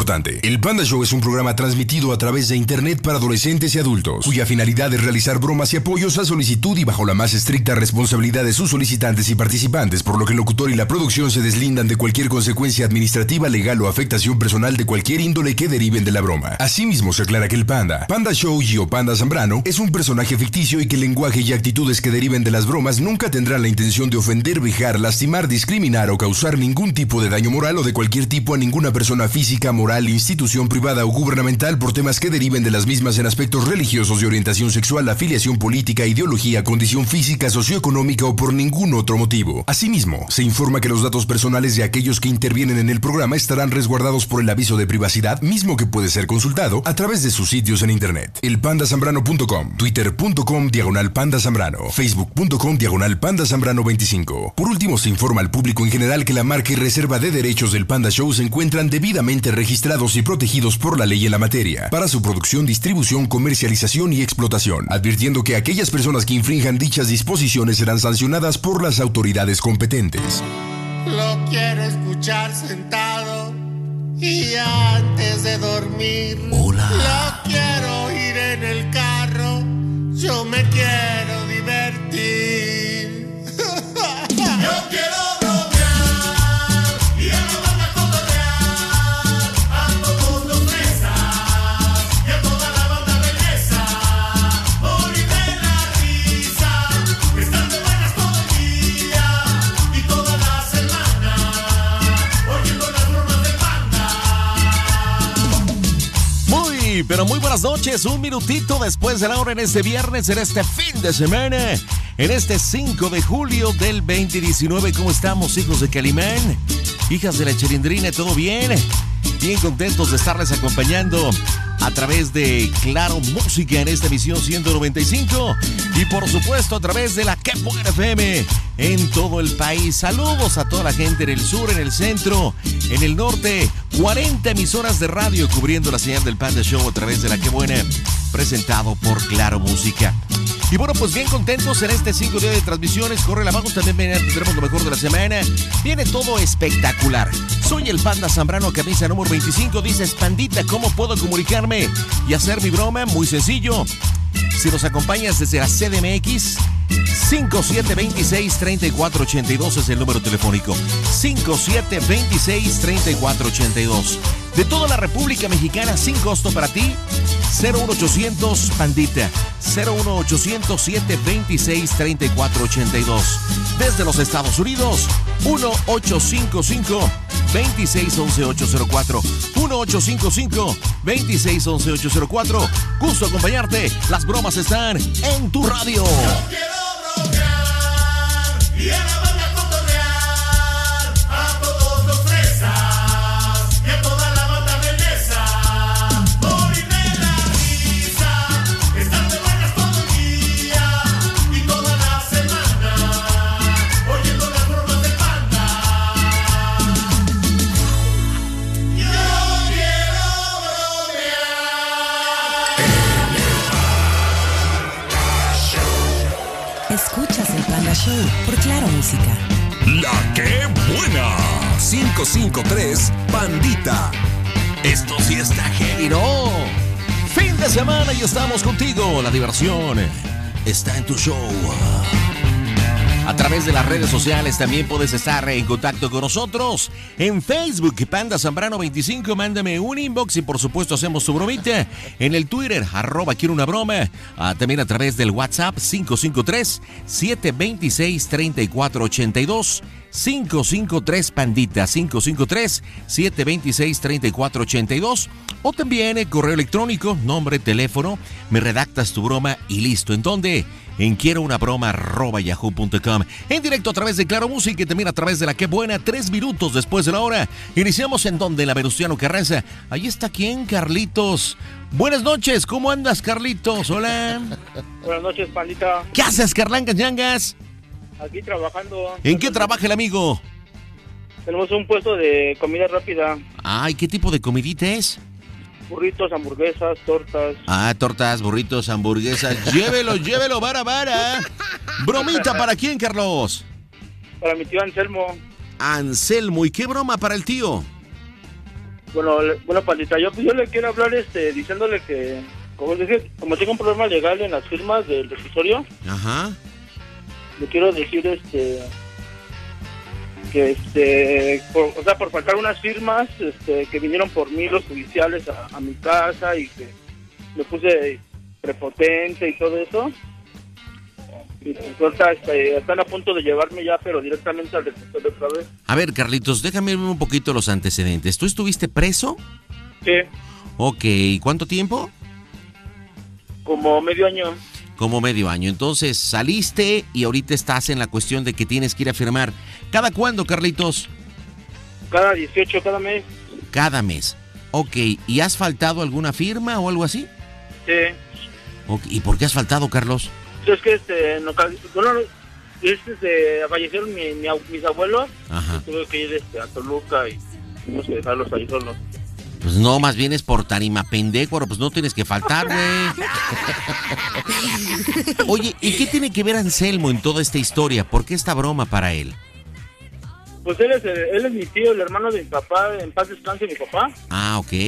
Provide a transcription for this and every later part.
importante. El Panda Show es un programa transmitido a través de internet para adolescentes y adultos, cuya finalidad es realizar bromas y apoyos a solicitud y bajo la más estricta responsabilidad de sus solicitantes y participantes, por lo que el locutor y la producción se deslindan de cualquier consecuencia administrativa, legal o afectación personal de cualquier índole que deriven de la broma. Asimismo, se aclara que el Panda Show o Panda Zambrano es un personaje ficticio y que el lenguaje y actitudes que deriven de las bromas nunca tendrán la intención de ofender, vejar, lastimar, discriminar o causar ningún tipo de daño moral o de cualquier tipo a ninguna persona física, moral, institución privada o gubernamental por temas que deriven de las mismas en aspectos religiosos, de orientación sexual, afiliación política, ideología, condición física, socioeconómica o por ningún otro motivo. Asimismo, se informa que los datos personales de aquellos que intervienen en el programa estarán resguardados por el aviso de privacidad, mismo que puede ser consultado a través de sus sitios en internet. Elpandazambrano.com, twitter.com/Panda Zambrano, facebook.com/Panda Zambrano 25. Por último, se informa al público en general que la marca y reserva de derechos del Panda Show se encuentran debidamente registrados y protegidos por la ley en la materia, para su producción, distribución, comercialización y explotación, advirtiendo que aquellas personas que infrinjan dichas disposiciones serán sancionadas por las autoridades competentes. Lo quiero escuchar sentado y antes de dormir. Hola. Lo quiero oír en el carro. Yo me quiero divertir. Yo quiero bromear y a la banda cotorrear. A todos los fresas y a toda la banda regresa. Morir de la risa, estar de buenas todo el día y toda la semana, oyendo las bromas del Panda. Pero muy buenas noches, un minutito después de la hora en este viernes, en este fin de semana, en este 5 de julio del 2019. ¿Cómo estamos, hijos de Calimán? Hijas de la Chilindrina, ¿todo bien? Bien contentos de estarles acompañando a través de Claro Música en esta emisión 195 y por supuesto a través de la Que Buena FM en todo el país. Saludos a toda la gente en el sur, en el centro, en el norte. 40 emisoras de radio cubriendo la señal del Panda Show a través de la Que Buena, presentado por Claro Música. Y bueno, pues bien contentos en este 5 días de transmisiones. Corre la mano, también tendremos lo mejor de la semana. Viene todo espectacular. Soy el Panda Zambrano, camisa número 25. Dices, Pandita, ¿cómo puedo comunicarme y hacer mi broma? Muy sencillo. Si nos acompañas desde la CDMX, 5726-3482 es el número telefónico. 5726-3482. De toda la República Mexicana, sin costo para ti, 01800 Pandita, 01800-726-3482. Desde los Estados Unidos, 1-855-2611-804, 1-855-2611-804. Gusto acompañarte, las bromas están en tu radio. Yo quiero bromear y a la banda cotorrear, a todos los fresas y a toda la banda belleza. Morir de la risa, estar de buenas todo el día y toda la semana, oyendo las bromas del Panda. Yo quiero bromear. Escuchas el Panda Show por Claro Música. La Que Buena 553 Pandita. Esto sí está heavy, ¿no? Fin de semana y estamos contigo. La diversión está en tu show. A través de las redes sociales también puedes estar en contacto con nosotros. En Facebook, Panda Zambrano 25, mándame un inbox y por supuesto hacemos tu bromita. En el Twitter, @quiero una broma. También a través del WhatsApp, 553-726-3482. 553 Pandita, 553-726-3482. O también el correo electrónico, nombre, teléfono, me redactas tu broma y listo. ¿En dónde? En quierounabroma@yahoo.com. En directo a través de Claro Música y también a través de la Que Buena, 3 minutos después de la hora. Iniciamos en donde, la Venustiano Carranza. Ahí está, ¿quién? Carlitos. Buenas noches, ¿cómo andas, Carlitos? Hola. Buenas noches, Pandita. ¿Qué haces, Carlangas Yangas? Aquí trabajando. ¿En qué trabaja el amigo? Tenemos un puesto de comida rápida. Ay, ¿qué tipo de comidita es? Burritos, hamburguesas, tortas. Tortas, burritos, hamburguesas. Llévelo, vara. Bromita, ¿para quién, Carlos? Para mi tío Anselmo. Anselmo, ¿y qué broma para el tío? Bueno, Pandita, yo le quiero hablar diciéndole que, como tengo un problema legal en las firmas del reclusorio, Ajá. le quiero decir que por faltar unas firmas que vinieron por mí los judiciales a mi casa y que me puse prepotente y todo eso. Y ahorita están a punto de llevarme ya, pero directamente al reclusorio otra vez. A ver, Carlitos, déjame ver un poquito los antecedentes. ¿Tú estuviste preso? Sí. Ok, ¿cuánto tiempo? Como medio año. Como medio año. Entonces saliste y ahorita estás en la cuestión de que tienes que ir a firmar. ¿Cada cuándo, Carlitos? Cada 18, cada mes. Cada mes. Ok, ¿y has faltado alguna firma o algo así? Sí. Okay. ¿Y por qué has faltado, Carlos? Es que fallecieron mis abuelos. Ajá. Tuve que ir a Toluca y tuvimos que dejarlos ahí solos. Pues no, más bien es por tarima pendejo, pues no tienes que faltar, güey. Oye, ¿y qué tiene que ver Anselmo en toda esta historia? ¿Por qué esta broma para él? Pues él es mi tío, el hermano de mi papá, en paz descanse mi papá. Ah, ok.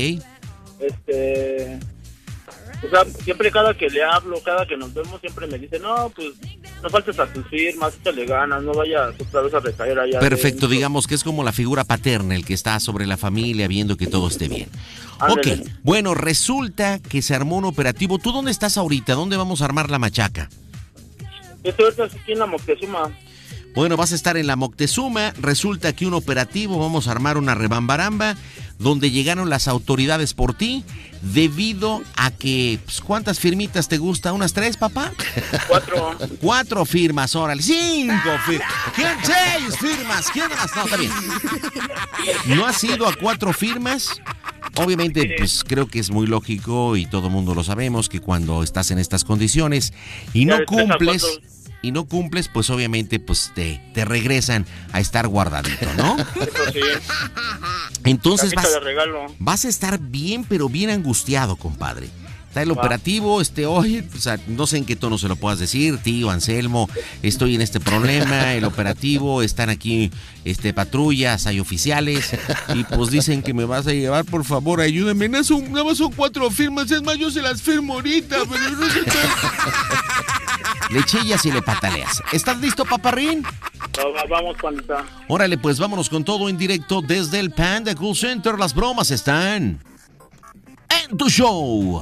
O sea, siempre cada que le hablo, cada que nos vemos, siempre me dice, no, pues, no faltes a tus firmas, échale ganas, no vayas otra vez a recaer allá. Perfecto, digamos que es como la figura paterna, el que está sobre la familia viendo que todo esté bien. Ándale. Ok, bueno, resulta que se armó un operativo. ¿Tú dónde estás ahorita? ¿Dónde vamos a armar la machaca? Yo estoy ahorita aquí en la Moctezuma. Bueno, vas a estar en la Moctezuma, resulta que un operativo, vamos a armar una rebambaramba, donde llegaron las autoridades por ti, debido a que, pues, ¿cuántas firmitas te gusta? ¿Unas 3, papá? 4. 4 firmas, órale, 5 firmas. ¿Quién? 6 firmas, ¿quién más? No, está bien. ¿No has ido a 4 firmas? Obviamente, pues creo que es muy lógico y todo el mundo lo sabemos que cuando estás en estas condiciones y no cumples, pues obviamente pues te regresan a estar guardadito, ¿no? Eso sí. Entonces vas a estar bien, pero bien angustiado, compadre. Está el operativo, oye, o sea, no sé en qué tono se lo puedas decir, tío Anselmo, estoy en este problema, el operativo, están aquí patrullas, hay oficiales, y pues dicen que me vas a llevar, por favor, ayúdame, nada más son 4 firmas, es más, yo se las firmo ahorita, pero no sé qué. Le chillas y le pataleas. ¿Estás listo, paparrín? Vamos, Pandita. Órale, pues vámonos con todo en directo desde el Panda Cool Center, las bromas están en tu show.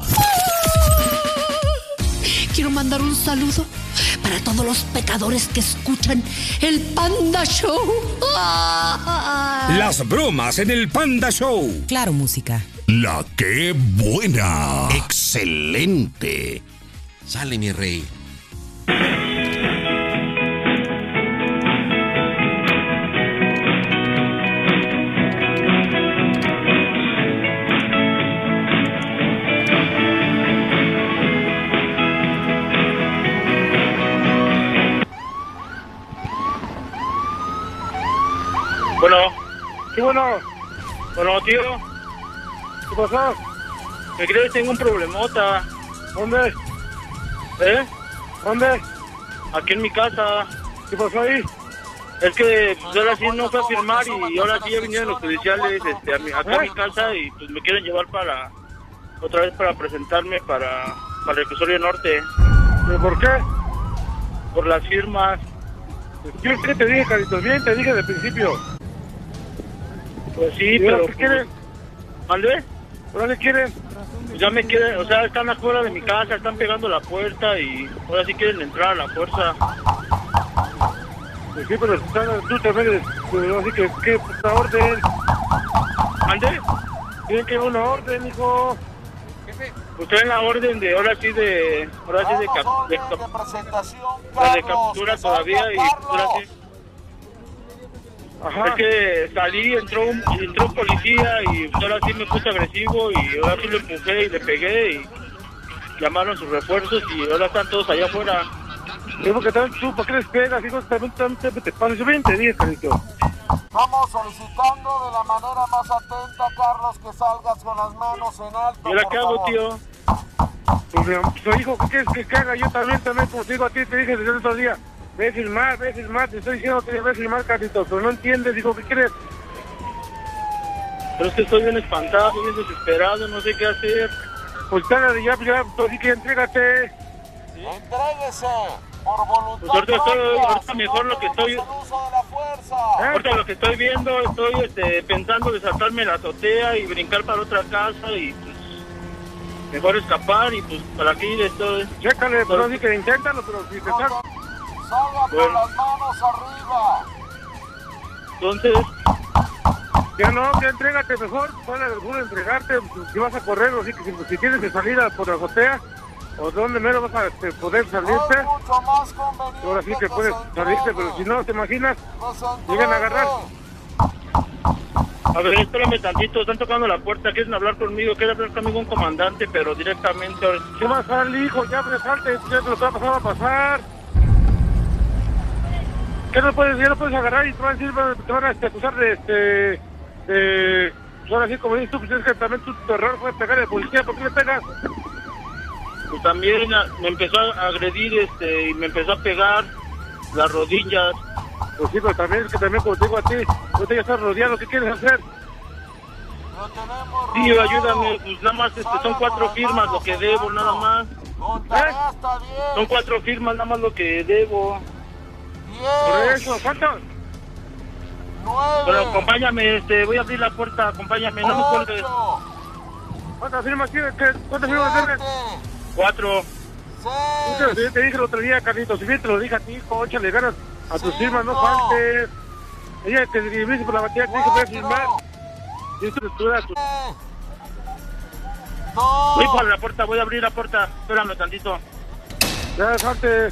Quiero mandar un saludo para todos los pecadores que escuchan el Panda Show. Las bromas en el Panda Show. Claro, música. La que buena. Excelente. Sale, mi rey. Bueno. Sí, bueno. Bueno, tío. ¿Qué pasó? ¿Me crees? Tengo un problemota. ¿Dónde? ¿Dónde? Aquí en mi casa. ¿Qué pasó ahí? Es que pues, ahora sí no fue a firmar y ahora sí ya vinieron los judiciales acá a mi casa y pues me quieren llevar otra vez para presentarme para el reclusorio norte. ¿Pero por qué? Por las firmas. ¿Qué te dije, Carlitos? Bien, te dije desde el principio. Pues sí, pero... ¿Qué quieren? ¿Mande? ¿Ahora qué quieren? Pues ya me quieren, o sea, están afuera de mi casa, están pegando la puerta y ahora sí quieren entrar a la fuerza. Pues sí, pero tú también, así que, ¿qué puta orden? ¿Mande? Tienen que ir una orden, hijo. Pues traen la orden de, ahora sí de captura todavía y ahora sí. Ajá. Es que salí, entró un policía y ahora sí me puse agresivo y ahora sí lo empujé y le pegué y llamaron sus refuerzos y ahora están todos allá afuera. Digo que tú, ¿para qué les pegas? Hijo, también te pases. Yo bien te dije, Carlitos. Estamos solicitando de la manera más atenta, Carlos, que salgas con las manos en alto. ¿Y ahora qué hago, tío? Pues, hijo, ¿qué quieres que haga? Yo también, como te digo a ti, te dije desde el otro día. Ve a filmar, te estoy diciendo que ve a filmar, Carlitos, pero no entiendes, digo, ¿qué quieres? Pero es que estoy bien espantado, bien desesperado, no sé qué hacer. Pues ya, así que entrégate. Entréguese por voluntad Pues ahorita propia, mejor lo que estoy... sin el uso de la fuerza. Ahorita lo que estoy viendo, estoy pensando de saltarme la azotea y brincar para otra casa y pues mejor escapar y pues para aquí estoy... Chécale, pero así que inténtalo, pero si te sal... Salga con las manos arriba. Entonces... Ya no, ya entrégate mejor, sale alguno entregarte, si vas a correr, o así que si tienes que salida por la azotea, o donde menos vas a poder salirte, Mucho más conveniente ahora sí que puedes sentar. salirte, pero si no, ¿te imaginas? Pues Llegan a agarrar. A ver, espérame tantito, están tocando la puerta, quieren hablar conmigo, quiere hablar conmigo un comandante, pero directamente... ¿Qué va a salir, hijo? Ya salte, ya te lo que va a pasar, va a pasar. ¿Qué no puedes, ya no puedes agarrar y te van a decir, te van a acusar de ahora sí, como dices tú, pues es que también tu error fue pegarle al policía, ¿por qué le pegas? Pues también me empezó a agredir y me empezó a pegar las rodillas. Pues sí, pero también es que también como te digo a ti, ahorita ya estás rodeado, ¿qué quieres hacer? Sí, ayúdame, pues nada más son 4 firmas lo que debo, nada más. Son 4 firmas nada más lo que debo. Por eso, ¿cuántos? 9. Pero acompáñame, voy a abrir la puerta, acompáñame, no me cuelgues. ¿Cuántas firmas tienes? ¿Cuántas firmas tienes? 4. Yo te dije el otro día, Carlitos, si bien te lo dije a ti, hijo, échale ganas a tus firmas, no faltes. Ella te escribiste por la batería, te dije que voy a firmar. Y tú das tu... Voy para la puerta, voy a abrir la puerta, espérame tantito. Ya, salte.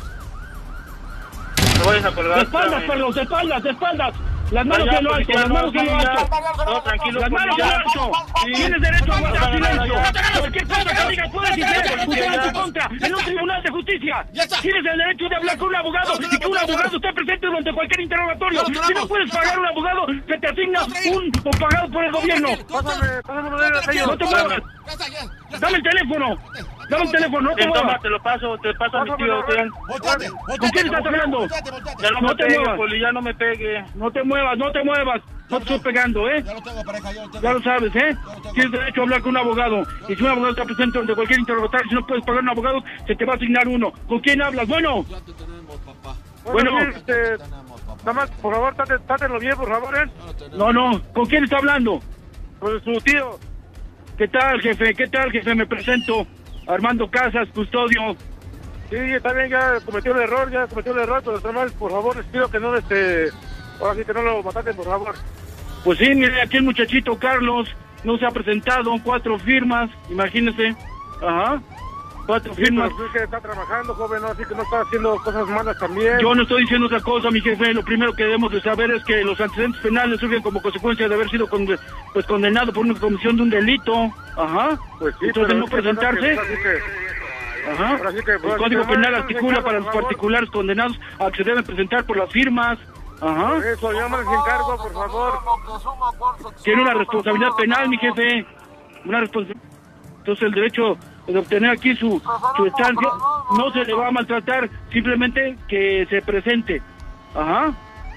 Me voy a colgar. De espaldas, Carlos, de espaldas. Las manos en lo alto, las manos en lo alto. No, tranquilo. Las manos en lo alto. Tienes derecho a guardar silencio. Cualquier cosa que digas puedes usar en tu contra en un tribunal de justicia. Tienes el derecho de hablar con un abogado y que un abogado esté presente durante cualquier interrogatorio. Si no puedes pagar un abogado, se te asigna un pagado por el gobierno. Pásame, no te muevas. Dame el teléfono. Dame el teléfono, no te muevas. Te lo paso a mi tío. ¿Con quién estás hablando? Ya no te muevas, Poli, ya no me pegue. No te muevas. No te estoy pegando, ¿eh? Ya lo tengo, pareja, Ya lo sabes, ¿eh? Tienes derecho a hablar con un abogado. Y si un abogado está presente ante cualquier interrogatorio, si no puedes pagar un abogado, se te va a asignar uno. ¿Con quién hablas? Bueno. Ya te tenemos, papá. Bueno. Nada más, por favor, tátelo bien, por favor, ¿eh? No. ¿Con quién está hablando? Con su tío. ¿Qué tal, jefe? Me presento. Armando Casas, custodio. Sí, también ya cometió el error, pero además, por favor, les pido que no ahora sí que no lo mataten, por favor. Pues sí, mire, aquí el muchachito Carlos no se ha presentado, 4 firmas, imagínese. Ajá. 4 firmas. Sí, que está trabajando, joven, ¿no? Así que no está haciendo cosas malas también. Yo no estoy diciendo otra cosa, mi jefe. Lo primero que debemos de saber es que los antecedentes penales surgen como consecuencia de haber sido condenado por una comisión de un delito. Ajá. Pues sí, entonces no presentarse. Ajá. El Código Penal articula para los particulares condenados a que se deben presentar por las firmas. Ajá. Por eso, yo me les encargo, por favor. Tiene una responsabilidad penal, mi jefe. Una responsabilidad. Entonces el derecho de obtener aquí su estancia no se le va a maltratar, simplemente que se presente. Ajá.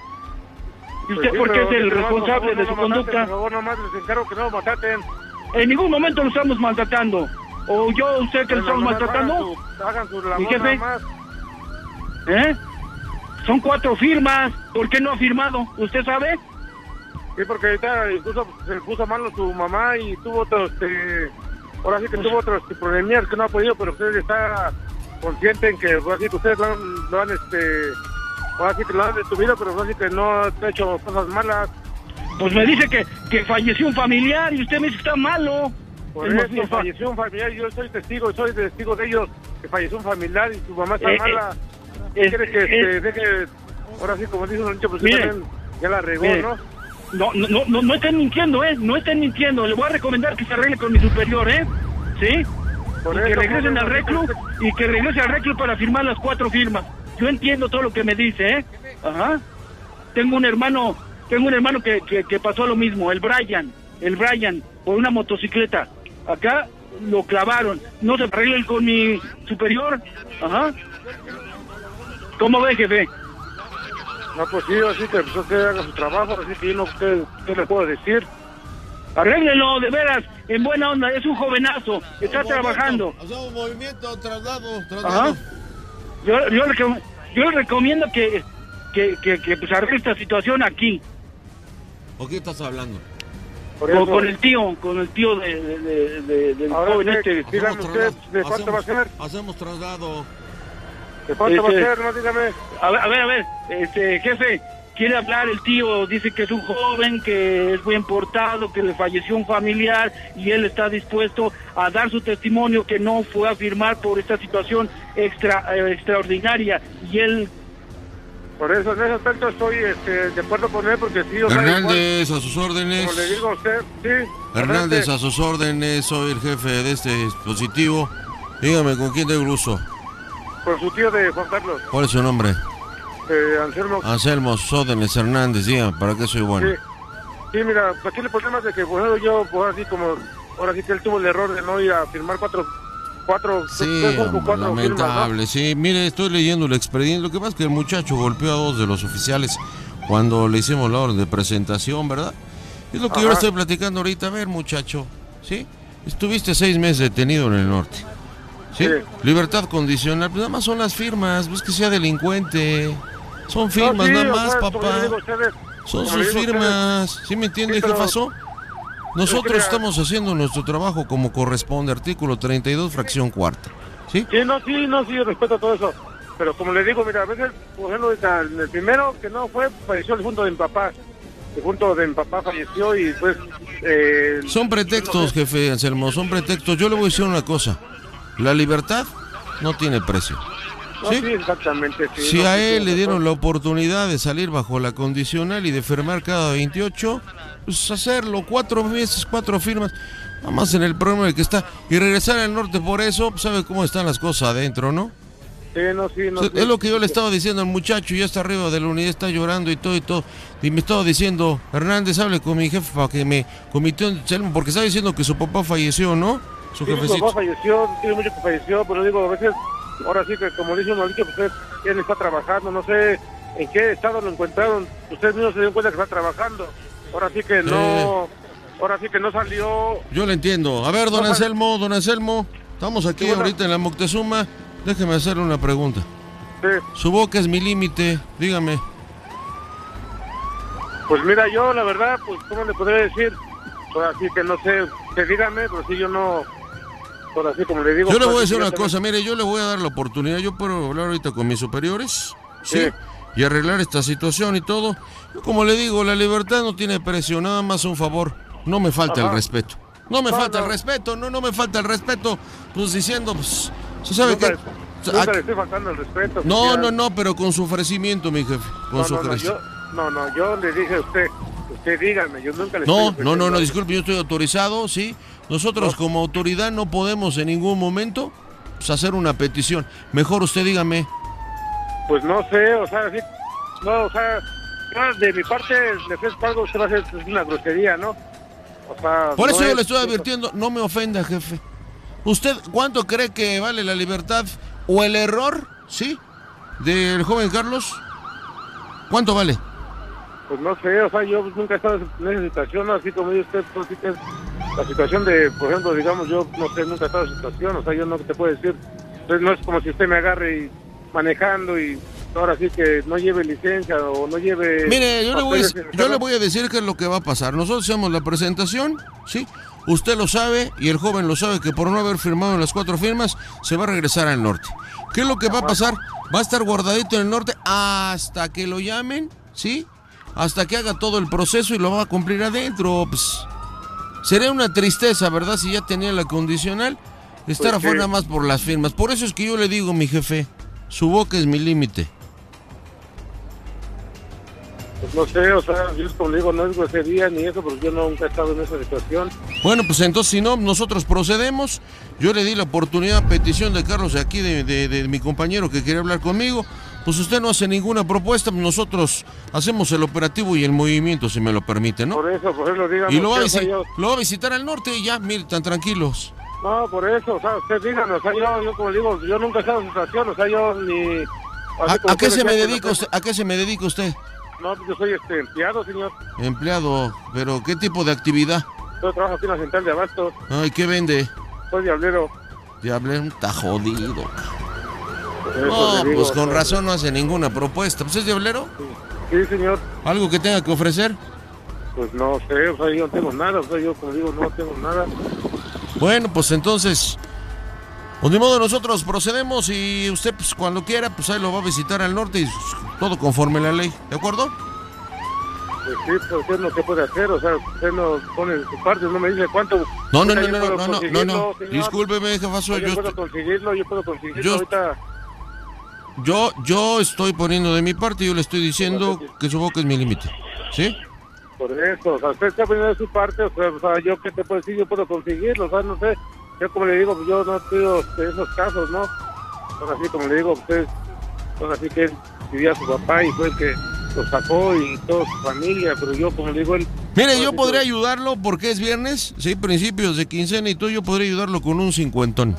¿Y usted por qué es el responsable de su conducta? Por favor, nomás les encargo que no lo maltraten. En ningún momento lo estamos maltratando. ¿O yo, usted que lo estamos maltratando? Hagan su labor, mi jefe. nada más. ¿Eh? Son 4 firmas. ¿Por qué no ha firmado? ¿Usted sabe? Sí, porque ahorita incluso se le puso mal su mamá y tuvo otros, ahora sí que tuvo otros problemas que no ha podido, pero usted está consciente en que, ahora sí que ustedes lo han ahora sí que lo han detenido, pero ahora sí que no ha hecho cosas malas. Pues me dice que falleció un familiar y usted me dice que está malo. Por eso falleció un familiar, yo soy testigo de ellos, que falleció un familiar y su mamá está mala. ¿Quiere que deje, ahora sí, como dice un niño, pues usted también ya la regó, ¿no? No estén mintiendo, no estén mintiendo. Le voy a recomendar que se arregle con mi superior, ¿sí? Que regresen al reclu y que regrese al reclu para firmar las 4 firmas. Yo entiendo todo lo que me dice, Ajá. Tengo un hermano que pasó lo mismo, el Brian, por una motocicleta. Acá lo clavaron. No se arreglen con mi superior. Ajá. ¿Cómo ve, jefe? No, pues sí, así que usted haga su trabajo, así que yo no, ¿qué le puedo decir? Arréglenlo, de veras, en buena onda, es un jovenazo, está trabajando. Hacemos movimiento, traslado. Ajá. Yo le recomiendo que pues arregle esta situación aquí. ¿O qué estás hablando? Con el tío del joven este. Dígame usted, ¿de cuánto va a ser? Hacemos traslado. ¿De cuánto va a ser? No, dígame. A ver, jefe, quiere hablar el tío, dice que es un joven, que es bien portado, que le falleció un familiar y él está dispuesto a dar su testimonio, que no fue a firmar por esta situación extraordinaria y él... Por eso, en ese aspecto estoy de acuerdo con él, porque sí... Hernández, a sus órdenes. Como le digo a usted, sí. Hernández, a sus órdenes, soy el jefe de este dispositivo. Dígame, ¿con quién tengo el gusto? Con su tío de Juan Carlos. ¿Cuál es su nombre? Anselmo. Anselmo, sus órdenes, Hernández, dígame, ¿para qué soy bueno? Sí, mira, aquí el problema es de que, por ejemplo, yo, pues así como, ahora sí que él tuvo el error de no ir a firmar cuatro lamentable, firmas, ¿no? Sí, mire, estoy leyendo el expediente. Lo que pasa es que el muchacho golpeó a 2 de los oficiales cuando le hicimos la orden de presentación, ¿verdad? Es lo que yo le estoy platicando ahorita. A ver, muchacho, ¿sí? Estuviste 6 meses detenido en el norte, ¿sí? Libertad condicional, pues nada más son las firmas, no es que sea delincuente. Son firmas, nada más, papá. Son sus firmas, ¿sí me entiende, jefazo? Nosotros estamos haciendo nuestro trabajo como corresponde, artículo 32, fracción cuarta, ¿sí? Sí, respeto todo eso. Pero como le digo, mira, a veces, por ejemplo, en el primero que no fue, falleció el junto de mi papá. El junto de mi papá falleció y pues... son pretextos, jefe Anselmo, son pretextos. Yo le voy a decir una cosa. La libertad no tiene precio. ¿Sí? Sí, exactamente. Sí, si a él le dieron la oportunidad de salir bajo la condicional y de firmar cada 28, pues hacerlo, 4 meses, 4 firmas, nada más en el problema del que está, y regresar al norte por eso, pues sabe cómo están las cosas adentro, ¿no? Sí, no. Es lo que yo le estaba diciendo al muchacho, ya está arriba de la unidad, está llorando y todo, y me estaba diciendo, Hernández, hable con mi jefe para que me comitió, porque estaba diciendo que su papá falleció, ¿no? Su jefecito. Su papá falleció, tiene mucho que falleció, pero digo, a veces... Ahora sí que, como dice un dicho, pues él está trabajando, no sé en qué estado lo encontraron, ustedes mismos se dieron cuenta que está trabajando, ahora sí que no salió. Yo le entiendo. A ver, don Anselmo, estamos aquí ahorita en la Moctezuma, déjeme hacerle una pregunta. Sí. Su boca es mi límite, dígame. Pues mira, yo la verdad, pues ¿cómo le podría decir? Pues así que no sé, que dígame, pero si yo no... Así como le digo, yo le voy a decir una cosa, mire, yo le voy a dar la oportunidad, yo puedo hablar ahorita con mis superiores, ¿sí? Y arreglar esta situación y todo. Yo, como le digo, la libertad no tiene precio, nada más un favor, no me falta el respeto. No me falta el respeto, no me falta el respeto, pues diciendo, pues, ¿se sabe nunca, que...? Nunca le estoy faltando el respeto. No, pero con su ofrecimiento, mi jefe, con su ofrecimiento. Yo le dije a usted dígame, yo nunca le No, disculpe, yo estoy autorizado, ¿sí? Nosotros como autoridad no podemos en ningún momento pues, hacer una petición. Mejor usted dígame. Pues no sé, o sea, sí, no, o sea, de mi parte le ofrezco algo, usted va a hacer una grosería, ¿no? O sea, por eso yo le estoy advirtiendo, no me ofenda, jefe. ¿Usted cuánto cree que vale la libertad o el error, sí, del joven Carlos? ¿Cuánto vale? Pues no sé, o sea, yo nunca he estado en esa situación, ¿no? Así como dice usted, pues sí que es la situación de, por ejemplo, digamos, yo no sé, nunca he estado en esa situación, o sea, yo no te puedo decir, entonces no es como si usted me agarre y manejando y ahora sí que no lleve licencia o no lleve... Mire, yo le voy a decir qué es lo que va a pasar. Nosotros hacemos la presentación, ¿sí? Usted lo sabe y el joven lo sabe que por no haber firmado las 4 firmas se va a regresar al norte. ¿Qué es lo que va a pasar? Va a estar guardadito en el norte hasta que lo llamen, ¿sí? Hasta que haga todo el proceso y lo va a cumplir adentro. Pues, sería una tristeza, ¿verdad? Si ya tenía la condicional, estar afuera nada más por las firmas. Por eso es que yo le digo, mi jefe, su boca es mi límite. Pues no sé, o sea, yo como digo, no es grosería ni eso, porque yo nunca he estado en esa situación. Bueno, pues entonces si no, nosotros procedemos. Yo le di la oportunidad, petición de Carlos aquí, de mi compañero que quería hablar conmigo. Pues usted no hace ninguna propuesta, nosotros hacemos el operativo y el movimiento, si me lo permite, ¿no? Por eso dígame. Y lo va a visitar al norte y ya, mire, tan tranquilos. No, por eso, o sea, usted dígame, o sea, yo como digo, yo nunca he estado en esa situación, o sea, yo ni... ¿A qué se me dedica usted? ¿A qué se me dedica usted? No, yo soy empleado, señor. Empleado, pero ¿qué tipo de actividad? Yo trabajo aquí en la central de Abasto. Ay, ¿qué vende? Soy diablero. Diablero, está jodido. No, pues con razón no hace ninguna propuesta. ¿Pues es diablero? Sí, señor. ¿Algo que tenga que ofrecer? Pues no sé, o sea, yo no tengo nada, o sea, yo como digo, no tengo nada. Bueno, pues entonces, pues de modo nosotros procedemos y usted pues cuando quiera, pues ahí lo va a visitar al norte y todo conforme a la ley, ¿de acuerdo? Pues sí, pues usted no se puede hacer, o sea, usted no pone de su parte, no me dice cuánto. No, señor. Discúlpeme, jefazo, yo puedo conseguirlo ahorita. Yo estoy poniendo de mi parte y yo le estoy diciendo que su boca es mi límite, ¿sí? Por eso, o sea, usted está poniendo de su parte, o sea, yo qué te puedo decir, yo puedo conseguirlo, o sea, no sé, yo como le digo, pues yo no he tenido esos casos, ¿no? Ahora sí, como le digo, pues ahora sí que él vivía a su papá y fue el que lo sacó y toda su familia, pero yo como le digo, él... Mire, yo podría ayudarlo porque es viernes, sí, principios de quincena y todo, yo podría ayudarlo con un 50.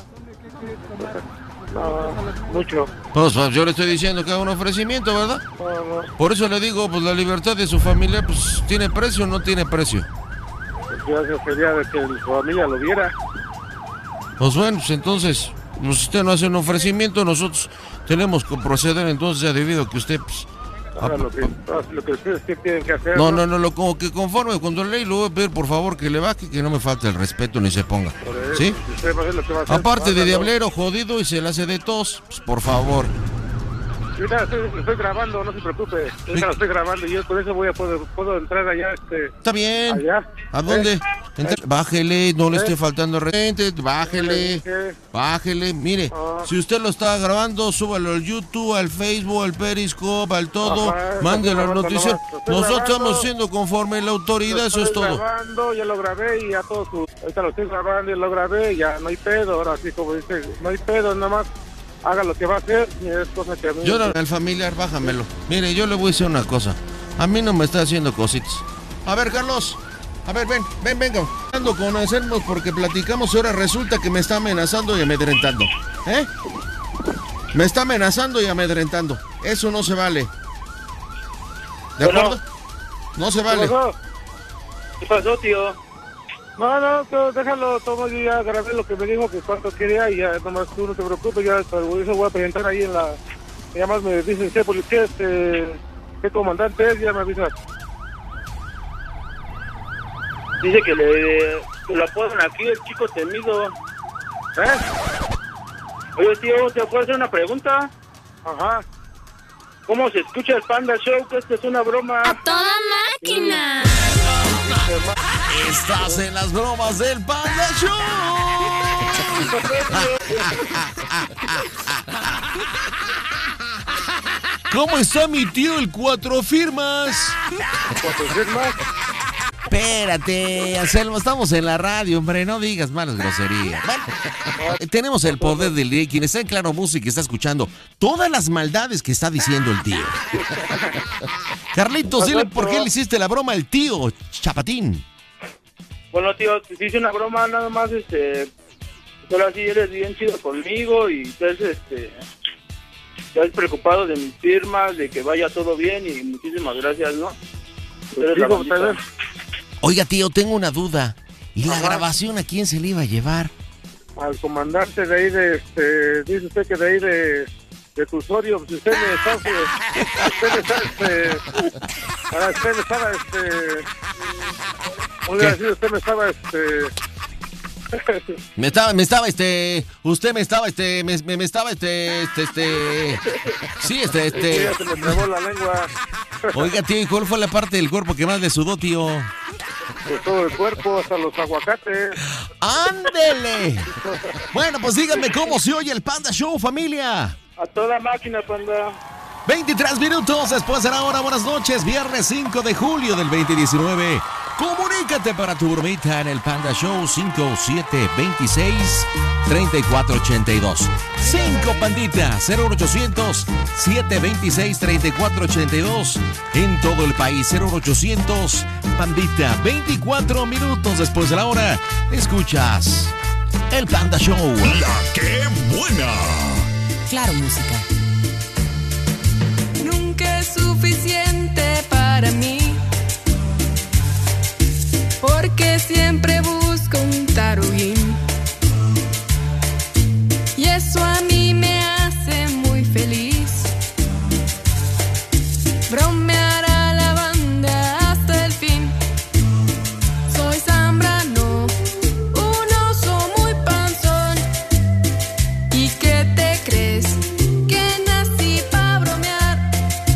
No, mucho. Pues yo le estoy diciendo que haga un ofrecimiento, ¿verdad? No. Por eso le digo, pues la libertad de su familia, pues ¿tiene precio o no tiene precio? Pues ya sería de que su familia lo viera. Pues bueno, pues entonces, pues si usted no hace un ofrecimiento, nosotros tenemos que proceder entonces ya debido a que usted, pues... Ahora lo que ustedes tienen que hacer. No, como que conforme con la ley, le voy a pedir por favor que le baje, que no me falte el respeto ni se ponga. ¿Sí? Usted va a hacer lo que va a hacer. Aparte de diablero, jodido y se le hace de tos, pues por favor. Ahorita estoy grabando, no se preocupe. Ahorita lo estoy grabando y yo por eso puedo entrar allá. Está bien. Allá. ¿A dónde? Bájele, no le esté faltando repente, bájele. Mire, si usted lo está grabando, súbalo al YouTube, al Facebook, al Periscope, al todo, mándelo al noticiero. Nosotros estamos haciendo conforme la autoridad, eso es todo. Grabando, ya lo grabé y ya todo ahorita lo estoy grabando y lo grabé, ya no hay pedo, ahora sí como dice, no hay pedo, nada más. Haga lo que va a hacer y es cosa que a mí... Yo, el familiar, bájamelo. Mire, yo le voy a decir una cosa. A mí no me está haciendo cositas. A ver, Carlos. A ver, venga. Ando con hacernos porque platicamos y ahora resulta que me está amenazando y amedrentando. ¿Eh? Me está amenazando y amedrentando. Eso no se vale. ¿De acuerdo? No se vale. ¿Qué pasó, tío? No, déjalo, todo, yo ya grabé lo que me dijo, que cuánto quería y ya nomás tú no te preocupes, ya eso voy a presentar ahí en la... Ya más me dicen, ¿qué policía qué comandante es? Ya me avisas. Dice que lo apodan aquí el chico temido. Oye, tío, ¿te puedo hacer una pregunta? Ajá. ¿Cómo se escucha el Panda Show? Que esto es una broma. ¡A toda máquina! Estás en las bromas del Panda Show. ¿Cómo está mi tío el Cuatro Firmas? ¿Cuatro Firmas? Espérate, Anselmo, estamos en la radio, hombre, no digas malas groserías. Bueno, tenemos el poder del día y quien está en Claro Música está escuchando todas las maldades que está diciendo el tío. Carlitos, dile por qué le hiciste la broma al tío Chapatín. Bueno, tío, te hice una broma nada más, solo así eres bien chido conmigo y entonces, estás preocupado de mis firmas, de que vaya todo bien y muchísimas gracias, ¿no? Oiga, tío, tengo una duda. ¿Y la grabación a quién se le iba a llevar? Al comandante de ahí dice usted que de ahí de Tusorio, si usted me está, Sí, Ya se me trabó la lengua. Oiga, tío, ¿y cuál fue la parte del cuerpo que más le sudó, tío? Pues todo el cuerpo, hasta los aguacates. ¡Ándele! Bueno, pues díganme cómo se oye el Panda Show, familia. A toda máquina, Panda. 23 minutos después de la hora. Buenas noches, viernes 5 de julio del 2019. Comunícate para tu bromita en el Panda Show 5726-3482. 5 Pandita 0800-726-3482. En todo el país 0800 Pandita. 24 minutos después de la hora. Escuchas el Panda Show. ¡La qué buena! Claro Música. Nunca es suficiente para mí, porque porque siempre busco un tarujín. Y eso a mí me hace muy feliz. Bromear a la banda hasta el fin. Soy Zambrano, un oso muy panzón. ¿Y qué te crees? Que nací pa' bromear.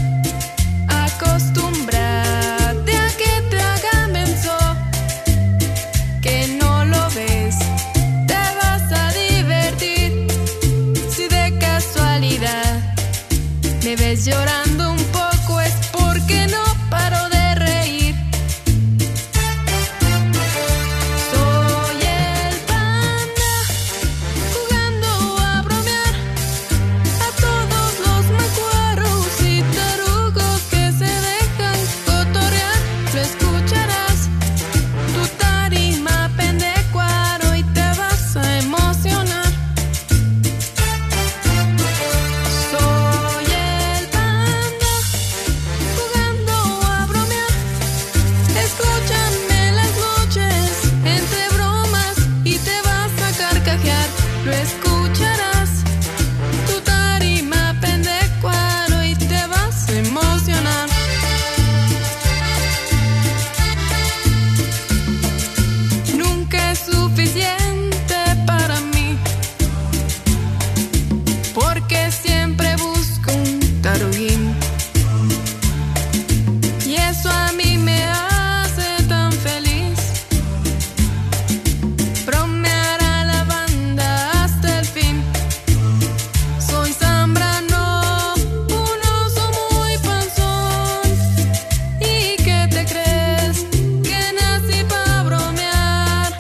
Acostúmbrate a que te hagan menso. Que no lo ves, te vas a divertir. Si de casualidad me ves llorando un poco, es porque no paro de reír. Soy el panda, jugando a bromear a todos los macuarros y tarugos que se dejan cotorrear. Lo escucharás, tu tarima pendecuaro, y te vas a emocionar. Soy el panda, jugando a bromear. Escúchame las noches, entre bromas, y te vas a carcajear. Lo escucharás, tu tarima pendecuaro, y te vas a emocionar. Nunca es suficiente para mí, porque siempre busco un tarujín. Y eso a mí me hace tan feliz. Bromear a la banda hasta el fin. Soy Zambrano, un oso muy panzón. ¿Y qué te crees? Que nací pa' bromear.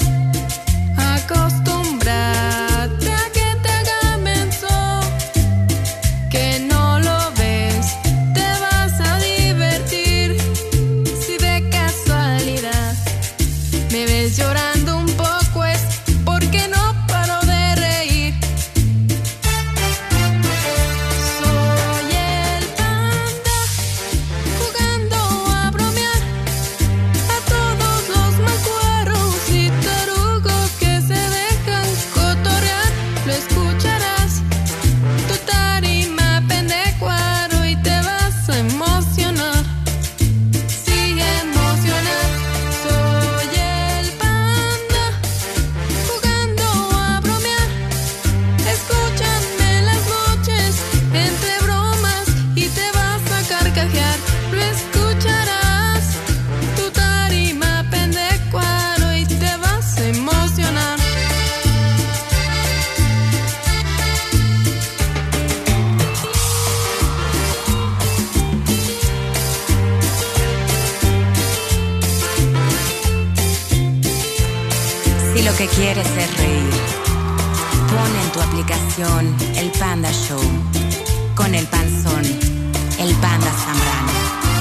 Acostúmbrate a que te hagan menso. Que no lo ves, te vas a divertir. Si de casualidad me ves llorando un poco, es porque no paro de reír. Soy el panda, jugando a bromear a todos los macuarros y tarugos que se dejan cotorrear. Lo escucharás, tu tarima pendecuaro, y te vas a emocionar. Sí, emocionar. Soy el panda, jugando a bromear. Escúchame las noches, entre bromas, y te vas a carcajear. Lo escucharás, tu tarima pendecuaro, y te vas a emocionar. Si lo que quieres es reír, pon en tu aplicación el Panda Show con el panzón, el Panda Zambrano.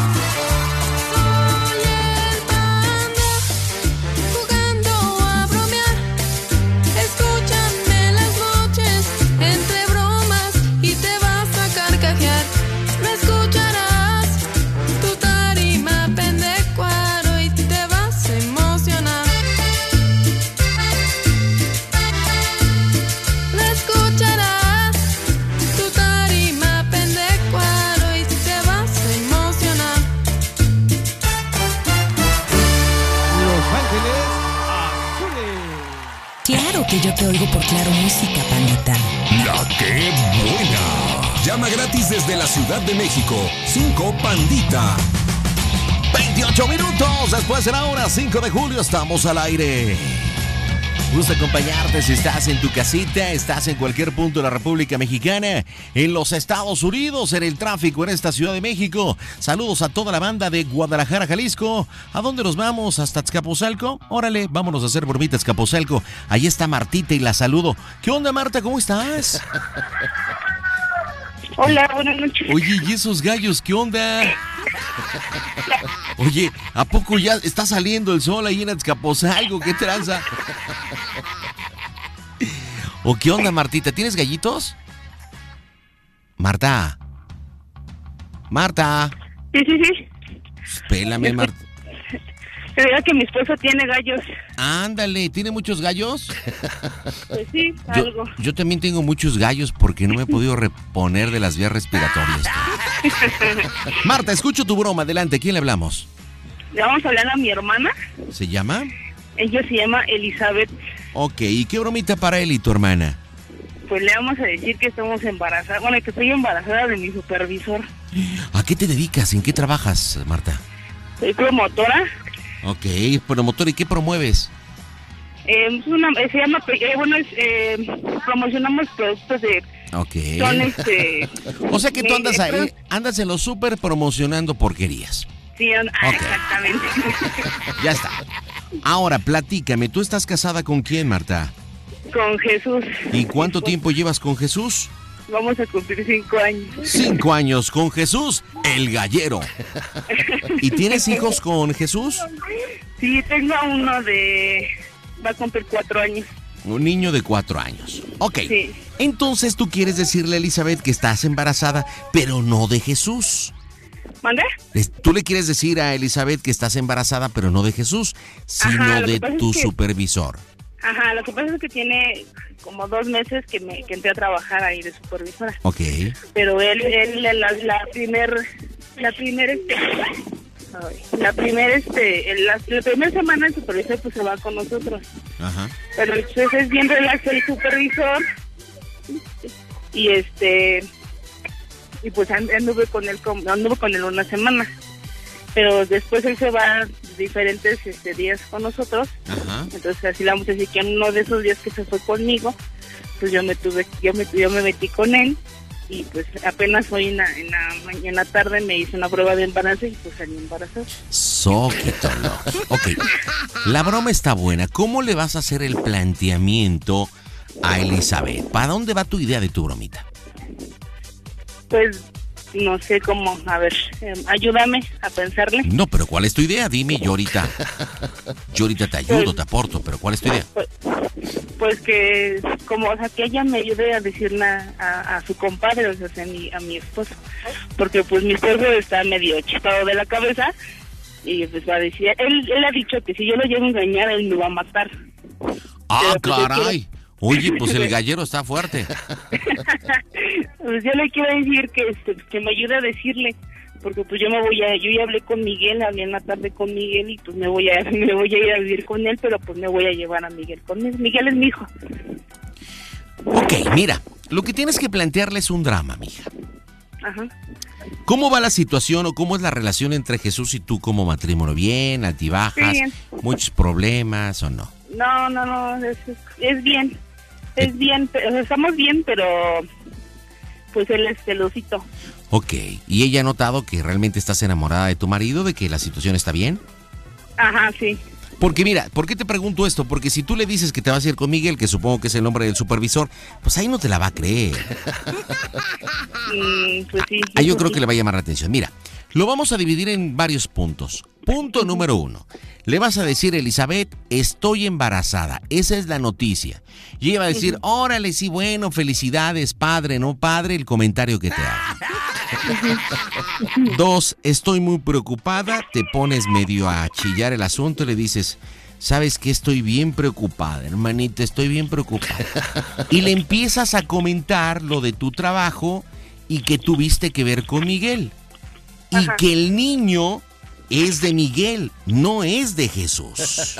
Soy el panda, jugando a bromear. Escúchame las noches, entre bromas, y te vas a carcajear. Lo escucharás, tu tarima pendecuaro, y te vas a emocionar. Lo escucharás, tu tarima pendecuaro, y te vas a emocionar. Los Ángeles Azules. Claro que yo te oigo por Claro Música, pandita. La que buena. Llama gratis desde la Ciudad de México. 5 Pandita. 28 minutos después de la hora, 5 de julio, estamos al aire. Gusto acompañarte si estás en tu casita, estás en cualquier punto de la República Mexicana, en los Estados Unidos, en el tráfico en esta Ciudad de México. Saludos a toda la banda de Guadalajara, Jalisco. ¿A dónde nos vamos? ¿Hasta Azcapotzalco? Órale, vámonos a hacer bromita a Azcapotzalco. Ahí está Martita y la saludo. ¿Qué onda, Marta? ¿Cómo estás? Hola, buenas noches. Oye, ¿y esos gallos qué onda? Oye, ¿a poco ya está saliendo el sol ahí en Azcapotzalco? ¿Qué tranza? ¿O qué onda, Martita? ¿Tienes gallitos? Marta. Marta. Sí. Pélame, Marta. Te digo que mi esposo tiene gallos. Ándale, ¿tiene muchos gallos? Pues sí, algo. Yo también tengo muchos gallos porque no me he podido reponer de las vías respiratorias. Marta, escucho tu broma, adelante, ¿quién le hablamos? Le vamos a hablar a mi hermana. ¿Se llama? Ella se llama Elizabeth. Ok, ¿y qué bromita para él y tu hermana? Pues le vamos a decir que estamos embarazadas. Bueno, que estoy embarazada de mi supervisor. ¿A qué te dedicas? ¿En qué trabajas, Marta? Soy promotora. Ok, promotor, ¿y qué promueves? Se llama, promocionamos productos de... Ok. Son o sea que tú andas ahí, andas en lo súper promocionando porquerías. Sí, exactamente. Ya está. Ahora, platícame, ¿tú estás casada con quién, Marta? Con Jesús. ¿Y cuánto tiempo llevas con Jesús? Vamos a cumplir 5 años. 5 años con Jesús, el gallero. ¿Y tienes hijos con Jesús? Sí, tengo uno va a cumplir 4 años. Un niño de 4 años. Ok. Sí. Entonces tú quieres decirle a Elizabeth que estás embarazada, pero no de Jesús. ¿Mande? Tú le quieres decir a Elizabeth que estás embarazada, pero no de Jesús, sino de tu supervisor. Ajá, lo que pasa es que tiene como 2 meses que entré a trabajar ahí de supervisora. Ok. Pero la primera semana el supervisor pues se va con nosotros. Ajá. Pero entonces es bien relax el supervisor y pues anduve con él una semana. Pero después él se va diferentes días con nosotros. Ajá. Entonces así le vamos a decir que en uno de esos días que se fue conmigo, pues yo me metí con él y pues apenas hoy en la tarde me hice una prueba de embarazo y pues salí embarazada. Soquitolo. Ok, la broma está buena. ¿Cómo le vas a hacer el planteamiento a Elizabeth? ¿Para dónde va tu idea de tu bromita? Pues no sé cómo, a ver, ayúdame a pensarle. No, pero ¿cuál es tu idea? Dime, yo ahorita te ayudo, te aporto, pero ¿cuál es tu idea? Pues que, que ella me ayude a decirle a su compadre, o sea, a mi esposo, porque pues mi esposo está medio chipado de la cabeza y pues va a decir, él ha dicho que si yo lo llevo a engañar, él me va a matar. ¡Ah, caray! Oye, pues el gallero está fuerte. Pues yo le quiero decir que me ayude a decirle, porque pues yo ya hablé con Miguel, hablé en la tarde con Miguel y pues me voy a ir a vivir con él, pero pues me voy a llevar a Miguel conmigo. Miguel es mi hijo. Ok, mira, lo que tienes que plantearle es un drama, mija. Ajá. ¿Cómo va la situación o cómo es la relación entre Jesús y tú como matrimonio? ¿Bien, altibajas, sí, bien. Muchos problemas o no? No, es bien. Es bien, estamos bien, pero pues él es celosito. Ok, ¿y ella ha notado que realmente estás enamorada de tu marido, de que la situación está bien? Ajá, sí. Porque mira, ¿por qué te pregunto esto? Porque si tú le dices que te vas a ir con Miguel, que supongo que es el nombre del supervisor, pues ahí no te la va a creer. Pues sí. Yo creo que le va a llamar la atención. Mira, lo vamos a dividir en varios puntos. Punto número 1. Le vas a decir, Elizabeth, estoy embarazada. Esa es la noticia. Y ella va a decir, órale, sí, bueno, felicidades, padre, no padre, el comentario que te haga. 2, estoy muy preocupada. Te pones medio a chillar el asunto y le dices, ¿sabes qué? Estoy bien preocupada, hermanita, estoy bien preocupada. Y le empiezas a comentar lo de tu trabajo y que tuviste que ver con Miguel. Y Ajá. que el niño es de Miguel, no es de Jesús.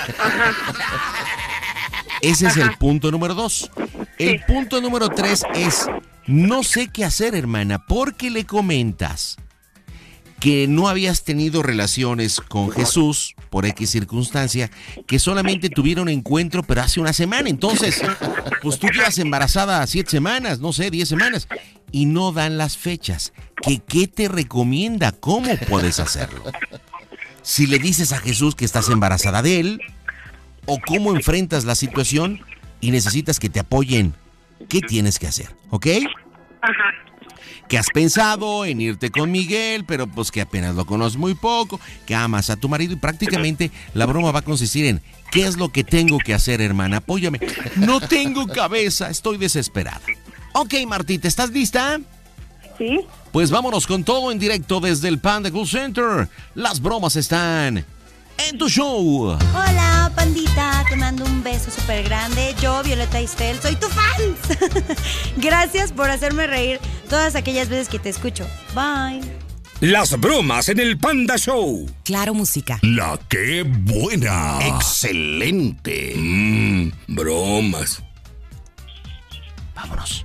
Ese es el punto número 2. El punto número 3 es, no sé qué hacer, hermana, porque le comentas que no habías tenido relaciones con Jesús por X circunstancia, que solamente tuvieron encuentro pero hace una semana. Entonces, pues tú quedas embarazada 7 semanas, no sé, 10 semanas, y no dan las fechas. ¿Qué te recomienda? ¿Cómo puedes hacerlo? Si le dices a Jesús que estás embarazada de él, o cómo enfrentas la situación y necesitas que te apoyen, ¿qué tienes que hacer? ¿Ok? Ajá. Que has pensado en irte con Miguel, pero pues que apenas lo conoces muy poco, que amas a tu marido y prácticamente la broma va a consistir en ¿qué es lo que tengo que hacer, hermana? Apóyame. No tengo cabeza, estoy desesperada. Ok, Martita, ¿estás lista? Sí. Pues vámonos con todo en directo desde el Panda Cool Center. Las bromas están en tu show. Hola, pandita, te mando un beso súper grande. Yo, Violeta Isfel, soy tu fan. Gracias por hacerme reír todas aquellas veces que te escucho. Bye. Las bromas en el Panda Show. Claro, música. La que buena. Excelente. Bromas. Vámonos.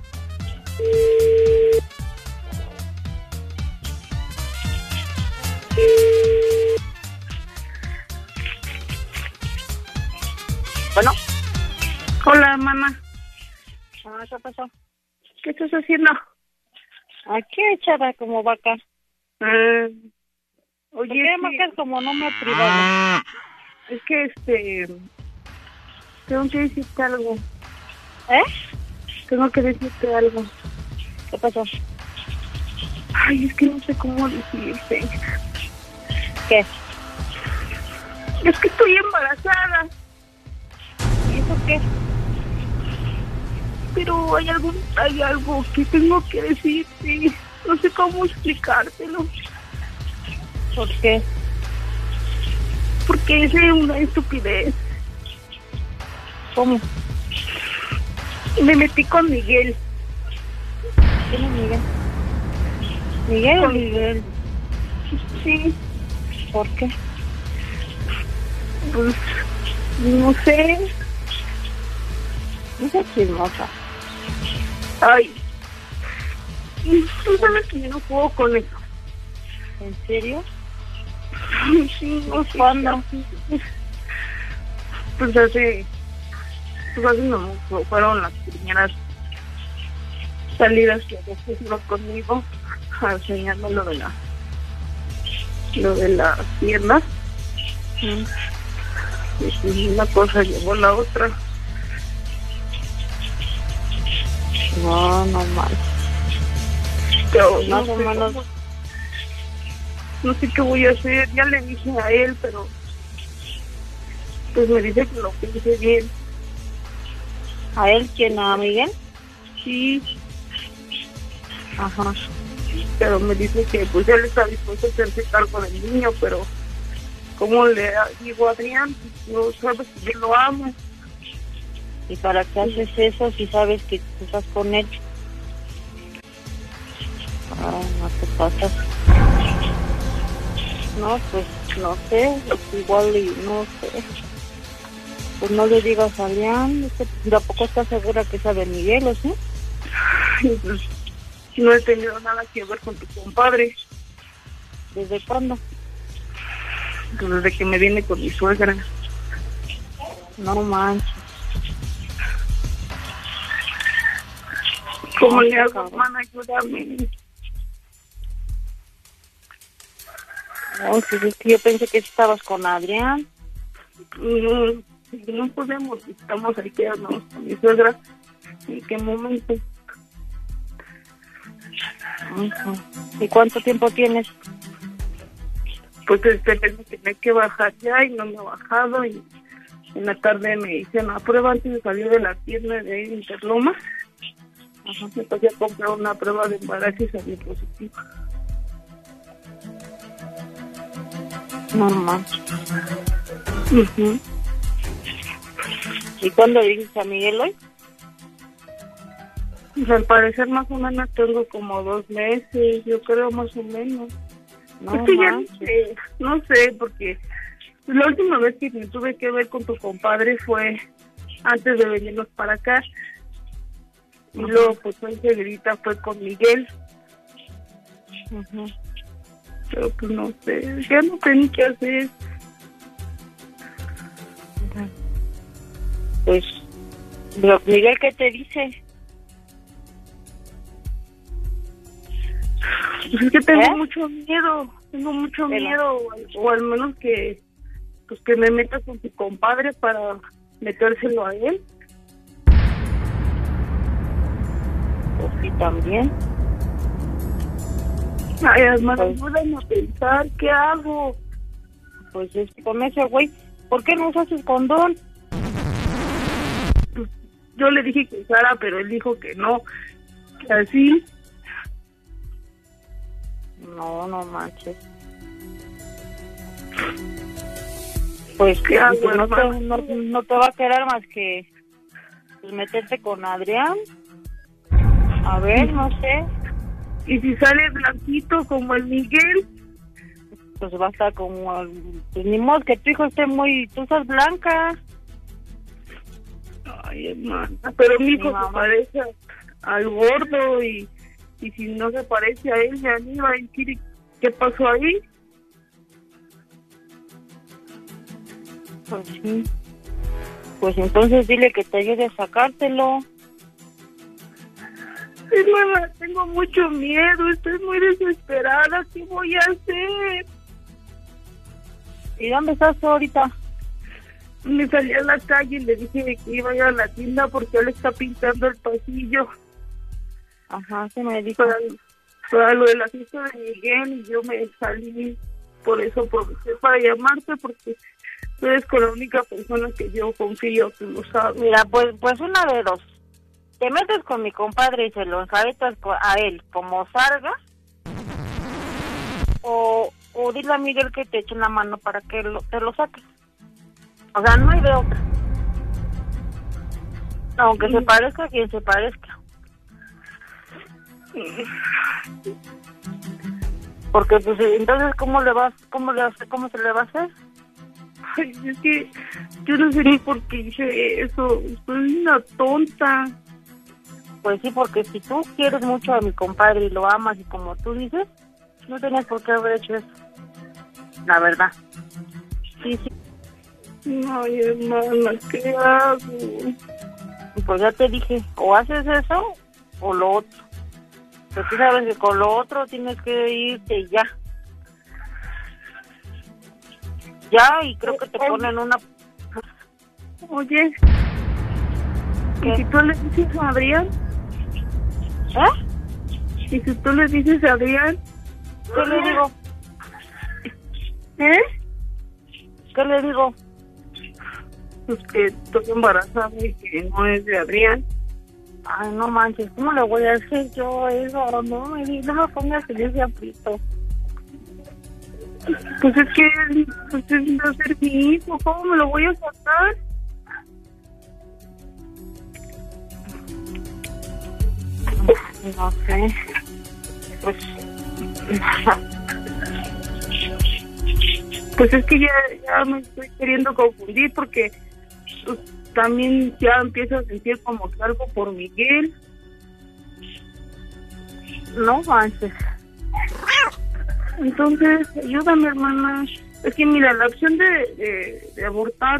Bueno. Hola, mamá. ¿Qué pasó? ¿Qué estás haciendo? Aquí echada como vaca. Oye, ¿qué marcas como número privado? Es que tengo que decirte algo. Tengo que decirte algo. ¿Qué pasó? Ay, es que no sé cómo decirte. ¿Qué? Es que estoy embarazada. ¿Y eso qué? Pero hay algo que tengo que decirte. No sé cómo explicártelo. ¿Por qué? Porque es una estupidez. ¿Cómo? Me metí con Miguel. ¿Quién es Miguel? ¿Miguel o Miguel? Sí. ¿Por qué? Pues, no sé. No sé, chismosa. Ay. Tú sabes que yo no puedo con eso. ¿En serio? Sí, no sé. ¿Cuándo? Pues hace no mucho. Fueron las primeras salidas que hacía conmigo, enseñando lo de la pierna. Y una cosa llevó la otra. No mal. Pero no sé qué voy a hacer. Ya le dije a él, pero pues me dice que lo piense bien. ¿A él quién? ¿A Miguel? Sí. Ajá. Pero me dice que pues él está dispuesto a hacerse cargo del niño, pero ¿cómo le digo a Adrián? No sabes que yo lo amo. ¿Y para qué haces eso si sabes que estás con él? No te pasas. No, pues no sé, igual y no sé. Pues no le digas a Adrián, ¿tampoco estás segura que sabe Miguel o sí? Pues, no he tenido nada que ver con tu compadre. ¿Desde cuándo? Pues desde que me viene con mi suegra. No manches. ¿Cómo le hago, hermana? Ayúdame. No, pues es que yo pensé que estabas con Adrián. No podemos, estamos ahí quedándonos con mi suegra. ¿En qué momento? ¿Y cuánto tiempo tienes? Pues me tenía que bajar ya y no me he bajado. Y en la tarde me hice una prueba antes de salir de la tienda de Interlomas. Me pasé a comprar una prueba de embarazo y salí positiva. Normal. ¿Y cuándo le dices a Miguel hoy? Pues al parecer más o menos tengo como 2 meses, yo creo más o menos. No, es que ya no sé, porque la última vez que me tuve que ver con tu compadre fue antes de venirnos para acá. Y luego pues fue enseguida fue con Miguel. Pero pues no sé, ya no sé ni qué hacer. Pues, Miguel, ¿qué te dice? Pues es que tengo mucho miedo, o al menos que pues que me meta con tu compadre para metérselo a él. Pues sí, también. Ay, hermano, ayúdame a pensar, ¿qué hago? Pues es que con ese güey, ¿por qué no usas el condón? Pues, yo le dije que usara, pero él dijo que no, que así. No manches. Pues ¿qué hago, pues, hermana? no te va a quedar más que pues, meterte con Adrián. A ver, no sé. ¿Y si sale blanquito como el Miguel? Pues va a estar como... Pues ni modo que tu hijo esté muy... Tú sos blanca. Ay, hermana, pero mi hijo mamá se parece al gordo y si no se parece a él, ya ni va a decir qué pasó ahí. Pues sí. Pues entonces dile que te ayude a sacártelo. Hermana, tengo mucho miedo, estoy muy desesperada, ¿qué voy a hacer? ¿Y dónde estás tú ahorita? Me salí a la calle y le dije que iba a ir a la tienda porque él está pintando el pasillo. Ajá, se me dijo. Para lo de la fiesta de Miguel, y yo me salí por eso, para llamarte, porque tú eres con la única persona que yo confío, tú lo sabes. Mira, pues una de dos. Te metes con mi compadre y se lo enjaretas a él como salga, o dile a Miguel que te eche una mano para que te lo saques. O sea, no hay de otra. Aunque se parezca a quien se parezca. Porque pues entonces ¿cómo se le va a hacer? Ay, es que yo no sé ni por qué hice eso, soy una tonta. Pues sí, porque si tú quieres mucho a mi compadre y lo amas y como tú dices, no tenías por qué haber hecho eso. La verdad. Sí. Ay, hermana, ¿qué hago? Pues ya te dije, o haces eso o lo otro. Pero tú sabes que con lo otro tienes que irte ya. Ya, y creo que te ponen una... Oye, ¿y si tú le dices a Adrián? ¿Y si tú le dices a Adrián? ¿Qué le digo? ¿Qué le digo? Pues que estoy embarazada y que no es de Adrián. Ay, no manches, ¿cómo le voy a hacer yo eso? No me pongas en ese aprieto. Pues es que pues va a ser mi hijo, ¿cómo me lo voy a sacar? No sé. Pues es que ya me estoy queriendo confundir porque pues, también ya empiezo a sentir como que algo por Miguel. No manches. Entonces, ayúdame, hermana. Es que mira, la opción de abortar,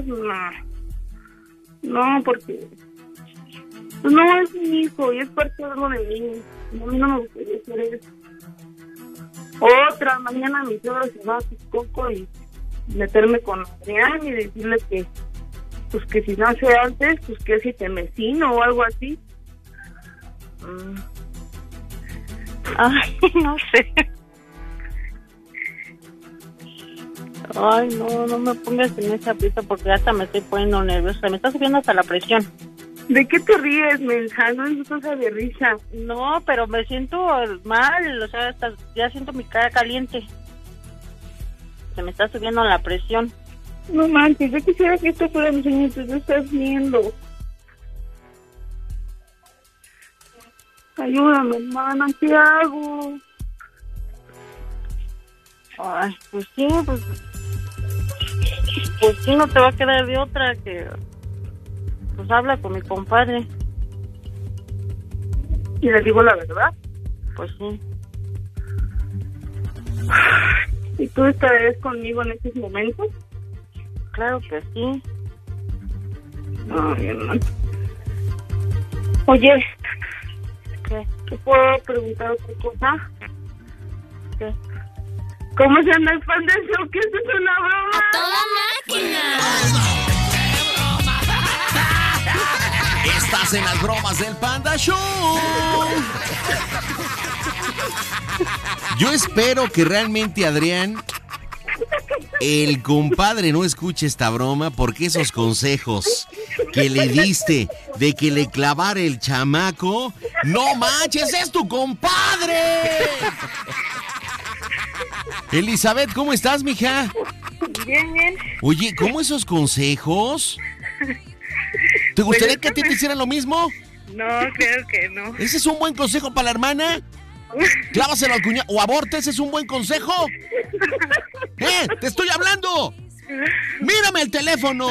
no, porque pues, no es mi hijo y es parte de algo de mí. A mí no me gustaría hacer eso. Otra, mañana mi suegro se va a Texcoco y meterme con Adrián y decirle que pues que si nace antes, pues que si te vecino o algo así. Ay, no sé. Ay, no me pongas en esa prisa porque hasta me estoy poniendo nerviosa. Me está subiendo hasta la presión. ¿De qué te ríes, mensa? No es cosa de risa. No, pero me siento mal, o sea, ya siento mi cara caliente. Se me está subiendo la presión. No manches, yo quisiera que esto fuera mi sueño, tú lo estás viendo. Ayúdame, hermana, ¿qué hago? Ay, pues sí, pues sí, no te va a quedar de otra que... Pues habla con mi compadre. ¿Y le digo la verdad? Pues sí. ¿Y tú estarás conmigo en estos momentos? Claro que sí. Ay, hermano. Oye, ¿qué? ¿Te puedo preguntar otra cosa? ¿Qué? ¿Cómo se llama el fan del show? ¿Que esto es una broma? ¡A toda máquina! Estás en las bromas del Panda Show. Yo espero que realmente Adrián, el compadre, no escuche esta broma, porque esos consejos que le diste de que le clavara el chamaco, no manches, es tu compadre. Elizabeth, ¿cómo estás, mija? Bien, bien. Oye, ¿cómo esos consejos? ¿Te gustaría que a ti te hicieran lo mismo? No, creo que no. ¿Ese es un buen consejo para la hermana? Clávaselo al cuñado. O aborta, ¿ese es un buen consejo? ¡Te estoy hablando! ¡Mírame el teléfono!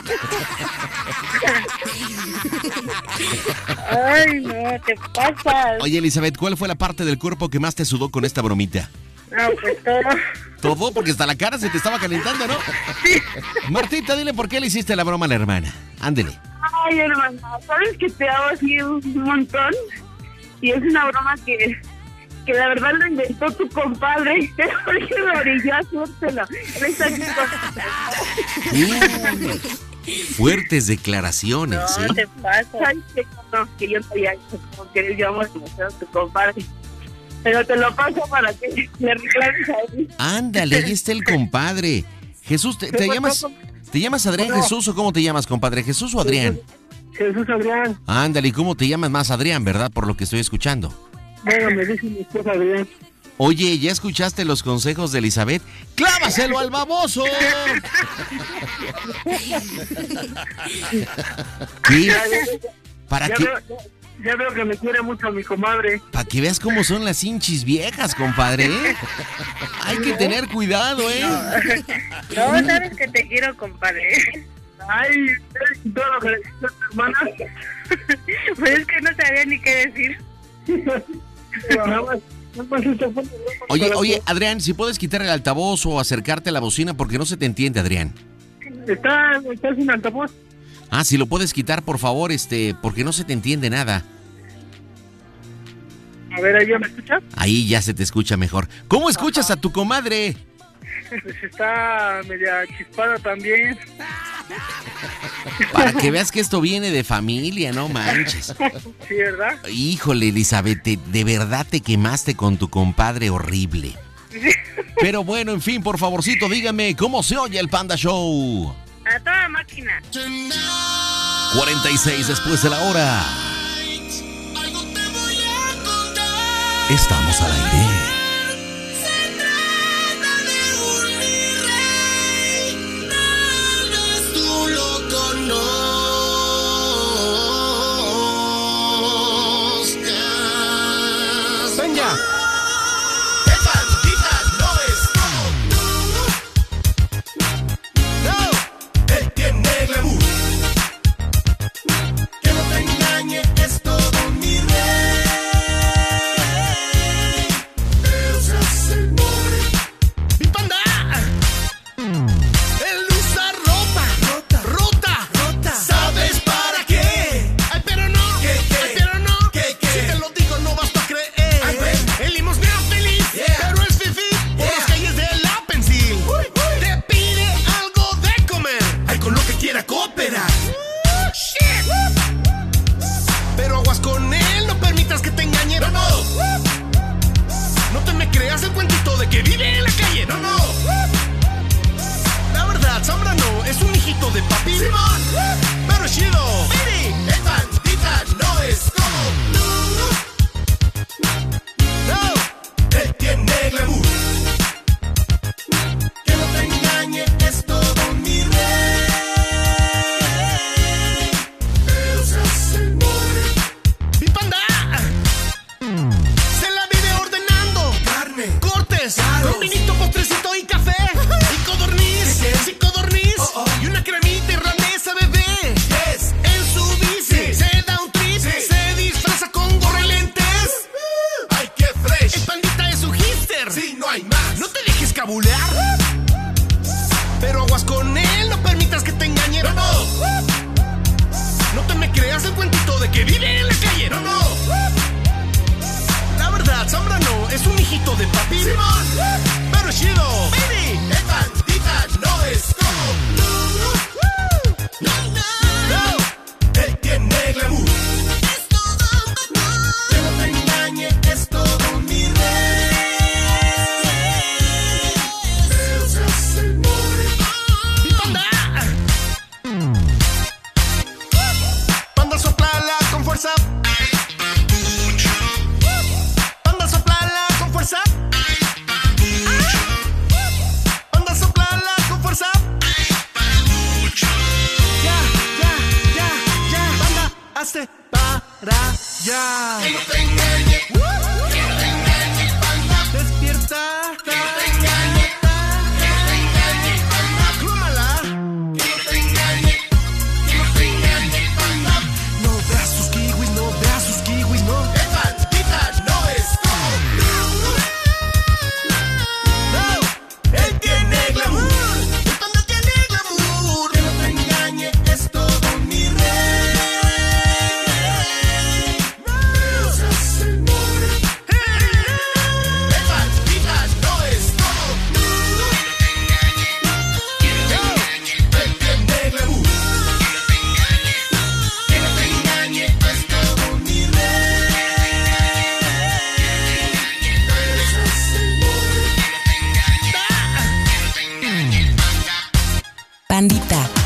Ay, no, te pasas. Oye, Elizabeth, ¿cuál fue la parte del cuerpo que más te sudó con esta bromita? No, pues todo. ¿Todo? Porque hasta la cara se te estaba calentando, ¿no? Sí. Martita, dile por qué le hiciste la broma a la hermana. Ándele. Ay, hermana, ¿sabes que te hago así un montón? Y es una broma que la verdad lo inventó tu compadre. Porque me orilló a hacérselo. Fuertes declaraciones, No, te pasa. Ay, que yo sabía como que yo amo demasiado a tu compadre. Pero te lo paso para que le reclames a él. Ándale, ahí está el compadre. Jesús, ¿te llamas Adrián Jesús o cómo te llamas, compadre? ¿Jesús o Adrián? Jesús Adrián. Ándale, ¿y cómo te llamas más Adrián, verdad? Por lo que estoy escuchando. Bueno, me dice mi esposa Adrián. Oye, ¿ya escuchaste los consejos de Elizabeth? ¡Clávaselo al baboso! ¿Qué? ¿Para qué? Ya veo que me quiere mucho mi comadre. Para que veas cómo son las hinchis viejas, compadre. Hay que tener cuidado, ¿eh? No, sabes que te quiero, compadre. Ay, todo lo que le dices a tu hermana. Pues es que no sabía ni qué decir. Oye, Adrián, si puedes quitar el altavoz o acercarte a la bocina porque no se te entiende, Adrián. ¿Está sin altavoz? Ah, si lo puedes quitar, por favor, porque no se te entiende nada. A ver, ¿ahí ya me escuchas? Ahí ya se te escucha mejor. ¿Cómo escuchas a tu comadre? Pues está media chispada también. Para que veas que esto viene de familia, no manches. Sí, ¿verdad? Híjole, Elizabeth, de verdad te quemaste con tu compadre horrible. Pero bueno, en fin, por favorcito, dígame, ¿cómo se oye el Panda Show? A toda máquina. 46 después de la hora. Estamos al aire.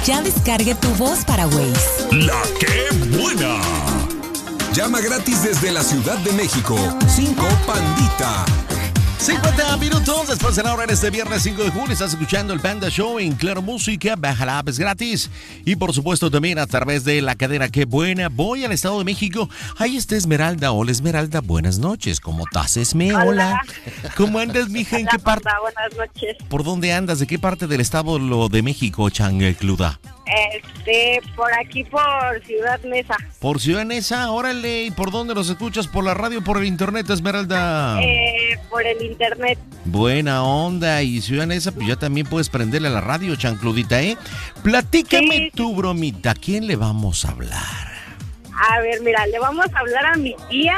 ya descargue tu voz para Waze. La que buena. Llama gratis desde la Ciudad de México. 5 Pandita. 50 minutos después de la hora en este viernes 5 de julio. Estás escuchando el Panda Show en Claro Música. Baja la app, es gratis. Y por supuesto también a través de la cadena Qué Buena. Voy al Estado de México. Ahí está Esmeralda. Hola Esmeralda, buenas noches. ¿Cómo estás, Esme? Hola. ¿Cómo andas, mija? ¿En qué parte? Buenas noches. ¿Por dónde andas? ¿De qué parte del Estado de México, Chancluda? Por aquí, por Ciudad Neza. ¿Por Ciudad Neza? Órale. ¿Y por dónde los escuchas? ¿Por la radio o por el internet, Esmeralda? Por el internet. Buena onda. Y Ciudad Neza, pues ya también puedes prenderle a la radio, Chancludita, ¿eh? Platícame tu bromita. ¿A quién le vamos a hablar? A ver, mira, le vamos a hablar a mi tía.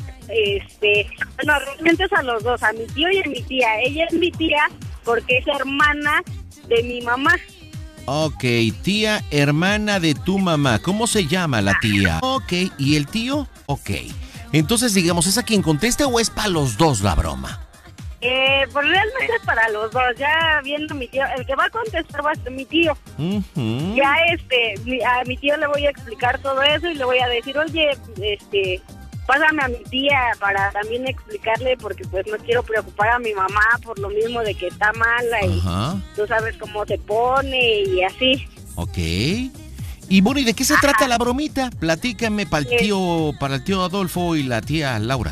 Bueno, realmente es a los dos, a mi tío y a mi tía. Ella es mi tía porque es hermana de mi mamá. Ok, tía, hermana de tu mamá. ¿Cómo se llama la tía? Ok, ¿y el tío? Ok. Entonces, digamos, ¿es a quien contesta o es para los dos la broma? Pues realmente es para los dos. Ya viendo mi tío, el que va a contestar va a ser mi tío. Ya a mi tío le voy a explicar todo eso y le voy a decir, oye, pásame a mi tía para también explicarle, porque pues no quiero preocupar a mi mamá por lo mismo de que está mala y tú sabes cómo se pone y así. Ok. Y bueno, ¿y de qué se trata la bromita? Platícame para el tío Adolfo y la tía Laura.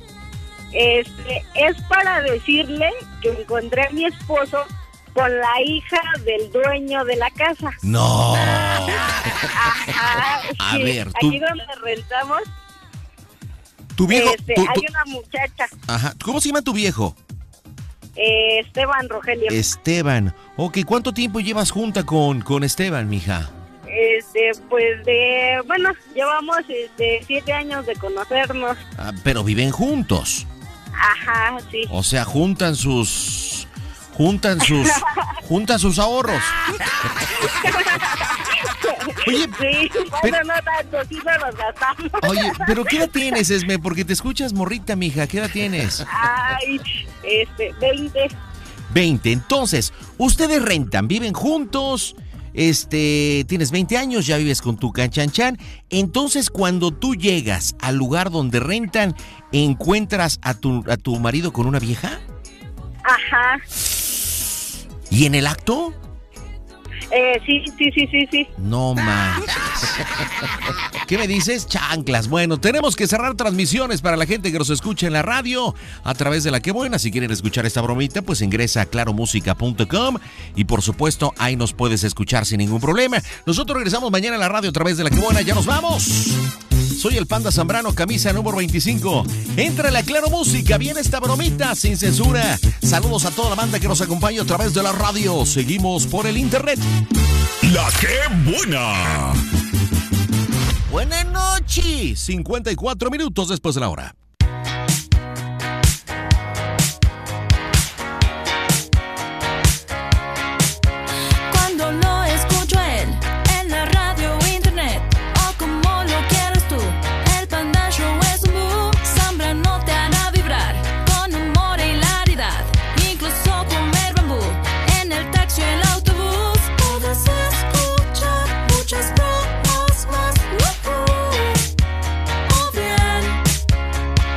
Es para decirle que encontré a mi esposo con la hija del dueño de la casa. No. Ajá. A ver, aquí donde rentamos. Tu viejo. Hay una muchacha. Ajá. ¿Cómo se llama tu viejo? Esteban Rogelio. Esteban. Ok, ¿cuánto tiempo llevas junta con Esteban, mija? Pues bueno, llevamos 7 años de conocernos. Ah, pero viven juntos. Ajá, sí. O sea, juntan sus ahorros. Oye, sí, bueno, no tanto, sí se los gastamos. Oye, pero ¿qué edad tienes, Esme? Porque te escuchas morrita, mija. ¿Qué edad tienes? Ay, 20. 20. Entonces, ustedes rentan, viven juntos. Tienes 20 años, ya vives con tu canchanchan. Entonces, cuando tú llegas al lugar donde rentan, ¿encuentras a tu marido con una vieja? Ajá. ¿Y en el acto? Sí. No manches. ¿Qué me dices? Chanclas. Bueno, tenemos que cerrar transmisiones para la gente que nos escucha en la radio a través de La Qué Buena. Si quieren escuchar esta bromita, pues ingresa a claromusica.com y por supuesto ahí nos puedes escuchar sin ningún problema. Nosotros regresamos mañana a la radio a través de La Qué Buena. ¡Ya nos vamos! Soy el Panda Zambrano, camisa número 25. Entra a Claro Música, viene esta bromita sin censura. Saludos a toda la banda que nos acompaña a través de la radio. Seguimos por el internet. La Qué Buena. Buenas noches. 54 minutos después de la hora. Cuando lo escucho a él en la radio o internet, o como lo quieras tú, el Panda Show es un boom. Zambrano te hará vibrar con humor e hilaridad, incluso comer bambú en el taxi o el autobús. Puedes escuchar muchas bromas más, o bien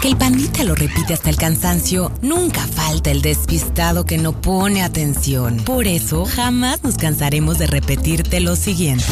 Aunque el pandita lo repite hasta el cansancio, nunca falta el despistado que no pone atención. Por eso, jamás nos cansaremos de repetirte lo siguiente.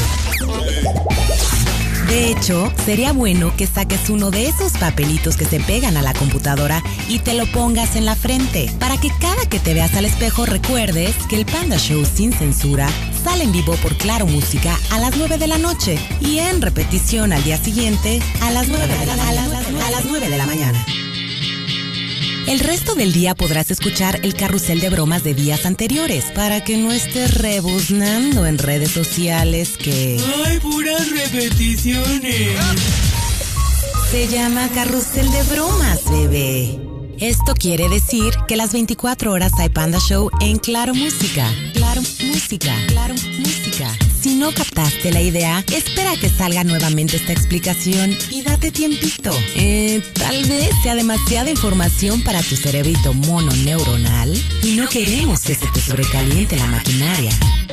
De hecho, sería bueno que saques uno de esos papelitos que se pegan a la computadora y te lo pongas en la frente, para que cada que te veas al espejo recuerdes que el Panda Show sin censura sale en vivo por Claro Música a las 9 de la noche y en repetición al día siguiente a las 9 de la mañana. El resto del día podrás escuchar el carrusel de bromas de días anteriores para que no estés rebuznando en redes sociales que... ¡Ay, puras repeticiones! Se llama carrusel de bromas, bebé. Esto quiere decir que las 24 horas hay Panda Show en Claro Música. Claro Música. Claro Música. Si no captaste la idea, espera que salga nuevamente esta explicación y date tiempito. Tal vez sea demasiada información para tu cerebrito mono neuronal y no queremos que se te sobrecaliente la maquinaria.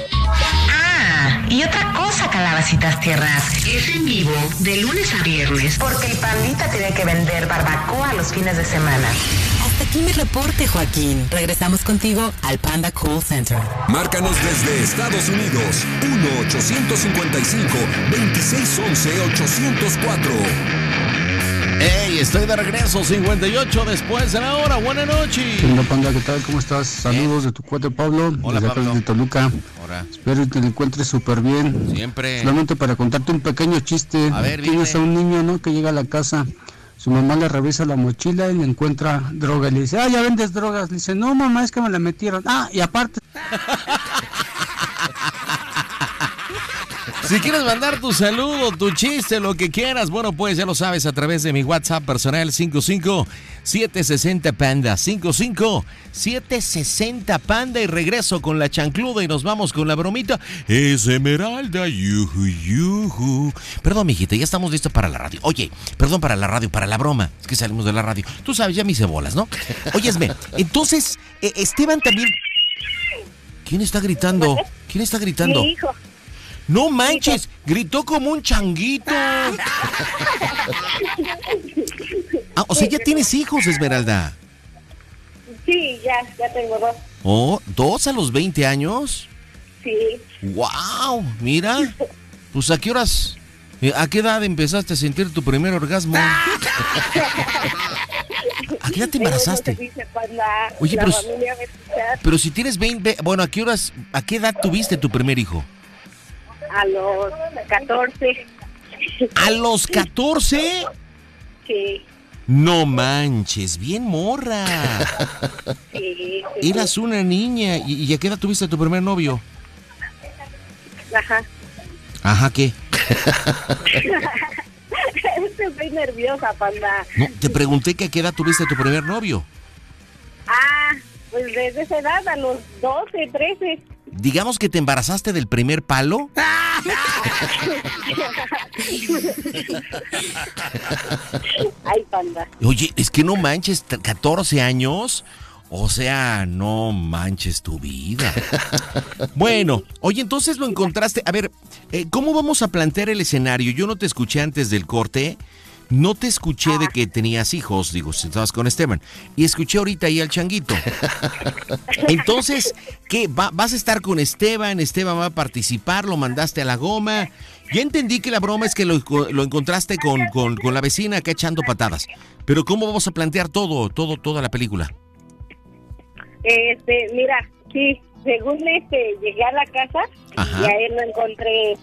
Y otra cosa, Calabacitas Tierras, es en vivo de lunes a viernes, porque el pandita tiene que vender barbacoa los fines de semana. Hasta aquí mi reporte, Joaquín. Regresamos contigo al Panda Call Center. Márcanos desde Estados Unidos, 1-855-2611-804. ¡Hey! Estoy de regreso, 58 después de la hora. Buenas noches. Hola, Panda, ¿qué tal? ¿Cómo estás? Saludos de tu cuate Pablo. Hola, desde Pablo. acá de Toluca. Hola. Espero que te encuentres súper bien. Siempre. Solamente para contarte un pequeño chiste. A ver, Tienes dime. a un niño, ¿no? Que llega a la casa. Su mamá le revisa la mochila y le encuentra droga. Le dice, ¿ya vendes drogas? Le dice, no, mamá, es que me la metieron. Y aparte... Si quieres mandar tu saludo, tu chiste, lo que quieras, bueno, pues ya lo sabes a través de mi WhatsApp personal 55760 Panda, 55760 Panda, y regreso con la chancluda y nos vamos con la bromita. Esmeralda, yuju. Perdón, mijita, ya estamos listos para la radio. Oye, perdón, para la radio, para la broma. Es que salimos de la radio. Tú sabes, ya me hice bolas, ¿no? Oye, Esme, entonces, Esteban también... ¿Quién está gritando? ¿Quién está gritando? Mi hijo. No manches, gritó como un changuito. O sea, ya tienes hijos, Esmeralda. Sí, ya tengo 2. Oh, ¿2 a los 20 años? Sí. ¡Wow! Mira, pues ¿a qué horas, a qué edad empezaste a sentir tu primer orgasmo? ¿A qué edad te embarazaste? Oye, pero si tienes 20, bueno, ¿a qué edad tuviste tu primer hijo? A los 14. ¿A los 14? Sí. No manches, bien morra. Sí. Eras una niña. ¿Y a qué edad tuviste tu primer novio? Ajá. Ajá, ¿qué? Estoy nerviosa, Panda. No, te pregunté que a qué edad tuviste tu primer novio. Pues desde esa edad, a los 12, 13. Digamos que te embarazaste del primer palo. Ay, Panda. Oye, es que no manches, 14 años. O sea, no manches tu vida. Bueno, oye, entonces lo encontraste. A ver, ¿cómo vamos a plantear el escenario? Yo no te escuché antes del corte. No te escuché de que tenías hijos, digo, si estabas con Esteban. Y escuché ahorita ahí al changuito. Entonces, ¿qué? ¿Vas a estar con Esteban? ¿Esteban va a participar? ¿Lo mandaste a la goma? Ya entendí que la broma es que lo encontraste con la vecina acá echando patadas. Pero ¿cómo vamos a plantear toda la película? Mira, sí, según llegué a la casa. Ajá. Y a él lo encontré,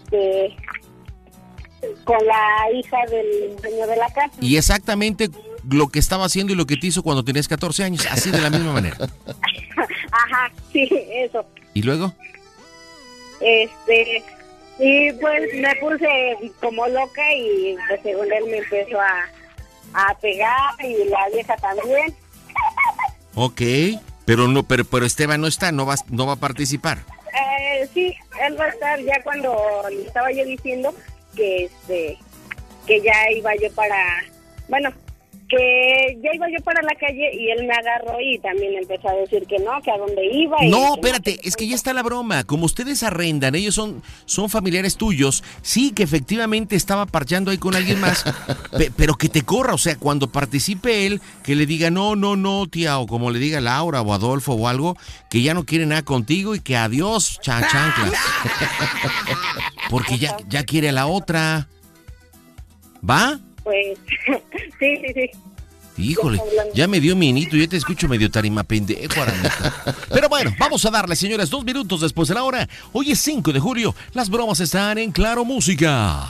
con la hija del dueño de la casa. Y exactamente lo que estaba haciendo y lo que te hizo cuando tenías 14 años, así de la misma manera. Ajá, sí, eso. ¿Y luego? Y pues me puse como loca y pues, según él me empezó a pegar y la vieja también. Ok, pero Esteban no está, no va a participar. Sí, él va a estar ya cuando le estaba yo diciendo que ya iba yo para, bueno, que ya iba yo para la calle y él me agarró y también empezó a decir que no, que a dónde iba. Y No, que espérate, es que ya está la broma. Como ustedes arrendan, ellos son familiares tuyos. Sí, que efectivamente estaba parchando ahí con alguien más, pero que te corra. O sea, cuando participe él, que le diga no, tía, o como le diga Laura o Adolfo o algo, que ya no quiere nada contigo y que adiós, chanclas. Porque ya quiere a la otra. ¿Va? Pues, sí. Híjole, ya me dio minito, ya te escucho medio tarima pendejo, Aranita. Pero bueno, vamos a darle, señores, 2 minutos después de la hora. Hoy es 5 de julio, las bromas están en Claro Música.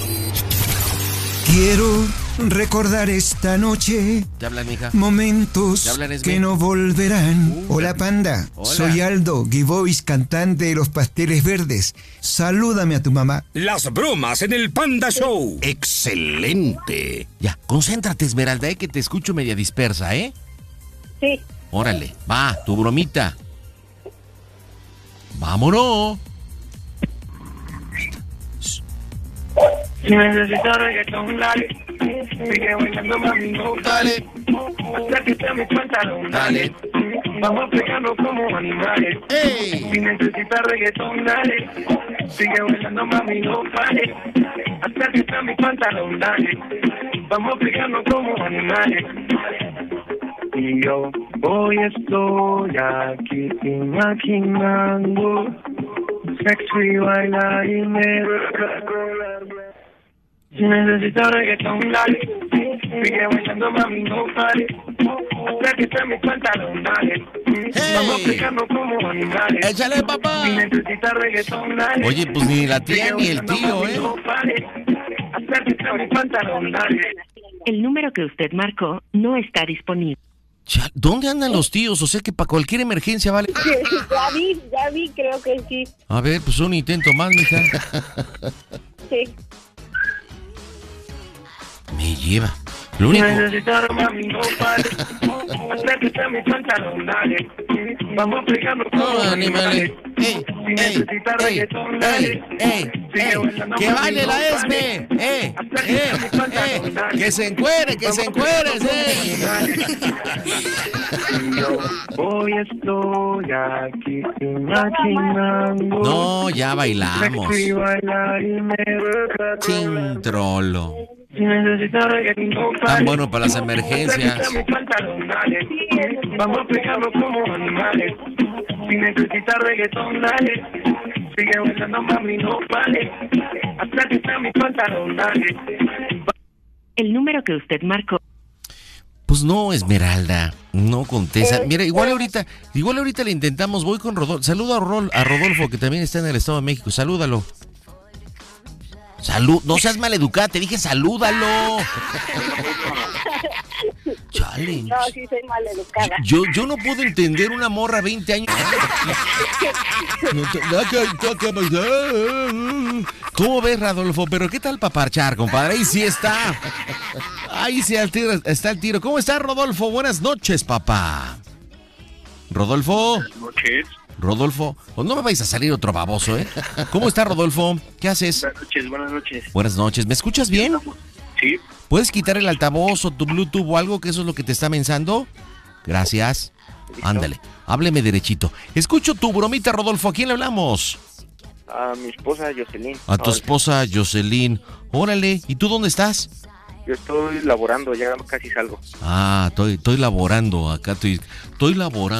Quiero recordar esta noche ¿Te hablan, mija? momentos ¿Te hablan, Esme? que no volverán. Hola, Panda. Hola. Soy Aldo, Givois, cantante de Los Pasteles Verdes. Salúdame a tu mamá. Las bromas en el Panda Show. ¡Excelente! Ya, concéntrate, Esmeralda, que te escucho media dispersa, ¿eh? Sí. Órale, va, tu bromita. ¡Vámonos! Necesito reggaetón, dale. Sigue bailando, mami, no dale. Acércate a mi pantalón, dale. Vamos pegando como animales. Si necesitas reggaetón, dale. Sigue bailando, mami, no dale. Acércate a mi pantalón, dale. Vamos pegando como animales. Y yo hoy estoy aquí imaginando sexo y bailarines. Si necesitas reggaetón, dale. Sigue bailando, mami, no pare. Acércate a mi pantalón, dale. Vamos pegando como animales. ¡Échale, papá! Si necesitas reggaetón, dale. Oye, pues ni la tía ni el tío, ¿eh? No pare. Acércate a mi pantalón, dale. El número que usted marcó no está disponible. ¿Dónde andan los tíos? O sea que para cualquier emergencia vale. Ya vi, creo que sí. A ver, pues un intento más, mija. Sí. Me lleva. Lo único. Necesitas mami, no pare. Acércate a mi pantalón, dale. Vamos pegando como animales. Si necesitas reggaetón, dale. ¡Que baile la Esme! ¡Que se encuere, que se encuere! Hoy estoy aquí imaginando. No, ya bailamos. Sexy bailar y me Sin trolo. Si necesitas reggaetón, no pare. Tan bueno para las emergencias. Acércate a mi pantalón, dale. Vamos pegando como animales. Si necesitas reggaetón, dale. Sigue bailando, mami, no vale. Acércate a mi pantalón, dale. El número que usted marcó. Pues no, Esmeralda, no contesta. Mira, igual ahorita le intentamos. Voy con Rodolfo. Saluda a Rodolfo, que también está en el Estado de México. Salúdalo. No seas maleducada, te dije salúdalo. Chale. No, sí soy maleducada. Yo no puedo entender una morra 20 años. ¿Cómo ves, Rodolfo? Pero ¿qué tal para parchar, compadre? Ahí sí está. Ahí sí está el tiro. ¿Cómo está, Rodolfo? Buenas noches, papá. ¿Rodolfo? Buenas noches. Rodolfo, pues no me vais a salir otro baboso, ¿eh? ¿Cómo está, Rodolfo? ¿Qué haces? Buenas noches. Buenas noches. ¿Me escuchas bien? Sí. ¿Puedes quitar el altavoz o tu Bluetooth o algo, que eso es lo que te está mensando? Gracias. ¿Listo? Ándale, hábleme derechito. Escucho tu bromita, Rodolfo. ¿A quién le hablamos? A mi esposa, Jocelyn. A tu esposa, Jocelyn. Órale, ¿y tú dónde estás? Yo estoy laborando, ya casi salgo. Ah, estoy laborando, acá estoy laborando.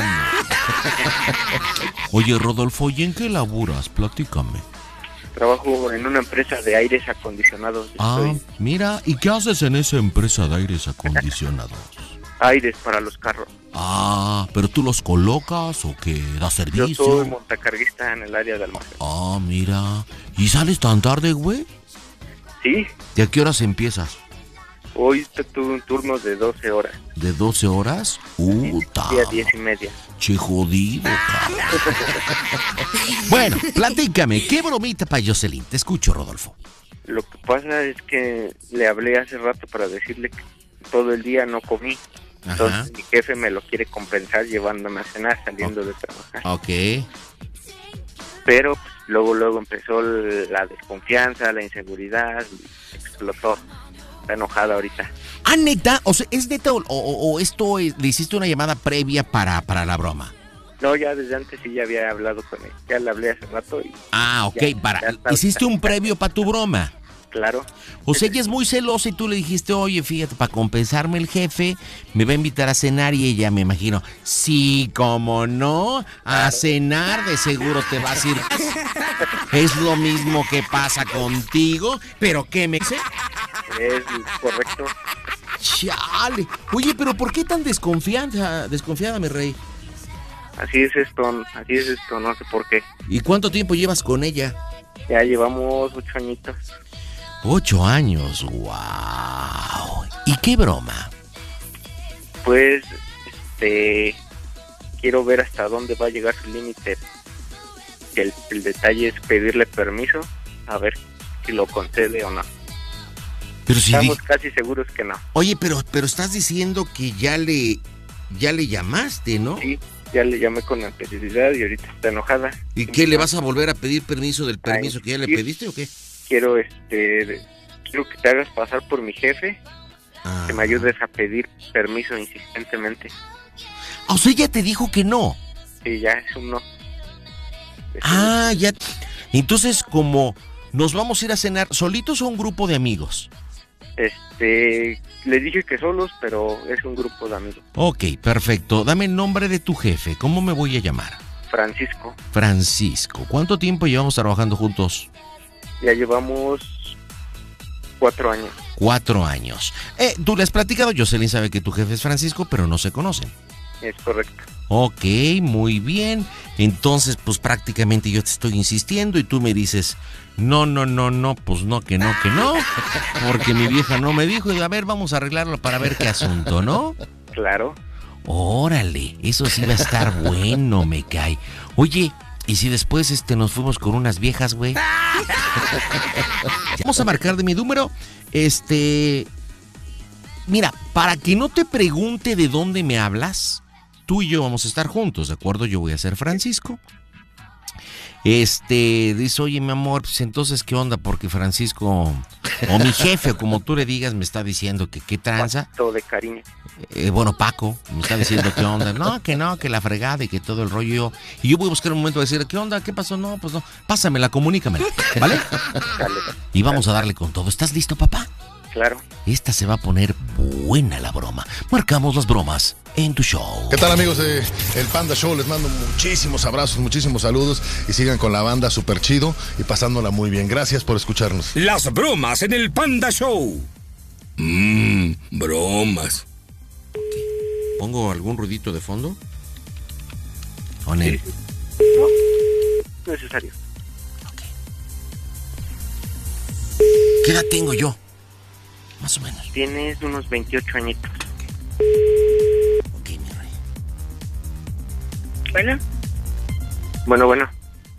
Oye, Rodolfo, ¿y en qué laburas? Platícame. Trabajo en una empresa de aires acondicionados. Mira, ¿y qué haces en esa empresa de aires acondicionados? Aires para los carros. Ah, ¿pero tú los colocas o qué? ¿Das servicio? Yo soy montacarguista en el área de almacén. Ah, mira. ¿Y sales tan tarde, güey? Sí. ¿De a qué horas empiezas? Hoy tuve un turno de 12 horas. ¿De 12 horas? Sí, a 10:30. Che jodido, cabrón. Bueno, platícame, ¿qué bromita para Jocelyn? Te escucho, Rodolfo. Lo que pasa es que le hablé hace rato para decirle que todo el día no comí. Entonces mi jefe me lo quiere compensar llevándome a cenar saliendo de trabajar. Ok. Pero pues, luego empezó la desconfianza, la inseguridad, explotó. está enojada ahorita. Ah, ¿neta? O sea, ¿es neta o esto le hiciste una llamada previa para la broma? No, ya desde antes sí ya había hablado con él. Ya le hablé hace rato y... Ah, ok, hiciste un previo para tu broma. Claro. O sea, ella es muy celosa y tú le dijiste, oye, fíjate, para compensarme el jefe, me va a invitar a cenar y ella, me imagino, sí, cómo no, a cenar de seguro te vas a ir. Es lo mismo que pasa contigo, pero ¿qué me dice? Es correcto. Chale. Oye, pero ¿por qué tan desconfiada, mi rey? Así es esto, no sé por qué. ¿Y cuánto tiempo llevas con ella? Ya llevamos 8 añitos. 8 años, wow. ¿Y qué broma? Pues, quiero ver hasta dónde va a llegar su límite. El detalle es pedirle permiso, a ver si lo concede o no. Pero si estamos casi seguros que no. Oye, pero estás diciendo que ya le llamaste, ¿no? Sí, ya le llamé con anterioridad y ahorita está enojada. ¿Y qué, le vas a volver a pedir permiso del permiso que ya le pediste o qué? Quiero que te hagas pasar por mi jefe, que me ayudes a pedir permiso insistentemente. O sea, ya te dijo que no. Sí, ya es un no. Ya. Entonces, como nos vamos a ir a cenar, ¿solitos o un grupo de amigos? Le dije que solos, pero es un grupo de amigos. Ok, perfecto. Dame el nombre de tu jefe. ¿Cómo me voy a llamar? Francisco. Francisco. ¿Cuánto tiempo llevamos trabajando juntos? Ya llevamos 4 años. 4 años. Tú le has platicado, Jocelyn sabe que tu jefe es Francisco, pero no se conocen. Es correcto. Ok, muy bien. Entonces, pues prácticamente yo te estoy insistiendo y tú me dices, no, pues no, que no, porque mi vieja no me dijo y a ver, vamos a arreglarlo para ver qué asunto, ¿no? Claro. Órale, eso sí va a estar bueno, me cae. Oye, ¿y si después nos fuimos con unas viejas, güey? Vamos a marcar de mi número. Mira, para que no te pregunte de dónde me hablas, tú y yo vamos a estar juntos, ¿de acuerdo? Yo voy a ser Francisco. Dice, oye, mi amor, pues entonces, ¿qué onda? Porque Francisco, o mi jefe, o como tú le digas, me está diciendo que qué tranza. Todo de cariño. Bueno, Paco, me está diciendo qué onda. No, que la fregada y que todo el rollo. Y yo voy a buscar un momento de decir, ¿qué onda? ¿Qué pasó? No, pues no. Pásamela, comunícamela, ¿vale? Dale. Y vamos a darle con todo. ¿Estás listo, papá? Claro. Esta se va a poner buena la broma. Marcamos las bromas en tu show. ¿Qué tal, amigos de El Panda Show? Les mando muchísimos abrazos, muchísimos saludos y sigan con la banda súper chido y pasándola muy bien. Gracias por escucharnos. Las bromas en El Panda Show. Bromas. ¿Pongo algún ruidito de fondo? ¿O no? No, necesario. Ok. ¿Qué edad tengo yo? Más o menos. Tienes unos 28 añitos. Ok, mi rey. Bueno.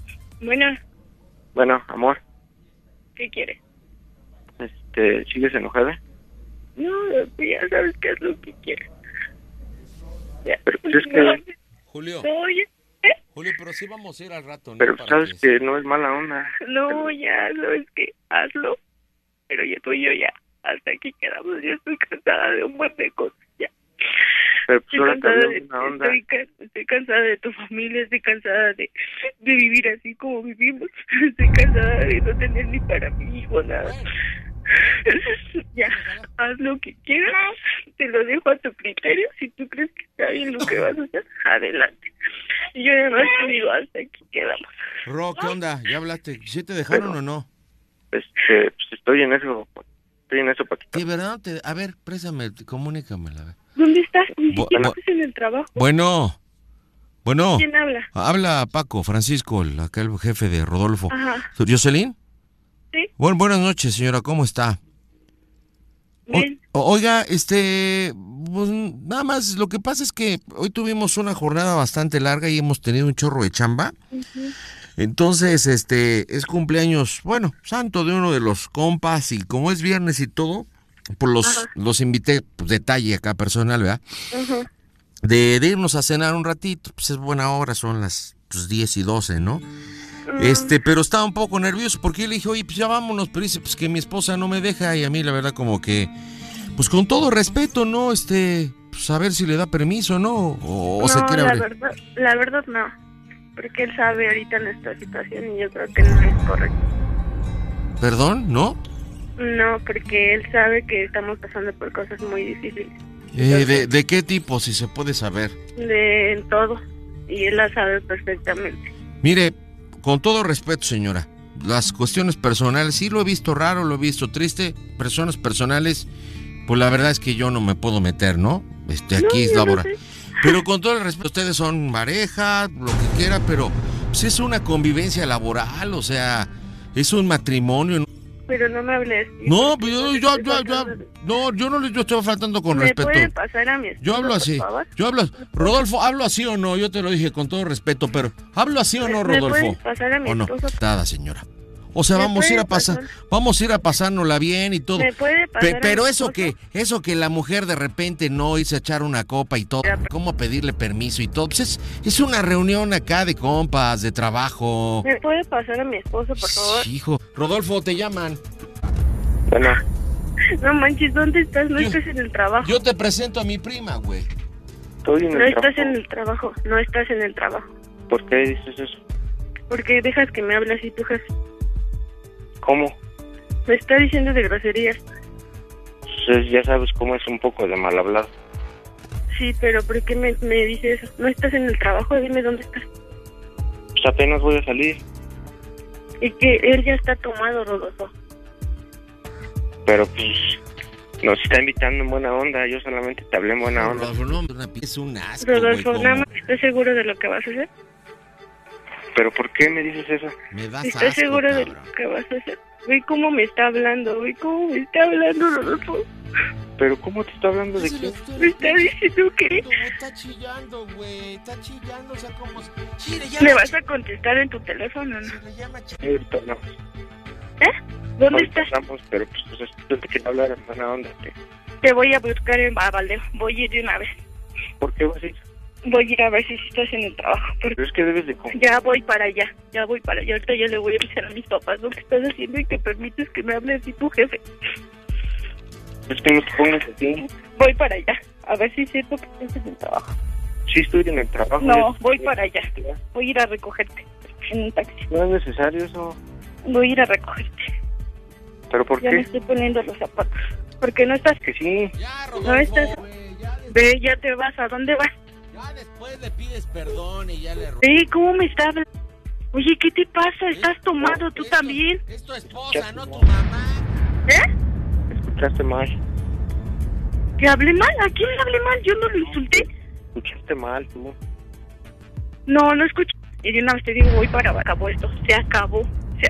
Bueno, amor. ¿Qué quieres? ¿Sigues enojada? No, ya sabes qué es lo que quieres. Ya. Pero pues es que... Julio. Oye, Julio, pero sí vamos a ir al rato, ¿no? Pero sabes que no es mala onda. no, ya sabes que hazlo. Pero tú y yo ya, hasta aquí quedamos. Yo estoy cansada de un buen de cosas ya. Pero pues ahora Estoy también una onda. Estoy cansada de tu familia, estoy cansada de vivir así como vivimos. Estoy cansada de no tener ni para mi hijo nada. Ya, haz lo que quieras, te lo dejo a tu criterio. Si tú crees que está bien lo que vas a hacer, adelante. Y yo además te digo, hasta aquí quedamos. Ro, ¿qué onda? ¿Ya hablaste? ¿Sí te dejaron o no? Pues estoy en eso, Paquito. ¿De verdad? A ver, préstame, comunícamela. A ver. ¿Dónde estás? Ni siquiera estás en el trabajo. Bueno. ¿Quién habla? Habla Paco, Francisco, acá el jefe de Rodolfo. Ajá. ¿Jocelyn? Sí. Bueno, buenas noches, señora, ¿cómo está? Bien. Oiga, pues nada más, lo que pasa es que hoy tuvimos una jornada bastante larga y hemos tenido un chorro de chamba. Uh-huh. Entonces, es cumpleaños, bueno, santo de uno de los compas y como es viernes y todo, pues los invité, pues, detalle acá personal, ¿verdad? Uh-huh. De irnos a cenar un ratito, pues es buena hora, son las 10 y 12, ¿no? Pero estaba un poco nervioso porque yo le dije, oye, pues ya vámonos, pero dice, pues que mi esposa no me deja y a mí la verdad como que, pues con todo respeto, ¿no? Pues a ver si le da permiso, ¿no? O no, se quiere abrir. La verdad no, porque él sabe ahorita nuestra situación y yo creo que no es correcto. ¿Perdón? ¿No? No, porque él sabe que estamos pasando por cosas muy difíciles. ¿De qué tipo, si se puede saber? De todo, y él la sabe perfectamente. Mire, con todo respeto, señora, las cuestiones personales, sí lo he visto raro, lo he visto triste, personas personales, pues la verdad es que yo no me puedo meter, ¿no? Aquí es laboral. Pero con todo el respeto, ustedes son pareja, lo que quiera, pero pues es una convivencia laboral, o sea, es un matrimonio. Pero no me hables. No, pues yo no le estoy faltando con respeto. ¿Me puede pasar a mi esposo, Yo hablo así. Rodolfo, ¿hablo así o no? Yo te lo dije con todo respeto, pero ¿hablo así o no, Rodolfo? ¿Me puedes pasar a mi esposo? Nada, señora. O sea, vamos a ir a pasárnosla bien y todo. ¿Me puede pasar pero a mi eso que la mujer de repente no irse a echar una copa y todo, ¿cómo pedirle permiso y todo? Pues es una reunión acá de compas, de trabajo. ¿Me puede pasar a mi esposo, por favor? Hijo, Rodolfo, te llaman. Bueno. No manches, ¿dónde estás? No estás en el trabajo. Yo te presento a mi prima, güey. Estoy en el trabajo. No estás en el trabajo. ¿Por qué dices eso? Porque dejas que me hable así tu jefe. ¿Cómo? Me está diciendo de groserías. Pues ya sabes cómo es un poco de mal hablado. Sí, pero ¿por qué me dice eso? ¿No estás en el trabajo? Dime dónde estás. Pues apenas voy a salir. Y que él ya está tomado, Rodolfo. Pero pues nos está invitando en buena onda. Yo solamente te hablé en buena onda. Rodolfo, no, es un asco, Rodolfo, güey, nada más ¿estás seguro de lo que vas a hacer? ¿Pero por qué me dices eso? Me das ¿Estás asco, seguro cabrón. de lo que vas a hacer? Ve cómo me está hablando, Rodolfo. ¿Pero cómo te está hablando de qué? Me está diciendo que... Está chillando, güey, está chillando, o sea, como... ¿Le vas a contestar en tu teléfono, no? Ahorita no. ¿Dónde estás? Pero pues yo te quería hablar en buena onda. Te voy a buscar en Baldeo. Voy a ir de una vez. ¿Por qué vas a ir? Voy a ir a ver si estás en el trabajo. Pero es que debes de... Ya voy para allá. Ahorita ya le voy a avisar a mis papás lo que estás haciendo y que permites que me hable así tu jefe. Es que no te pongas así. Voy para allá. A ver si es cierto que estás en el trabajo. Sí, estoy en el trabajo. No, voy para allá. Voy a ir a recogerte en un taxi. No es necesario eso. Voy a ir a recogerte. ¿Pero por Ya qué? me estoy poniendo los zapatos. ¿Por qué no estás? Que sí. Ya, Rodolfo, No estás. güey, ya Ve, ya te vas. ¿A dónde vas? Ya después le pides perdón y ya le... ¿Cómo me está hablando? Oye, ¿qué te pasa? ¿Estás tomado tú también? Es tu esposa, no tu mamá. Escuchaste mal. ¿Que hablé mal? ¿A quién le hablé mal? Yo no lo insulté. Escuchaste mal, tú. No escuché. Y de una vez te digo, voy para acabó esto. Se acabó.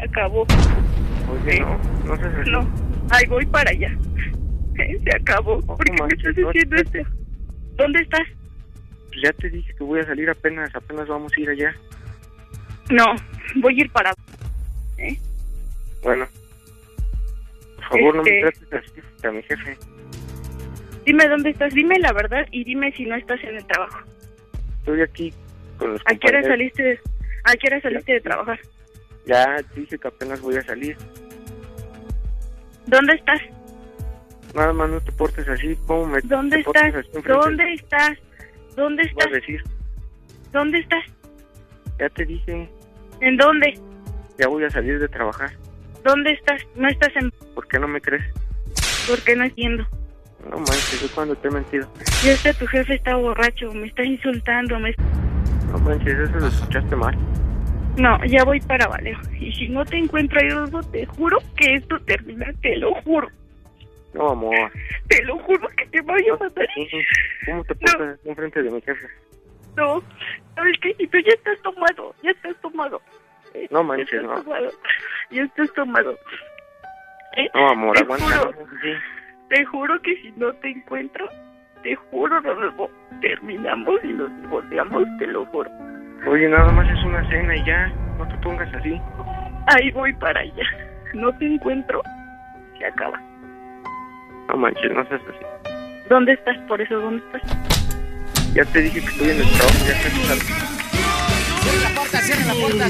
Oye, no seas así. No, ay, voy para allá. Se acabó. ¿Por qué me estás diciendo esto? ¿Dónde estás? Pues ya te dije que voy a salir apenas vamos a ir allá. No, voy a ir para... Bueno. Por favor, no me trates así a mi jefe. Dime dónde estás, dime la verdad y dime si no estás en el trabajo. Estoy aquí con los ¿A qué hora compañeros. saliste de trabajar? Ya te dije que apenas voy a salir. ¿Dónde estás? Nada más no te portes así. ¿Cómo me ¿Dónde te portes estás? así enfrente? ¿Dónde estás? ¿Dónde ¿Qué vas estás? a decir? ¿Dónde estás? Ya te dije. ¿En dónde? Ya voy a salir de trabajar. ¿Dónde estás? No estás en... ¿Por qué no me crees? Porque no entiendo. No manches, yo cuando te he mentido. Ya tu jefe está borracho, me está insultando, No manches, eso lo escuchaste mal. No, ya voy para Valeo. Y si no te encuentro ahí, Rodolfo, te juro que esto termina, te lo juro. No, amor. Te lo juro que te voy a matar. ¿Cómo te portas así enfrente de mi jefe? No, ¿sabes qué? Y tú ya estás tomado. No manches, no. Ya estás tomado. No, amor, Te aguanta. juro. Sí. Te juro que si no te encuentro, te juro, Rodolfo, terminamos y nos divorciamos, te lo juro. Oye, nada más es una cena y ya, no te pongas así. Ahí voy para allá. No te encuentro, se acaba. No manches, no seas así. ¿Dónde estás? Por eso, ¿dónde estás? Ya te dije que estoy en el trabajo, ya te sabes. la puerta, cierra la puerta.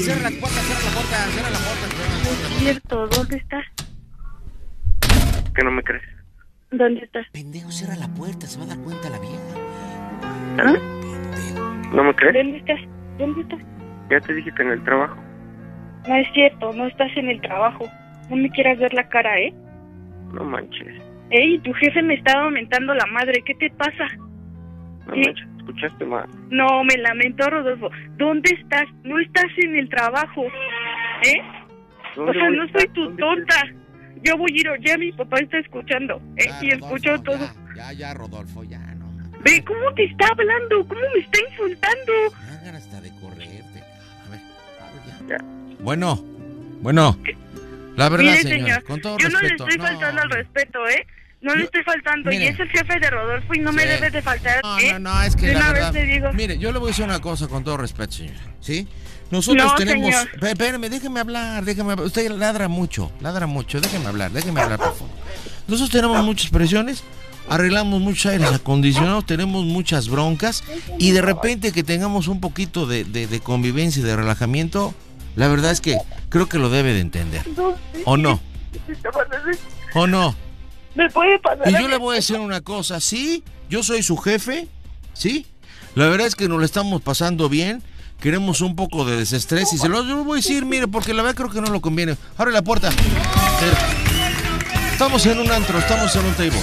Es cierto, ¿dónde estás? ¿Que no me crees? ¿Dónde estás? Pendejo, cierra la puerta, se va a dar cuenta la vieja. ¿Ah? ¿No me crees? ¿Dónde estás? ¿Dónde estás? Ya te dije que en el trabajo. No es cierto, no estás en el trabajo. No me quieras ver la cara, ¿eh? No manches. Ey, tu jefe me estaba aumentando la madre, ¿qué te pasa? No ¿Sí? manches, escuchaste mal. No, me lamento, Rodolfo. ¿Dónde estás? No estás en el trabajo, ¿eh? O sea, no soy tu tonta. Yo voy a ir, ya mi papá está escuchando, y escuchó todo. Ya, Rodolfo, ya, no. Ve, ¿cómo te está hablando? ¿Cómo me está insultando? Me dan ganas hasta de correrte. A ver, ya. Bueno, la verdad, Mire, señor, con todo yo respeto. no le estoy faltando al respeto, ¿eh? No le estoy faltando, mire. y es el jefe de Rodolfo y no me debe de faltar, ¿eh? No, es que de la una verdad, vez te digo. mire, yo le voy a decir una cosa con todo respeto, señora, ¿sí? Nosotros No, tenemos... señor. Espérame, déjeme hablar. Usted ladra mucho, déjeme hablar, por favor. Nosotros tenemos muchas presiones, arreglamos muchos aires acondicionados, tenemos muchas broncas, y de repente que tengamos un poquito de convivencia y de relajamiento, la verdad es que creo que lo debe de entender. ¿O no? ¿O no? ¿Me puede pasar? Y yo le voy a decir una cosa, sí, yo soy su jefe, ¿sí? La verdad es que nos lo estamos pasando bien, queremos un poco de desestrés, y yo lo voy a decir, mire, porque la verdad creo que no lo conviene. Abre la puerta. Estamos en un antro, estamos en un table.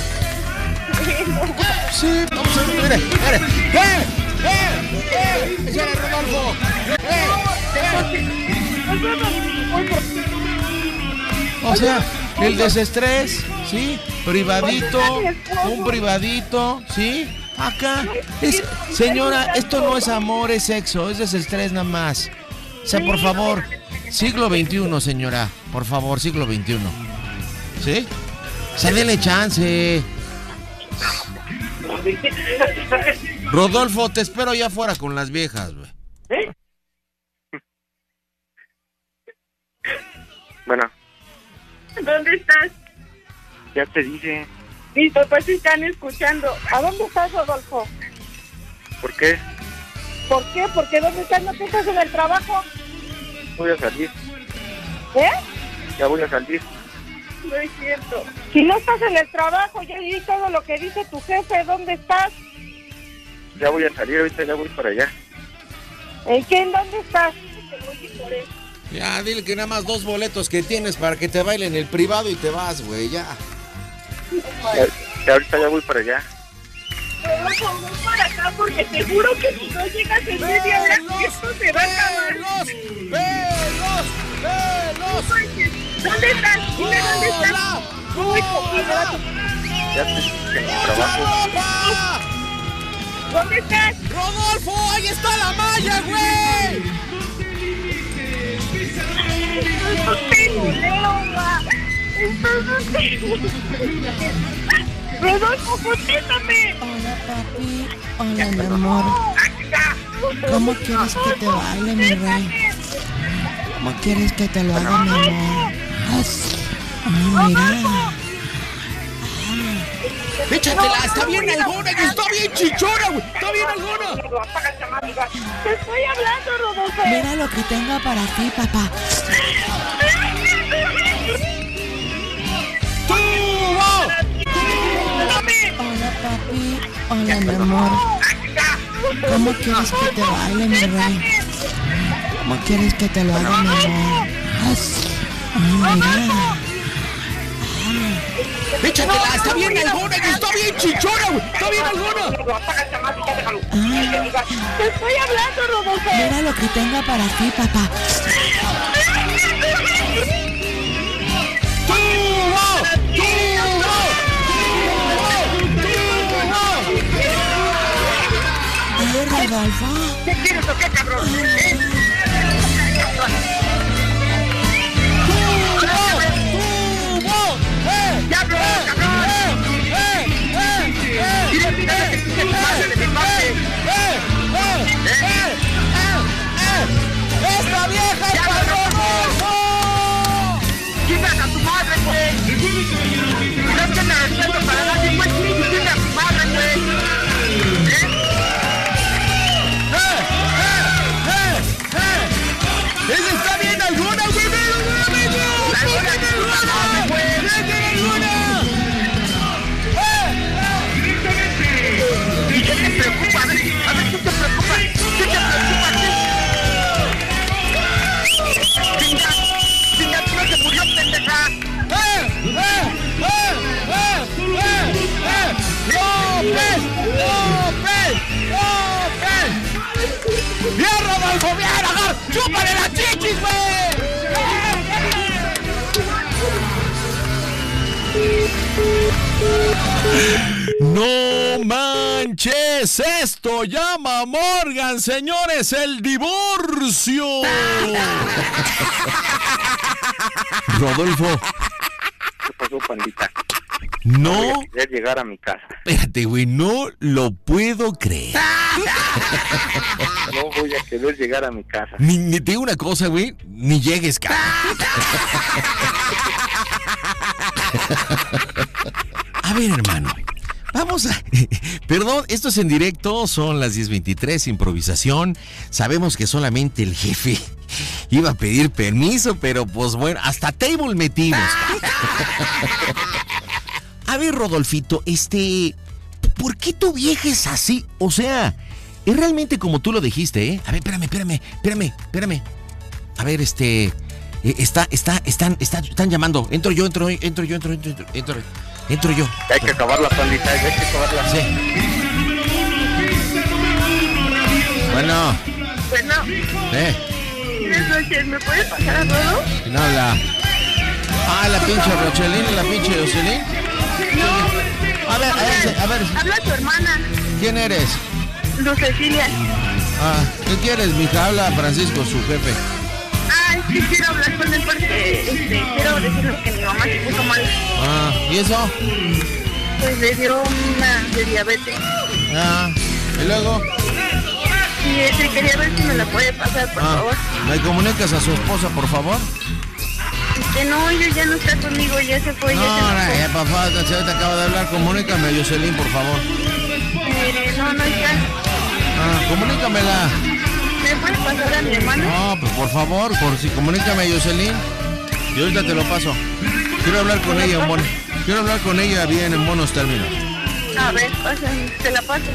Sí, vamos a ver, mire. ¡Échale, Rodolfo! O sea, el desestrés, ¿sí? Privadito, un privadito, ¿sí? Acá, señora, esto no es amor, es sexo, es desestrés nada más. O sea, por favor, siglo XXI, señora, por favor, siglo XXI. ¿Sí? O sea, denle chance. Rodolfo, te espero allá afuera con las viejas, güey. Bueno, ¿Dónde estás? ya te dije. Mis papás están escuchando. ¿A dónde estás, Rodolfo? ¿Por qué? ¿Por qué? Porque ¿dónde estás? ¿No te estás en el trabajo? Voy a salir. ¿Eh? Ya voy a salir. No es cierto. Si no estás en el trabajo, ya di todo lo que dice tu jefe. ¿Dónde estás? Ya voy a salir, ahorita ya voy para allá. ¿En qué? ¿En dónde estás? Te voy a ir por él. Ya, dile que nada más 2 boletos que tienes para que te bailen el privado y te vas, güey, ya. Ya ahorita ya voy para allá. Rodolfo, ven para acá porque te juro que si no llegas en media hora, esto se va a acabar. ¡Velos! ¿Dónde estás? Dime dónde estás. Muy poquito. Ya te dije que en mi trabajo. ¿Dónde estás? ¡Rodolfo! ¡Ahí está la malla, güey! Rodolfo, contéstame. Hola, papi. Hola, mi amor. ¿Cómo quieres que te baile, mi rey? ¿Cómo quieres que te lo haga, mi amor? Ay, mira. ¡Échatela! ¡Está bien algona! ¡Y está bien chichona, güey! ¡Está bien algona! Te estoy hablando, Rodolfo. Mira lo que tengo para ti, papá. Hola, papi. Hola, mi amor. ¿Cómo quieres que te baile, mi rey? ¿Cómo quieres que te lo haga, mi amor? Ay, mira. ¡Échatela! ¡Está bien algona! ¡Y está bien chichona, güey! ¡Está bien algona! Te estoy hablando, Rodolfo. Mira lo que tengo para ti, papá. Ay, Rodolfo. ¿Qué quieres o qué, cabrón? ¡Esta vieja es para Rodolfo! ¡Chingas a tu madre, güey! No es que te respeto para nadie, güey. ¡Chingas a tu madre, güey! Rodolfo, bien, agarra, chúpale las chichis, güey. No manches, esto llama a Morgan, señores, el divorcio. Rodolfo. ¿Qué pasó, pandita? No. Voy a querer llegar a mi casa. Espérate, güey, no lo puedo creer. No voy a querer llegar a mi casa. Ni te digo una cosa, güey, ni llegues, cara. A ver, hermano, vamos a... Perdón, esto es en directo, son las 10:23, improvisación. Sabemos que solamente el jefe iba a pedir permiso, pero pues bueno, hasta table metimos. A ver, Rodolfito, ¿por qué tu vieja es así? O sea, es realmente como tú lo dijiste, ¿eh? A ver, espérame. A ver, están llamando. Entro yo. Hay que acabar la pandita, hay que acabarla. Sí. Bueno. Buenas noches, ¿me puede pasar a Rodo? ¿Quién habla? Ah, la pinche Rochelín y la pinche Jocelyn. No. A ver. Habla tu hermana. ¿Quién eres? Luz Cecilia. Ah, ¿qué quieres, mija? Habla Francisco, su jefe. Ah, es que quiero hablar con él porque quiero decirle que mi mamá se puso mal. Ah, ¿y eso? Pues le dio una de diabetes. Ah, ¿y luego? Y quería ver si me la puede pasar, por favor. ¿Me comunicas a su esposa, por favor? No, ella ya no está conmigo, ya se fue. No, por favor, te acabo de hablar, comunícame a Jocelyn, por favor. No está. Ah, comunícamela. ¿Me puede pasar a mi hermana? No, pues por favor, comunícame a Jocelyn. Y ahorita te lo paso. Quiero hablar con ella bien en buenos términos. A ver, te la paso.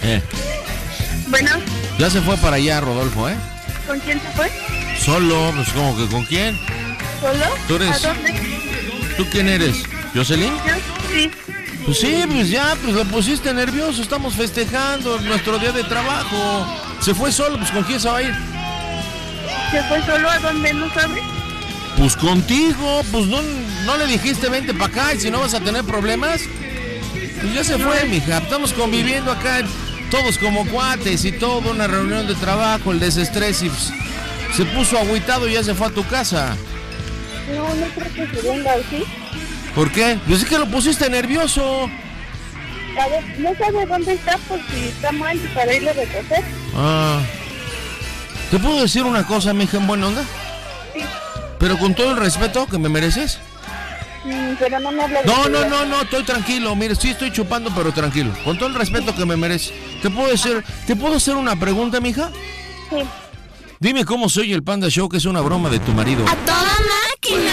Bueno. Ya se fue para allá, Rodolfo, ¿eh? ¿Con quién se fue? Solo, pues como que ¿con quién? ¿Solo? ¿Tú eres? ¿A dónde? ¿Tú quién eres? ¿Jocelyn? Yo, sí. Pues sí, pues lo pusiste nervioso, estamos festejando nuestro día de trabajo. Se fue solo, pues ¿con quién se va a ir? ¿Se fue solo a dónde, no sabes? Pues contigo, pues no le dijiste vente para acá y si no vas a tener problemas. Pues ya se fue, mija, estamos conviviendo acá todos como cuates y todo, una reunión de trabajo, el desestrés y pues, se puso agüitado y ya se fue a tu casa. No creo que se venga, ¿sí? ¿Por qué? Yo sé que lo pusiste nervioso. A ver, no sabe dónde está por si está mal para irle a recoger. Ah. ¿Te puedo decir una cosa, mija, en buena onda? Sí. Pero con todo el respeto que me mereces. Pero no me habla de... No, estoy tranquilo. Mire, sí estoy chupando, pero tranquilo. Con todo el respeto que me mereces. ¿Te puedo hacer una pregunta, mija? Sí. Dime cómo soy el Panda Show, que es una broma de tu marido. ¡A toda máquina!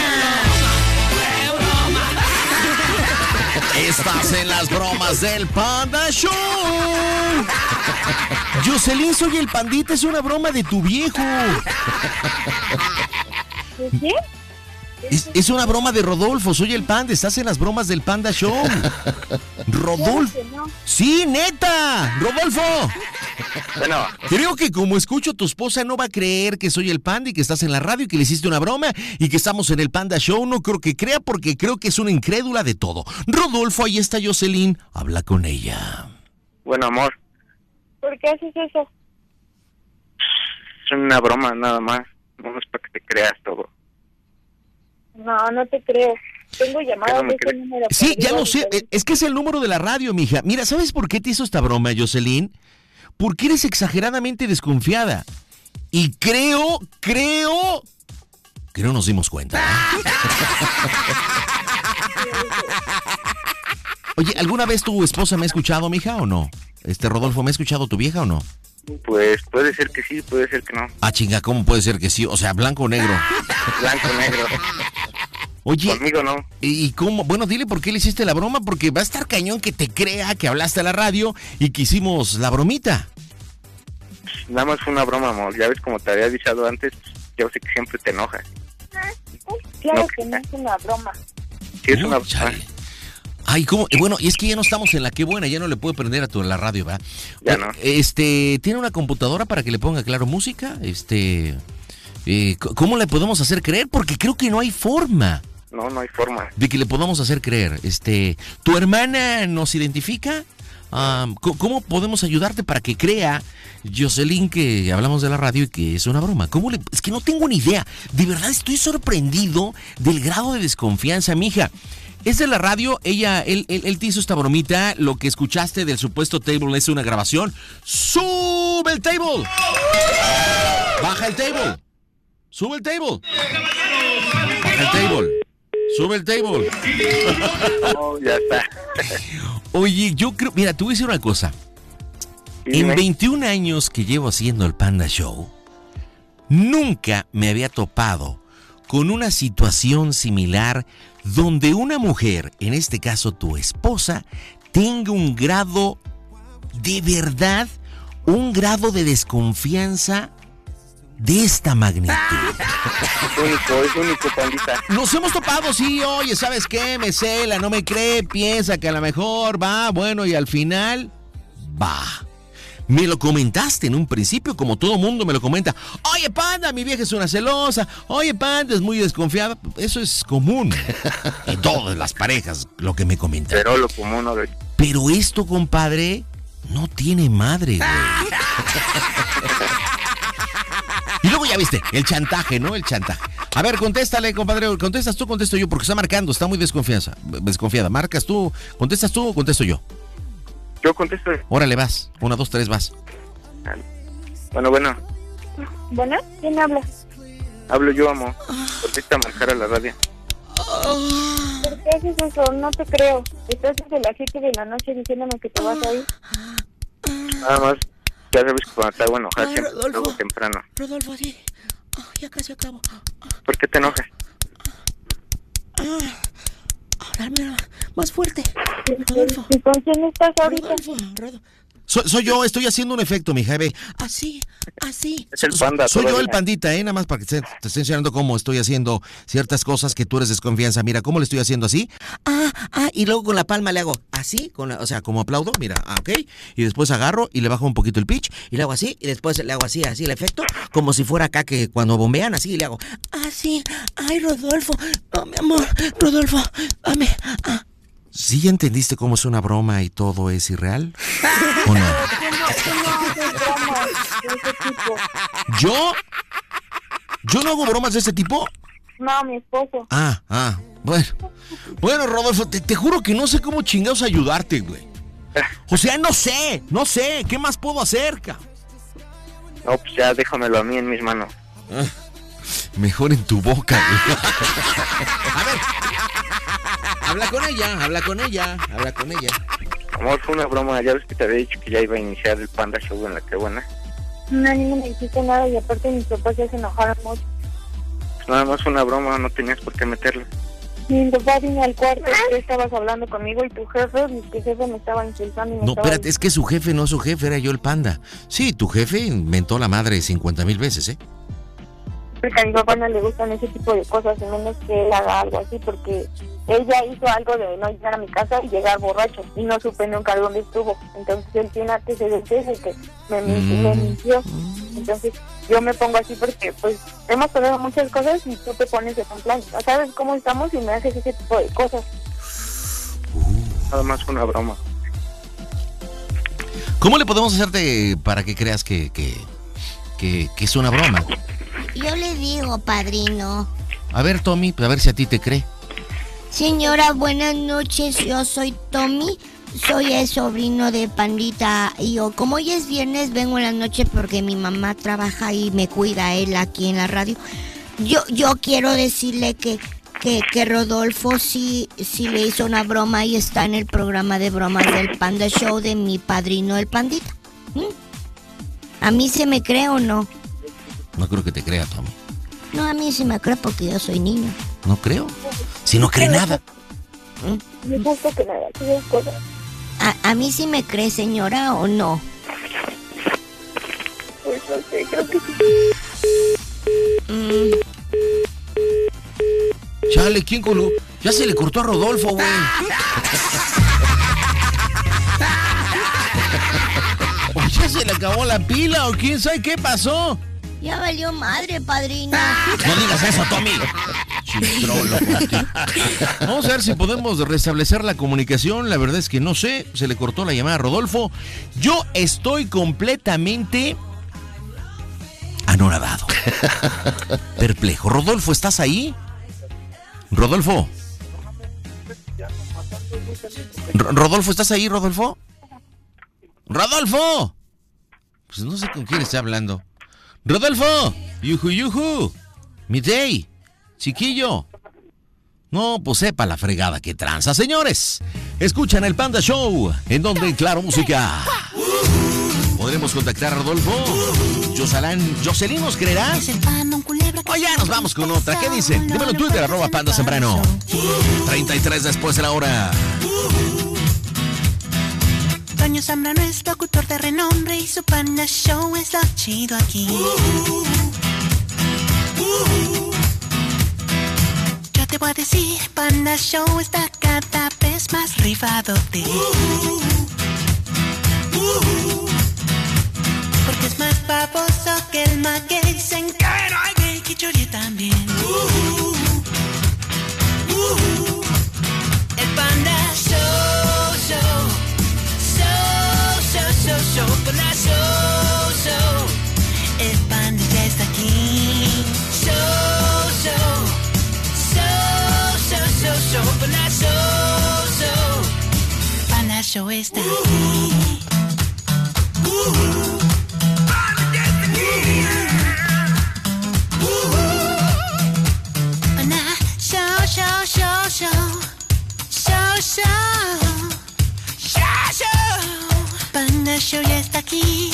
Estás en las bromas del Panda Show. Jocelyn, soy el Pandita, es una broma de tu viejo. ¿De qué? Es una broma de Rodolfo, soy el Panda, estás en las bromas del Panda Show. Rodolfo. Sí, neta, Rodolfo. Bueno. Creo que como escucho, tu esposa no va a creer que soy el Panda y que estás en la radio y que le hiciste una broma y que estamos en el Panda Show. No creo que crea porque creo que es una incrédula de todo. Rodolfo, ahí está Jocelyn, habla con ella. Bueno, amor. ¿Por qué haces eso? Es una broma nada más, no es para que te creas todo. No te creo. Tengo llamadas de ese número. Sí, ya lo sé. Es que es el número de la radio, mija. Mira, ¿sabes por qué te hizo esta broma, Jocelyn? Porque eres exageradamente desconfiada. Y creo que no nos dimos cuenta. Oye, ¿alguna vez tu esposa me ha escuchado, mija, o no? Rodolfo, ¿me ha escuchado tu vieja o no? Pues puede ser que sí, puede ser que no. Ah, chinga, ¿cómo puede ser que sí? O sea, blanco o negro. Blanco o negro. Oye, conmigo no. ¿Y cómo? Bueno, dile por qué le hiciste la broma, porque va a estar cañón que te crea que hablaste a la radio y que hicimos la bromita. Nada más fue una broma, amor. Ya ves, como te había avisado antes, yo sé que siempre te enojas. Claro que no es una broma. Sí, es una broma. Ay, ¿cómo? Bueno, y es que ya no estamos en la Qué Buena, ya no le puedo prender a la radio, ¿verdad? Ya no. ¿Tiene una computadora para que le ponga, claro, música? ¿Cómo le podemos hacer creer? Porque creo que no hay forma. No hay forma. De que le podamos hacer creer. ¿Tu hermana nos identifica? ¿Cómo podemos ayudarte para que crea, Jocelyn, que hablamos de la radio y que es una broma? Es que no tengo ni idea. De verdad estoy sorprendido del grado de desconfianza, mija. Es de la radio, él te hizo esta bromita, lo que escuchaste del supuesto table es una grabación. ¡Sube el table! ¡Baja el table! ¡Sube el table! ¡Baja el table! ¡Sube el table! Oh, ya está. Oye, yo creo... Mira, te voy a decir una cosa. En 21 años que llevo haciendo el Panda Show, nunca me había topado con una situación similar donde una mujer, en este caso tu esposa, tenga un grado de verdad, un grado de desconfianza de esta magnitud. Es único, Pandita. Nos hemos topado, sí, oye, ¿sabes qué? Me cela, no me cree, piensa que a lo mejor va, bueno, y al final, va. Me lo comentaste en un principio, como todo mundo me lo comenta. Oye, Panda, mi vieja es una celosa. Oye, Panda, es muy desconfiada. Eso es común en todas las parejas, lo que me comentan. Pero lo común, ¿no? Pero esto, compadre, no tiene madre, güey. Y luego ya viste, el chantaje, ¿no? El chantaje. A ver, contéstale, compadre. ¿Contestas tú, contesto yo? Porque está marcando, está muy desconfiada. ¿Marcas tú, contestas tú o contesto yo? Yo contesto. Órale, vas. 1, 2, 3, vas. Bueno. ¿Bueno? ¿Quién habla? Hablo yo, amo. Contesta a marcar a la radio. ¿Por qué haces eso? No te creo. Estás desde las 7 de la noche diciéndome que te vas a ir. Nada más, ya sabes que cuando te hago enojar siempre luego temprano. Rodolfo, sí. Ya casi acabo. ¿Por qué te enojas? Dame más fuerte. Rodolfo. ¿Y con quién estás ahorita? Rodolfo. Soy yo, estoy haciendo un efecto, mija, ve. Así. Es el Panda. Soy todavía. yo el Pandita, nada más para que te esté enseñando cómo estoy haciendo ciertas cosas que tú eres desconfianza. Mira, ¿cómo le estoy haciendo así? Y luego con la palma le hago así, o sea, como aplaudo, mira, ok. Y después agarro y le bajo un poquito el pitch y le hago así, y después le hago así el efecto, como si fuera acá que cuando bombean, así, y le hago. Así. Ay, Rodolfo. No, mi amor. Rodolfo, dame. ¿Sí ya entendiste cómo es una broma y todo es irreal? ¿O no? ¿Yo? ¿Yo no hago bromas de ese tipo? No, mi esposo. Bueno, Rodolfo, te juro que no sé cómo chingados ayudarte, güey. O sea, no sé, ¿qué más puedo hacer, cabrón? No, pues ya déjamelo a mí en mis manos. Mejor en tu boca, güey. A ver, habla con ella. Amor, fue una broma, ya ves que te había dicho que ya iba a iniciar el Panda Show en la Qué Buena. No, ni me dijiste nada y aparte mis papás ya se enojaron mucho. Pues nada más fue una broma, no tenías por qué meterla. Mi papá vino al cuarto, tú estabas hablando conmigo y tu jefe me estaba insultando y me No, estaba... espérate, es que su jefe no es su jefe, era yo el Panda. Sí, tu jefe inventó la madre 50,000 veces, ¿eh? Porque a mi papá no le gustan ese tipo de cosas, a menos que él haga algo así, porque él ya hizo algo de no llegar a mi casa y llegar borracho, y no supe nunca dónde estuvo. Entonces él tiene antecedentes de que me mintió. Entonces yo me pongo así porque pues hemos tenido muchas cosas y tú te pones de plan, ¿sabes cómo estamos? Y me haces ese tipo de cosas. Nada más fue una broma. ¿Cómo le podemos hacerte para que creas que es una broma? Yo le digo, padrino. A ver, Tommy, a ver si a ti te cree. Señora, buenas noches. Yo soy Tommy. Soy el sobrino de Pandita. Y yo, como hoy es viernes, vengo en la noche porque mi mamá trabaja y me cuida a él aquí en la radio. Yo quiero decirle que Rodolfo sí le hizo una broma y está en el programa de bromas del Panda Show de mi padrino, el Pandita. ¿A mí se me cree o no? No creo que te crea, Tommy. No, a mí sí me cree porque yo soy niño. No creo. Si no cree nada. Me gusta que nada, que cosas. ¿A mí sí me cree, señora, o no? Pues no sé, creo que sí. Chale, ¿quién coló? Ya se le cortó a Rodolfo, güey. acabó la pila o quién sabe qué pasó. Ya valió madre, padrino. No digas eso, Tommy. Chitrolo. Vamos a ver si podemos restablecer la comunicación. La verdad es que no sé, se le cortó la llamada a Rodolfo. Yo estoy completamente anoradado. Perplejo. Rodolfo, ¿estás ahí? Rodolfo. Rodolfo, ¿estás ahí, Rodolfo? ¡Rodolfo! Pues no sé con quién está hablando. ¡Rodolfo! ¡Yuju! ¡Mi day! ¡Chiquillo! No, pues sepa la fregada que tranza. Señores, escuchan el Panda Show, en donde en Claro Música podremos contactar a Rodolfo. ¿Jocelyn nos creerá? O ya nos vamos con otra. ¿Qué dicen? Dímelo en Twitter, @Panda Zambrano. 33 después de la hora. Toño Zambrano es locutor de renombre y su Panda Show es lo chido aquí. Yo te voy a decir, Panda Show está cada vez más rifadote. Porque es más baboso que el maguey, se encara gay que choré también. El Panda Show. Panda Show, el Panda ya está aquí. Panda Show, Panda Show está aquí. Panda Panda Show ya está aquí.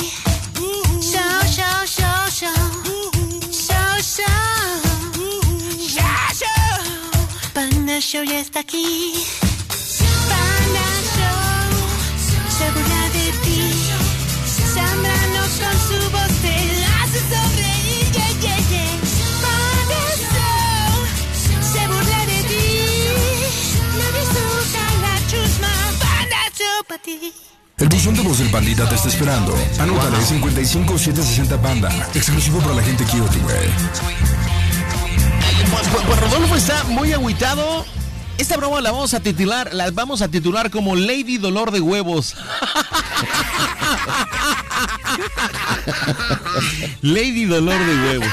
Panda Show ya está aquí. Panda Show se burla de ti. Zambrano con su voz te hace sonreír. Panda Show se burla de ti. No disfruta la chusma. Panda Show para ti. El buzón de voz del Pandita te está esperando. Anótale 55760 Panda. Exclusivo para la gente Kioto, güey. Pues Rodolfo está muy agüitado. Esta broma la vamos a titular como Lady Dolor de Huevos. Lady Dolor de Huevos.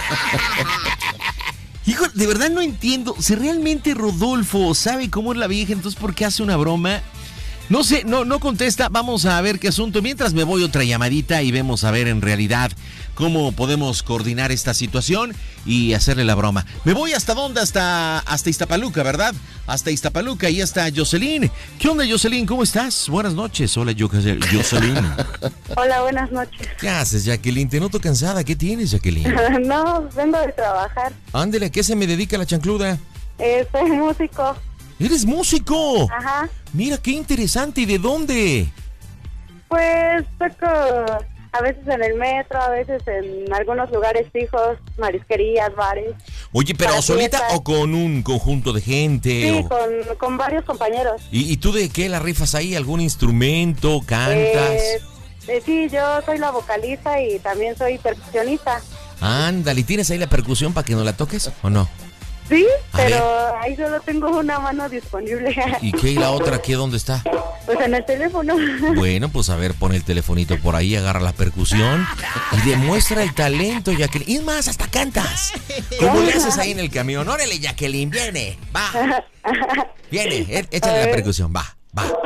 Hijo, de verdad no entiendo. Si realmente Rodolfo sabe cómo es la vieja, entonces ¿por qué hace una broma? No sé, no contesta. Vamos a ver qué asunto. Mientras me voy otra llamadita y vemos a ver en realidad cómo podemos coordinar esta situación y hacerle la broma. Me voy ¿hasta dónde? Hasta Iztapaluca, ¿verdad? Hasta Iztapaluca, ahí está Jocelyn. ¿Qué onda, Jocelyn? ¿Cómo estás? Buenas noches. Hola, Jocelyn. Hola, buenas noches. ¿Qué haces, Jacqueline? Te noto cansada. ¿Qué tienes, Jacqueline? No, vengo de trabajar. Ándele, ¿a qué se me dedica la chancluda? Soy músico. ¿Eres músico? Ajá. Mira, qué interesante. ¿Y de dónde? Pues toco a veces en el metro, a veces en algunos lugares fijos, marisquerías, bares. Oye, ¿pero solita fiestas. o con un conjunto de gente? Sí, con varios compañeros. ¿Y tú de qué la rifas ahí? ¿Algún instrumento? ¿Cantas? Sí, yo soy la vocalista y también soy percusionista. Ándale, ¿tienes ahí la percusión para que nos la toques o no? Sí, A pero ver. ahí solo tengo una mano disponible. ¿Y qué? ¿Y la otra qué? ¿Dónde está? Pues en el teléfono. Bueno, pues a ver, pon el telefonito por ahí, agarra la percusión y demuestra el talento, Jacqueline. Y es más, hasta cantas. ¿Cómo le haces ahí en el camión? Órale, Jacqueline, viene, va. Viene, échale la percusión, va.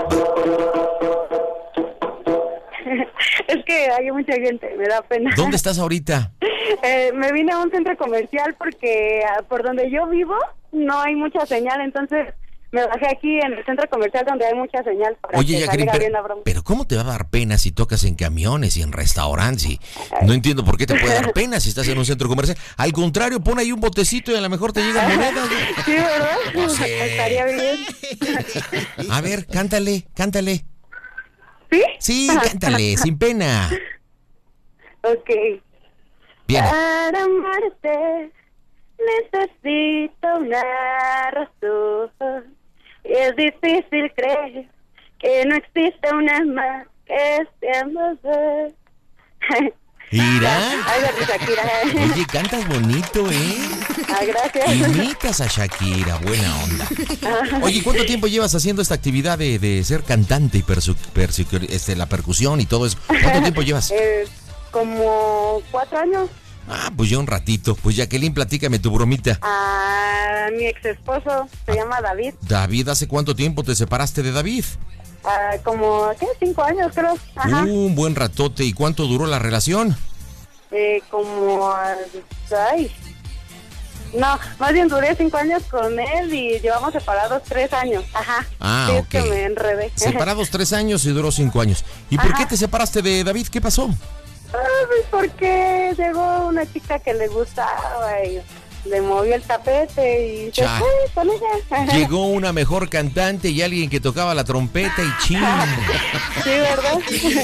Es que hay mucha gente, me da pena. ¿Dónde estás ahorita? Me vine a un centro comercial porque por donde yo vivo no hay mucha señal, entonces me bajé aquí en el centro comercial donde hay mucha señal para Oye, que Jacqueline, saliera bien la broma. pero ¿cómo te va a dar pena si tocas en camiones y en restaurantes? Y no entiendo por qué te puede dar pena si estás en un centro comercial. Al contrario, pon ahí un botecito y a lo mejor te llegan monedas. Sí, ¿verdad? No sé. Estaría bien. A ver, cántale. ¿Sí? Sí, cántale, sin pena. Ok. Bien. Para amarte necesito una razón. Y es difícil creer que no existe una más que este amor. Mira. Ay, de Shakira. Oye, cantas bonito, ¿eh? Ah, gracias. Imitas a Shakira, buena onda. Oye, ¿cuánto tiempo llevas haciendo esta actividad de ser cantante y la percusión y todo eso? ¿Cuánto tiempo llevas? Como 4 años. Ah, pues ya un ratito. Pues Jacqueline, platícame tu bromita. Mi ex esposo se llama David. David, ¿hace cuánto tiempo te separaste de David? Como, ¿qué? 5 años, creo. Ajá. Un buen ratote. ¿Y cuánto duró la relación? Como, no, más bien duré 5 años con él y llevamos separados 3 años. Ajá. Ah, sí, ok. Es que me enredé. Separados 3 años y duró 5 años. ¿Y por qué te separaste de David? ¿Qué pasó? Pues porque llegó una chica que le gustaba y le movió el tapete y se fue con ella. Llegó una mejor cantante y alguien que tocaba la trompeta y ching. Sí, ¿verdad?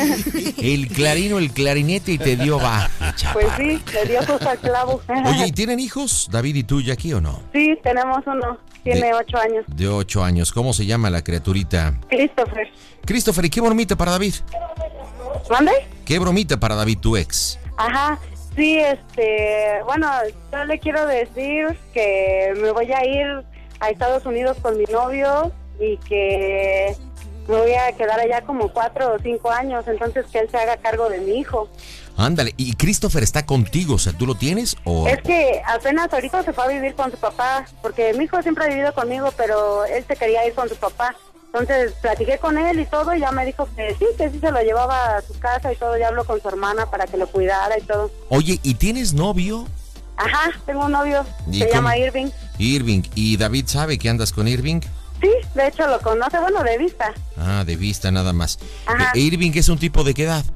El clarino, el clarinete y te dio baja, Pues sí, le dio justo al clavo. Oye, ¿y tienen hijos, David y tú, Jackie, o no? Sí, tenemos uno. Tiene 8 años. De 8 años. ¿Cómo se llama la criaturita? Christopher. Christopher, ¿y qué bromita para David? ¿Mande? ¿Qué bromita para David, tu ex? Ajá. Sí, bueno, yo le quiero decir que me voy a ir a Estados Unidos con mi novio y que me voy a quedar allá como 4 o 5 años, entonces que él se haga cargo de mi hijo. Ándale, ¿y Christopher está contigo? O sea, ¿tú lo tienes o...? Es que apenas ahorita se fue a vivir con su papá, porque mi hijo siempre ha vivido conmigo, pero él se quería ir con su papá. Entonces platiqué con él y todo, y ya me dijo que sí se lo llevaba a su casa y todo. Ya habló con su hermana para que lo cuidara y todo. Oye, ¿y tienes novio? Ajá, tengo un novio, se llama Irving. Irving, ¿y David sabe que andas con Irving? Sí, de hecho lo conoce, bueno, de vista. Ah, de vista nada más. Ajá. ¿Irving es un tipo de qué edad?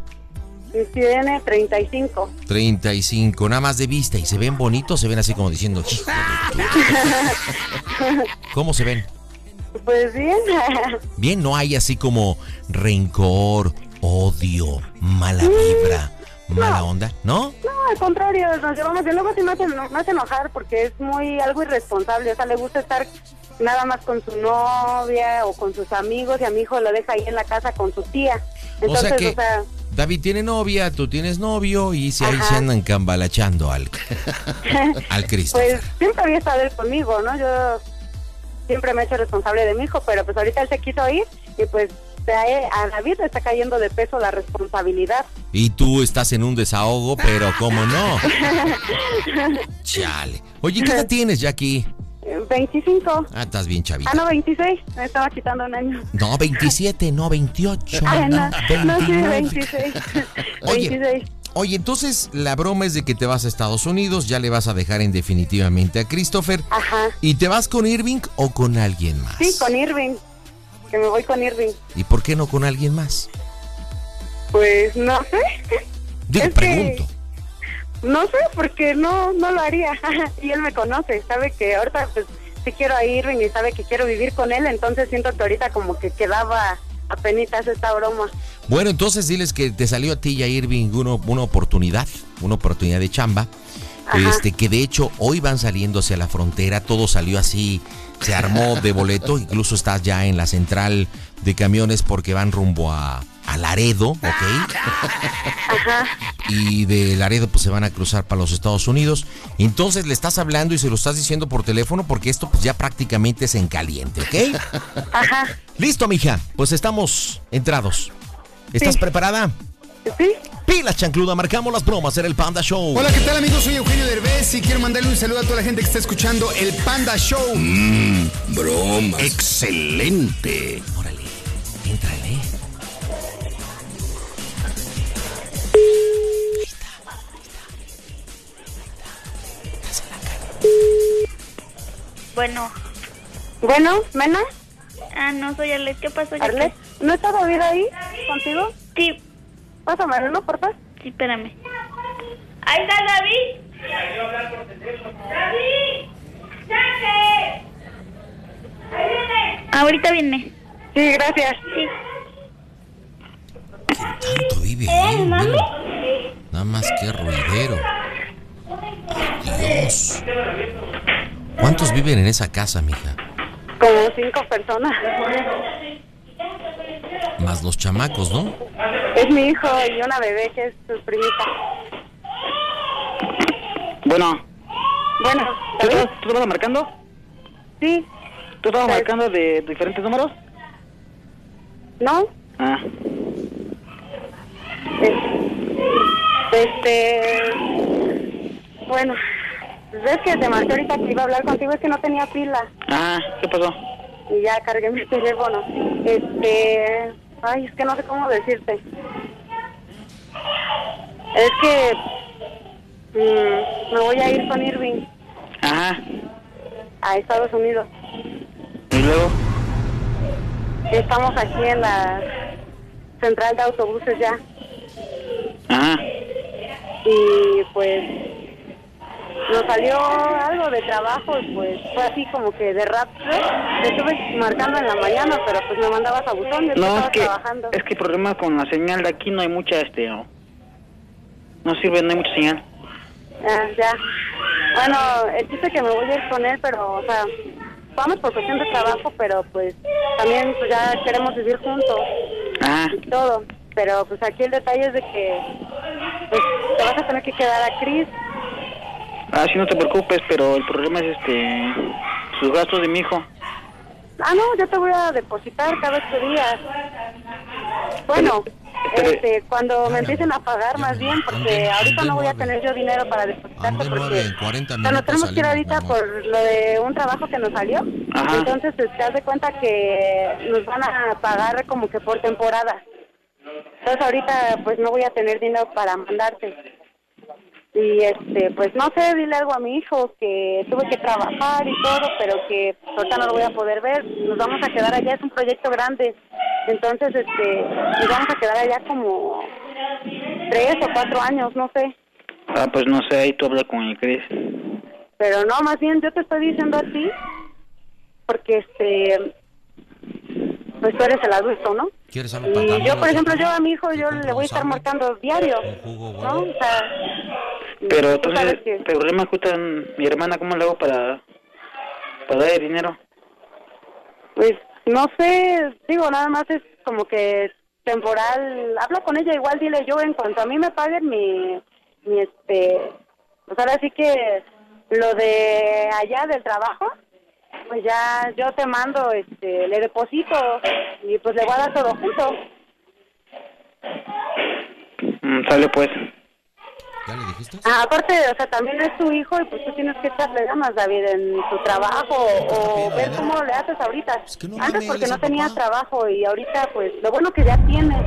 Tiene 35. 35, nada más de vista. ¿Y se ven bonitos? Se ven así como diciendo, hijo de tu... ¿Cómo se ven? Pues bien. Bien, no hay así como rencor, odio, mala vibra, mala onda, ¿no? No, al contrario, nos llevamos bien. Luego sí me hace enojar porque es algo irresponsable. O sea, le gusta estar nada más con su novia o con sus amigos, y a mi hijo lo deja ahí en la casa con su tía. Entonces, o sea, David tiene novia, tú tienes novio, y si ahí se andan cambalachando al Cristo. Pues siempre había estado él conmigo, ¿no? Yo siempre me he hecho responsable de mi hijo, pero pues ahorita él se quiso ir y pues a David le está cayendo de peso la responsabilidad. Y tú estás en un desahogo, pero ¿cómo no? Chale. Oye, ¿qué edad tienes, Jackie? 25. Ah, estás bien chavita. Ah, no, 26. Me estaba quitando un año. No, 27, no, 28. Ah, no, 29. no, sí, 26. Oye, 26. Oye, entonces la broma es de que te vas a Estados Unidos, ya le vas a dejar en definitivamente a Christopher. Ajá. ¿Y te vas con Irving o con alguien más? Sí, con Irving. Que me voy con Irving. ¿Y por qué no con alguien más? Pues no sé. Digo, pregunto. No sé, porque no lo haría. Y él me conoce, sabe que ahorita pues sí quiero a Irving y sabe que quiero vivir con él, entonces siento que ahorita como que quedaba apenitas esta broma. Bueno, entonces diles que te salió a ti y a Irving una oportunidad de chamba. Que de hecho hoy van saliendo hacia la frontera, todo salió así, se armó de boleto, incluso estás ya en la central de camiones porque van rumbo a Laredo, ¿ok? Ajá. Y de Laredo pues se van a cruzar para los Estados Unidos. Entonces le estás hablando y se lo estás diciendo por teléfono porque esto pues ya prácticamente es en caliente, ¿ok? Ajá. Listo, mija, pues estamos entrados. ¿Estás preparada? Sí. Pilas, chancluda, marcamos las bromas en el Panda Show. Hola, ¿qué tal, amigos? Soy Eugenio Derbez y quiero mandarle un saludo a toda la gente que está escuchando el Panda Show. Bromas. Excelente. Órale, éntrale. Bueno. Bueno, ¿Mena? Ah, no, soy Arlet. ¿Qué pasó? ¿Arlet? ¿No está David ahí contigo? Sí. Pásame, ¿no, por favor? Sí, espérame. ¡Ahí está David! Quiero hablar por teléfono. ¡David! ¡Saque! ¡Ahí viene! Ahorita viene. Sí, gracias. Sí. ¿Qué tanto vive ahí? ¿Mami? Nada más que ruidero. Ay, Dios. ¿Cuántos viven en esa casa, mija? Como 5 personas. Más los chamacos, ¿no? Es mi hijo y una bebé que es su primita. Bueno. Bueno, ¿Tú estabas marcando? Sí. ¿Tú estabas marcando de diferentes números? ¿No? Ah. Bueno, ves que te marqué ahorita que iba a hablar contigo, es que no tenía pila. Ah, ¿qué pasó? Y ya cargué mi teléfono. Ay, es que no sé cómo decirte. Es que me voy a ir con Irving. Ajá. A Estados Unidos. ¿Y luego? Estamos aquí en la central de autobuses ya. Ajá. Y pues nos salió algo de trabajo y pues fue así como que de rápido. Te estuve marcando en la mañana, pero pues me mandabas a buzón, yo estaba trabajando. Es que el problema con la señal de aquí no hay mucha, no sirve, no hay mucha señal. Ya. Bueno, el chiste es que me voy a ir con él, pero, o sea, vamos por cuestión de trabajo, pero pues también pues ya queremos vivir juntos. Y todo. Pero pues aquí el detalle es de que pues te vas a tener que quedar a Cris. Sí, no te preocupes, pero el problema es sus gastos de mi hijo. No, yo te voy a depositar cada 8 días. Bueno, cuando me empiecen a pagar más bien, porque ahorita no voy a tener yo dinero para depositarte porque en 40 nos tenemos que ir ahorita por lo de un trabajo que nos salió. Ajá. Entonces te das de cuenta que nos van a pagar como que por temporada. Entonces ahorita pues no voy a tener dinero para mandarte. Y pues no sé, dile algo a mi hijo que tuve que trabajar y todo, pero que ahorita no lo voy a poder ver. Nos vamos a quedar allá, es un proyecto grande. Entonces nos vamos a quedar allá como 3 o 4 años, no sé. Pues no sé, ahí tú hablas con el Cris. Pero no, más bien yo te estoy diciendo a ti porque pues tú eres el adulto, ¿no? ¿Quieres algo Y yo, por ejemplo, yo a mi hijo yo le voy a estar marcando diario, ¿no? O sea, pero entonces, el problema es mi hermana, ¿cómo le hago para darle dinero? Pues no sé, digo, nada más es como que temporal. Habla con ella igual, dile yo, en cuanto a mí me paguen pues ahora sí que lo de allá del trabajo, pues ya yo te mando, le deposito y pues le voy a dar todo junto. Sale pues. ¿Ya le dijiste? Aparte, o sea, también es tu hijo y pues tú tienes que echarle ganas, David, en tu trabajo o ver cómo le haces ahorita. Antes porque no tenías trabajo y ahorita pues lo bueno que ya tienes.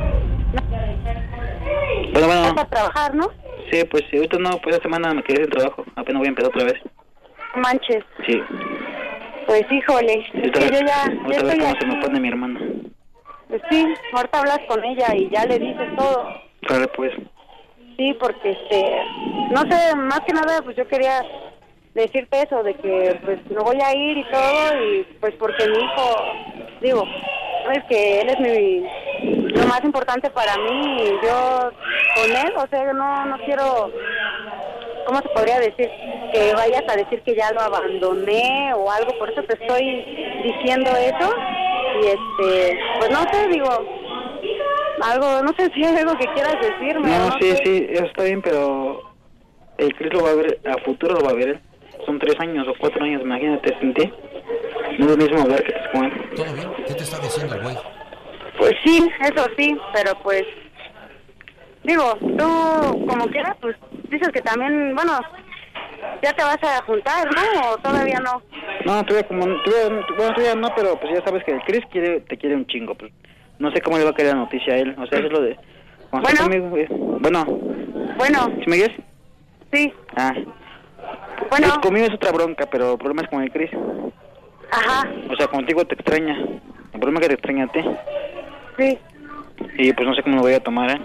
Bueno. Vas a trabajar, ¿no? Sí, pues ahorita no, pues esta semana me quedé sin trabajo, apenas voy a empezar otra vez. Manches. Sí. Pues híjole, es que yo ya estoy cómo aquí. se me pone mi hermana. Pues sí, ahorita hablas con ella y ya le dices todo. Sale pues. Sí, porque no sé, más que nada pues yo quería decirte eso, de que pues me voy a ir y todo, y pues porque mi hijo, digo, es que él es lo más importante para mí, y yo con él, o sea, no quiero, ¿cómo se podría decir? Que vayas a decir que ya lo abandoné o algo, por eso te estoy diciendo eso, y pues no sé, digo, algo, no sé si hay algo que quieras decirme. No, sí, eso está bien, pero el Cris lo va a ver, a futuro lo va a ver él. Son 3 años o 4 años, imagínate, sin ti. No es lo mismo hablar que te con él. ¿Todo bien? ¿Qué te está diciendo el güey? Pues sí, eso sí, pero pues, digo, tú como quieras, pues dices que también, bueno, ya te vas a juntar, ¿no? ¿O todavía no? No, todavía no, pero pues ya sabes que el Cris te quiere un chingo, pues. No sé cómo le va a caer la noticia a él, o sea, eso es lo de... Bueno. ¿Sí me oyes? Sí. Bueno. Pues conmigo es otra bronca, pero el problema es con el Cris. Ajá. O sea, contigo te extraña. El problema es que te extraña a ti. Sí. Y pues no sé cómo lo voy a tomar,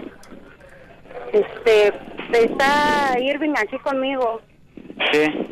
Está Irving aquí conmigo. Sí.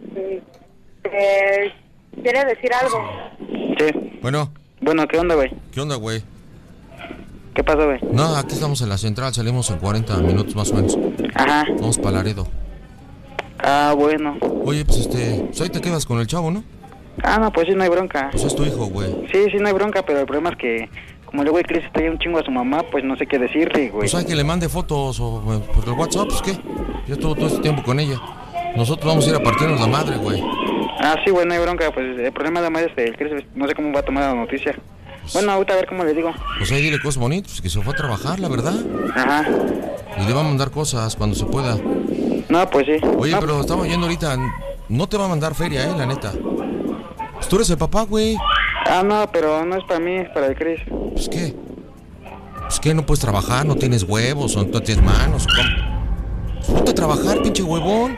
¿Quiere decir algo? Sí. Bueno, ¿qué onda, güey? ¿Qué onda, güey? ¿Qué pasa, güey? No, aquí estamos en la central, salimos en 40 minutos más o menos. Ajá. Vamos para Laredo. Bueno. Oye, pues pues ahí te quedas con el chavo, ¿no? No, pues sí, no hay bronca. Pues es tu hijo, güey. Sí, no hay bronca, pero el problema es que como el güey Chris trae un chingo a su mamá, pues no sé qué decirle, güey. Pues hay que le mande fotos o por el WhatsApp, pues qué. Yo estuve todo este tiempo con ella. Nosotros vamos a ir a partirnos la madre, güey. Ah, sí, güey, no hay bronca. Pues el problema además es el Chris, no sé cómo va a tomar la noticia. Bueno, ahorita a ver cómo le digo. Pues ahí dile cosas bonitas, pues que se fue a trabajar, la verdad. Ajá. Y le va a mandar cosas cuando se pueda. No, pues sí. Oye, no, pero estamos yendo ahorita. No te va a mandar feria, la neta. Pues tú eres el papá, güey. Ah, no, pero no es para mí, es para el Chris. Pues qué. Pues qué, no puedes trabajar, no tienes huevos, o no tienes manos. ¿Cómo? Pues ponte a trabajar, pinche huevón.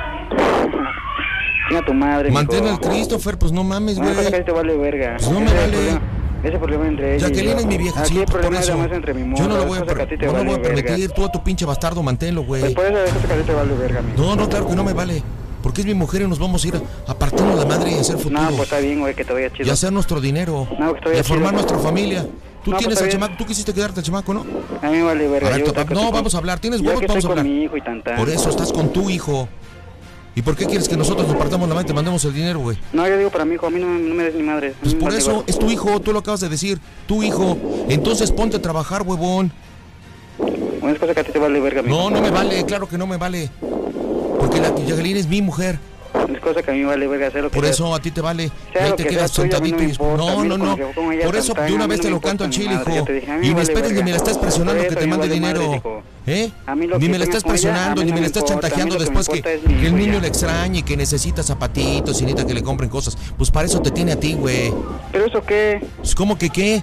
Mira tu madre. Mantén al Christopher, pues no mames, güey. No, que te vale verga. Pues no me vale. Ese problema entre ella Jacqueline es mi vieja, aquí sí, el problema por eso. es entre mi Yo no lo voy a, vale permitir, tú a tu pinche bastardo manténlo, güey. Pues por eso que a ti te vale verga, amigo. No, claro que no me vale. Porque es mi mujer y nos vamos a ir a partirnos la madre y a hacer futuro. No, pues está bien, güey, que te vaya chido. Y hacer nuestro dinero. No, que te vaya y a formar chido. nuestra familia. Tú No, tienes pues al está chamaco, tú quisiste quedarte al chamaco, ¿no? A mí me vale verga. A ver, no, vamos a hablar. ¿Tienes huevos? Vamos a hablar. Con mi hijo y tanta. Por eso estás con tu hijo. ¿Y por qué quieres que nosotros nos partamos la madre y te mandemos el dinero, güey? No, yo digo para mi hijo, a mí no me des ni madre. Pues por eso, es tu hijo, tú lo acabas de decir, tu hijo. Entonces ponte a trabajar, huevón. Una cosa que a ti te vale verga, amigo. No me vale, claro que no me vale. Porque la Jacqueline es mi mujer. Es cosa que a mí me vale verga hacer lo que por sea. eso a ti te vale. Sea ahí lo te que quedas sea tuyo, sentadito y no. Por eso de una vez te lo canto al chile, hijo. Y me esperes ni me la estás presionando que te mande dinero. Ni me la estás presionando, ni me la estás chantajeando después que el niño le extrañe y que necesita zapatitos y necesita que le compren cosas. Pues para eso te tiene a ti, güey. ¿Pero eso qué? Pues ¿cómo que qué?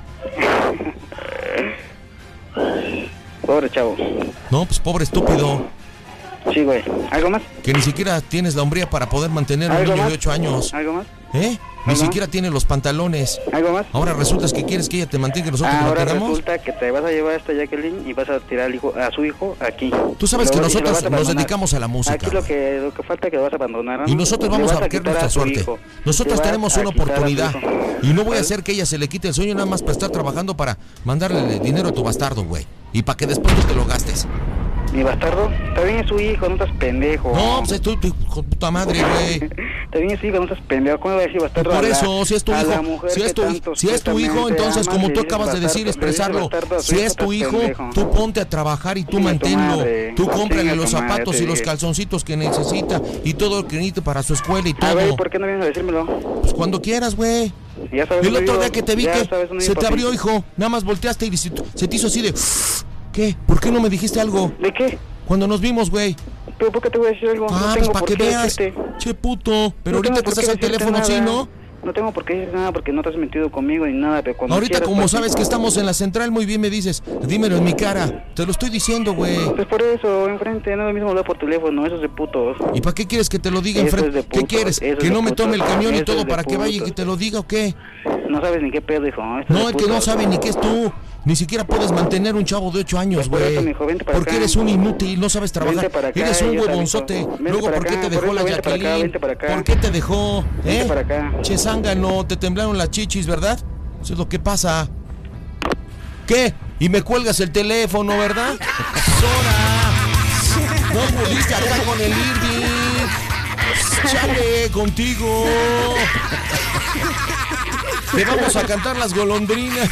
Pobre chavo. No, pues pobre estúpido. Sí, güey. ¿Algo más? Que ni siquiera tienes la hombría para poder mantener a un niño de 8 años. ¿Algo más? Ni siquiera tiene los pantalones. ¿Algo más? Ahora resulta que quieres que ella te mantenga y nosotros lo ahora mantengamos. Resulta que te vas a llevar a esta Jacqueline y vas a tirar a su hijo aquí. Tú sabes que nosotros nos dedicamos a la música. Aquí lo que falta es que lo vas a abandonar, ¿no? Y nosotros vamos a ver nuestra suerte. Nosotros tenemos una oportunidad. Y no voy a hacer que ella se le quite el sueño nada más para estar trabajando para mandarle dinero a tu bastardo, güey. Y para que después tú te lo gastes. ¿Mi bastardo? También es su hijo, no estás pendejo. No, pues es tu puta madre, güey. También es su hijo, no estás pendejo. ¿Cómo va a decir bastardo? Por eso, si es tu hijo, si es tu hijo, entonces como tú acabas de decir, expresarlo. Si es tu hijo, tú ponte a trabajar y tú manténlo. Tú cómprale los zapatos y los calzoncitos que necesita y todo lo que necesita para su escuela y todo. A ver, ¿por qué no vienes a decírmelo? Pues cuando quieras, güey. Y el otro día que te vi que se te abrió, hijo, nada más volteaste y se te hizo así de... ¿Qué? ¿Por qué no me dijiste algo? ¿De qué? Cuando nos vimos, güey. ¿Pero por qué te voy a decir algo? Ah, pues para que veas. Che puto. Pero ahorita que estás al teléfono, sí, ¿no? No tengo por qué decir nada porque no te has mentido conmigo ni nada, pero cuando ahorita quieras, como pues, sabes que estamos en la central, muy bien me dices, dímelo en mi cara. Te lo estoy diciendo, güey. Pues por eso, enfrente, no es lo mismo hablar por teléfono, eso es de putos. ¿Y para qué quieres que te lo diga enfrente? ¿Qué quieres? ¿Que no me tome el camión y todo para que vaya y que te lo diga o qué? No sabes ni qué pedo, hijo. No, el que no sabe ni qué es tú. Ni siquiera puedes mantener un chavo de 8 años, güey. Porque eres un inútil, no sabes trabajar. Eres un huevonzote. Luego, ¿por qué te dejó la Jacqueline? ¿Por qué te dejó? Che, zángano, te temblaron las chichis, ¿verdad? Eso es lo que pasa. ¿Qué? Y me cuelgas el teléfono, ¿verdad? ¡Sora! No pudiste acá con el Irving. ¡Chale, contigo! Te vamos a cantar las golondrinas.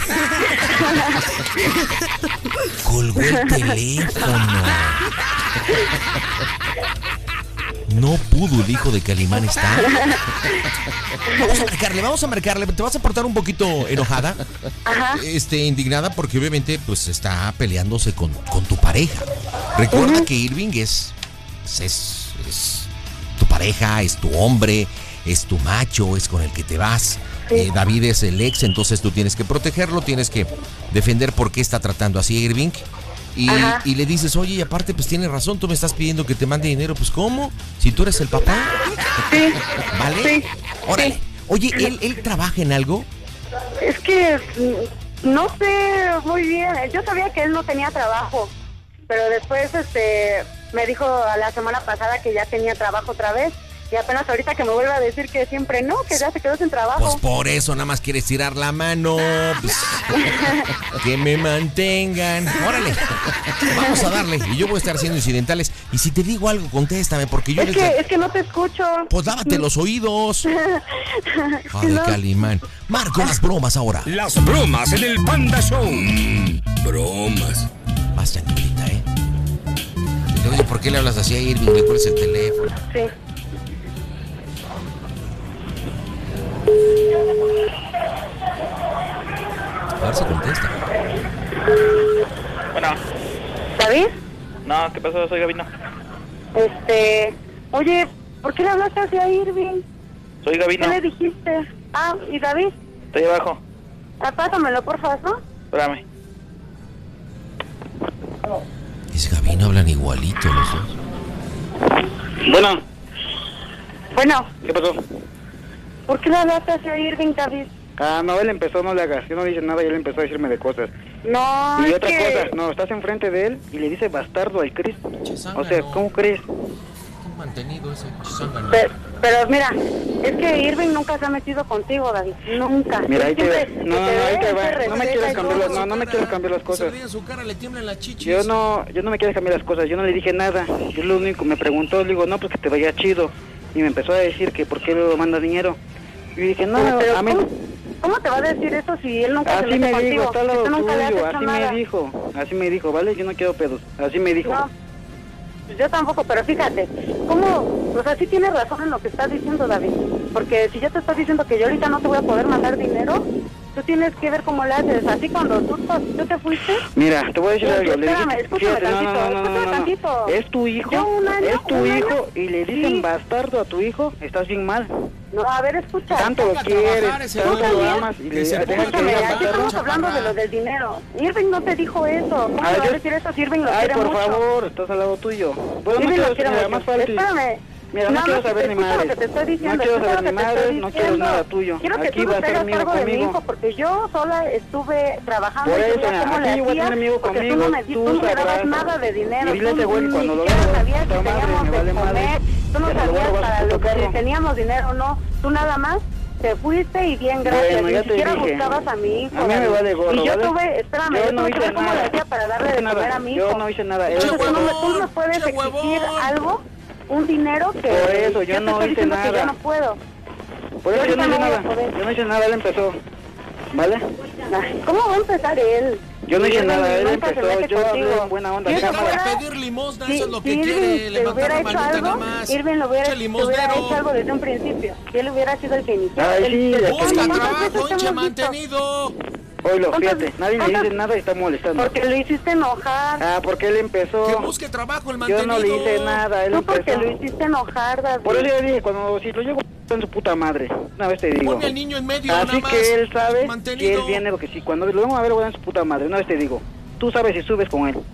Colgó el teléfono. No pudo el hijo de Calimán estar. Vamos a marcarle. Te vas a portar un poquito enojada. Ajá. Indignada porque obviamente pues está peleándose con tu pareja. Recuerda que Irving es tu pareja, es tu hombre, es tu macho, es con el que te vas. Sí. David es el ex, entonces tú tienes que protegerlo, tienes que defender por qué está tratando así a Irving. Y le dices, oye, y aparte pues tienes razón, tú me estás pidiendo que te mande dinero. Pues ¿cómo? Si tú eres el papá. Sí. ¿Vale? Sí. Órale. Sí. Oye, ¿él trabaja en algo? Es que no sé muy bien. Yo sabía que él no tenía trabajo, pero después me dijo la semana pasada que ya tenía trabajo otra vez. Y apenas ahorita que me vuelve a decir que siempre no, que ya se quedó sin trabajo. Pues por eso nada más quieres tirar la mano. Pues, que me mantengan. Órale. Vamos a darle, y yo voy a estar haciendo incidentales. Y si te digo algo, contéstame, porque yo... Es que no te escucho. Pues lávate los oídos. Ay, Calimán. Marco, las bromas ahora. Las bromas en el Panda Show. Bromas. Más tranquilita, ¿eh? Oye, ¿por qué le hablas así a Irving? ¿Le pones el teléfono? Sí. A ver si contesta. Bueno. ¿David? No, ¿qué pasó? Soy Gabino. Oye, ¿por qué le hablaste así a Irving? Soy Gabino. ¿Qué le dijiste? Ah, ¿y David? Estoy abajo. Pásamelo, por favor, ¿no? Espérame. Es Gabino, hablan igualito los dos. Bueno. ¿Qué pasó? ¿Por qué le hablaste así a Irving, David? Ah, no, él empezó, no le hagas. Yo no dije nada y él empezó a decirme de cosas. No, y otra cosa, no, estás enfrente de él y le dice bastardo al Chris. O sea, ¿cómo crees? Mantenido ese chizángano. Pero mira, es que Irving nunca se ha metido contigo, David. Nunca. Mira, ahí te va. Ahí te va. No me quieres cambiar las, no me quieres cambiar las cosas. Se en su cara, le tiemblan las chichis. Yo no me quieres cambiar las cosas. Yo no le dije nada. Yo lo único me preguntó, le digo, no, pues que te vaya chido. Y me empezó a decir que por qué le manda dinero. Y dije, no, pero a mí... ¿Cómo te va a decir eso si él nunca se mete contigo? Así me dijo, está al lado tuyo, así me dijo, ¿vale? Yo no quiero pedos, así me dijo. No, pues yo tampoco, pero fíjate, ¿cómo? O sea, sí tienes razón en lo que estás diciendo, David, porque si yo te estoy diciendo que yo ahorita no te voy a poder mandar dinero, tú tienes que ver cómo le haces, así cuando tú te fuiste... Mira, te voy a decir algo, escúchame tantito. Es tu hijo, y le dicen bastardo a tu hijo, estás bien mal. No, a ver, escucha. Tanto lo quieres, tanto lo amas y le dejas que diga aquí estamos hablando de lo del dinero. Irving no te dijo eso. ¿Cómo te va a decir eso si Irving lo quiere mucho? Ay, por favor, estás al lado tuyo. Bueno, Irving no lo quiere mucho. Más fácil. Espérame. Mira, no quiero saber ni madres. No quiero saber ni madres, no quiero nada tuyo. Quiero que tú no te hagas cargo de mi hijo, porque yo sola estuve trabajando. Por eso, aquí voy a tener amigo conmigo, tú no me dabas nada de dinero. Dile a ese güey cuando lo veo, sabías que teníamos de comer. Tú no sabías para lo que teníamos dinero o no. Tú nada más te fuiste y bien, gracias. Ni siquiera buscabas a mi hijo. A mí me vale gorro, y yo tuve, espérame, yo tuve que ver cómo le hacía para darle de comer a mi hijo. Yo no hice nada. Entonces tú no puedes exigir algo, un dinero que... Por eso, yo no hice nada. Que yo no puedo. Por eso yo no hice nada. Yo no hice nada, él empezó. ¿Vale? ¿Cómo va a empezar él? Yo no hice nada, él empezó, yo hablé en buena onda. Pedir limosna, eso es lo que quiere, levantar la manita nada más. Irving lo hubiera hecho algo desde un principio. Si él hubiera sido el que inició. Busca trabajo, hinche mantenido. Oílo, fíjate, nadie le dice nada y está molestando. Porque lo hiciste enojar. Ah, porque él empezó. Que busque trabajo el mantenido. Yo no le hice nada, él empezó. Porque lo hiciste enojar, David. Por eso yo dije, si lo llevo en su puta madre, una vez te digo. Pone al niño en medio, así nada más. que él sabe mantenido. Que él viene, porque si cuando lo vamos a ver, lo voy a en su puta madre, una vez te digo. Tú sabes si subes con él.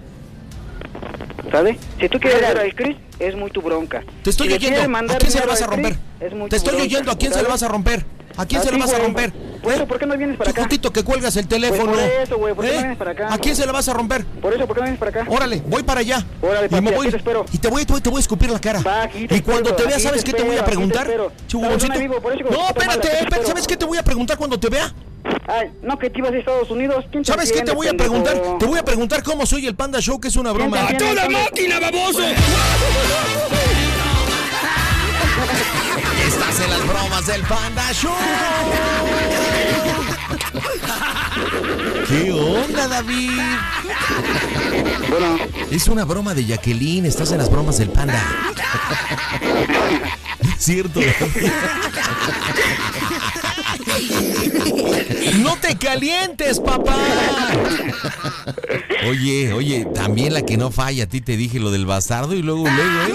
¿Sabes? Si tú quieres ver al Chris, es muy tu bronca. Te estoy oyendo, ¿a quién se le vas a romper? Te estoy oyendo, ¿a quién se le vas a romper? ¿A quién se le vas a romper? Bueno, ¿por qué no vienes para acá? Chiquitito, que cuelgas el teléfono. Pues por eso, güey, ¿por qué no vienes para acá? ¿A quién se le vas a romper? Por eso, ¿por qué no vienes para acá? Órale, voy para allá. Órale, papi, voy, te espero. Y te voy a escupir la cara. Y cuando te vea, ¿sabes qué te voy a preguntar? Chuboncito. No, espérate, ¿sabes qué te voy a preguntar cuando te vea? Ay, no, que te ibas a Estados Unidos. ¿Sabes qué te voy a preguntar? Te voy a preguntar cómo soy el Panda Show, que es una broma. ¡A toda máquina, baboso! Estás en las bromas del Panda Show. ¿Qué onda, David? Bueno. Es una broma de Jacqueline. Estás en las bromas del Panda. Cierto. No te calientes, papá. Oye, también la que no falla. A ti te dije lo del bastardo y luego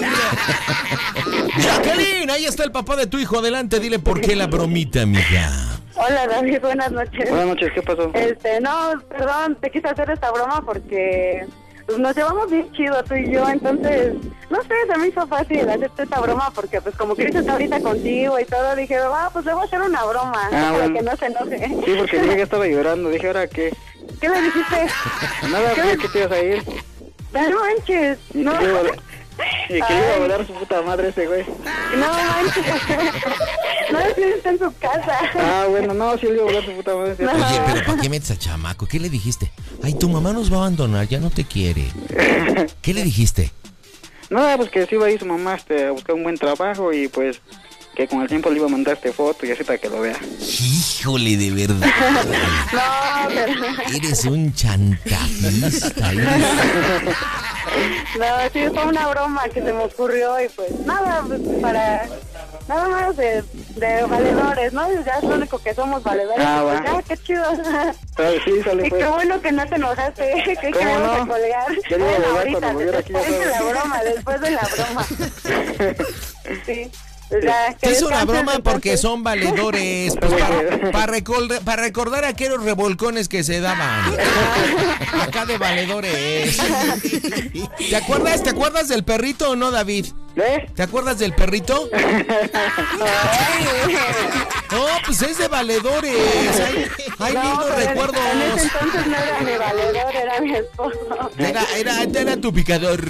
Jacqueline, ahí está el papá de tu hijo. Adelante, dile por qué la bromita, mija. Hola, David, buenas noches. Buenas noches, ¿qué pasó? No, perdón, te quise hacer esta broma porque pues, nos llevamos bien chido tú y yo, entonces, no sé, se me hizo fácil hacerte esta broma porque pues como Chris está ahorita contigo y todo, dije, pues le voy a hacer una broma, para bueno. que no se enoje. Sí, porque dije que estaba llorando, dije, ¿ahora qué? ¿Qué me dijiste? Nada, ¿qué te ibas a ir? No manches, no. Y que iba a volar su puta madre ese güey. No manches. No, sí está en su casa. Ah, bueno, no, sí le iba a volar su puta madre. No. Oye, pero ¿para qué metes a chamaco? ¿Qué le dijiste? Ay, tu mamá nos va a abandonar, ya no te quiere. ¿Qué le dijiste? No, pues que sí iba a ir su mamá a buscar un buen trabajo y pues que con el tiempo le iba a mandar foto y así para que lo vea. Híjole, de verdad. No, pero... Eres un chantajista. No, sí, fue una broma que se me ocurrió y pues nada, pues para... Nada más de valedores, ¿no? Ya es lo único que somos valedores. Pues ya, qué chido. Sí, sale, y pues. qué bueno que no te enojaste, que ¿Cómo vamos no? a colgar. Ya le iba a Bueno, colgar ahorita, cuando volviera aquí, ya después de la sabes. broma, después de la broma. Sí. Pues ya, que Es una descanses, broma porque entonces. son valedores, pues para recordar aquellos revolcones que se daban. Acá de valedores. ¿Te acuerdas del perrito o no, David? ¿Te acuerdas del perrito? No, pues es de valedores. Hay lindos recuerdos. En ese entonces no era mi valedor, era mi esposo. Era tu picador.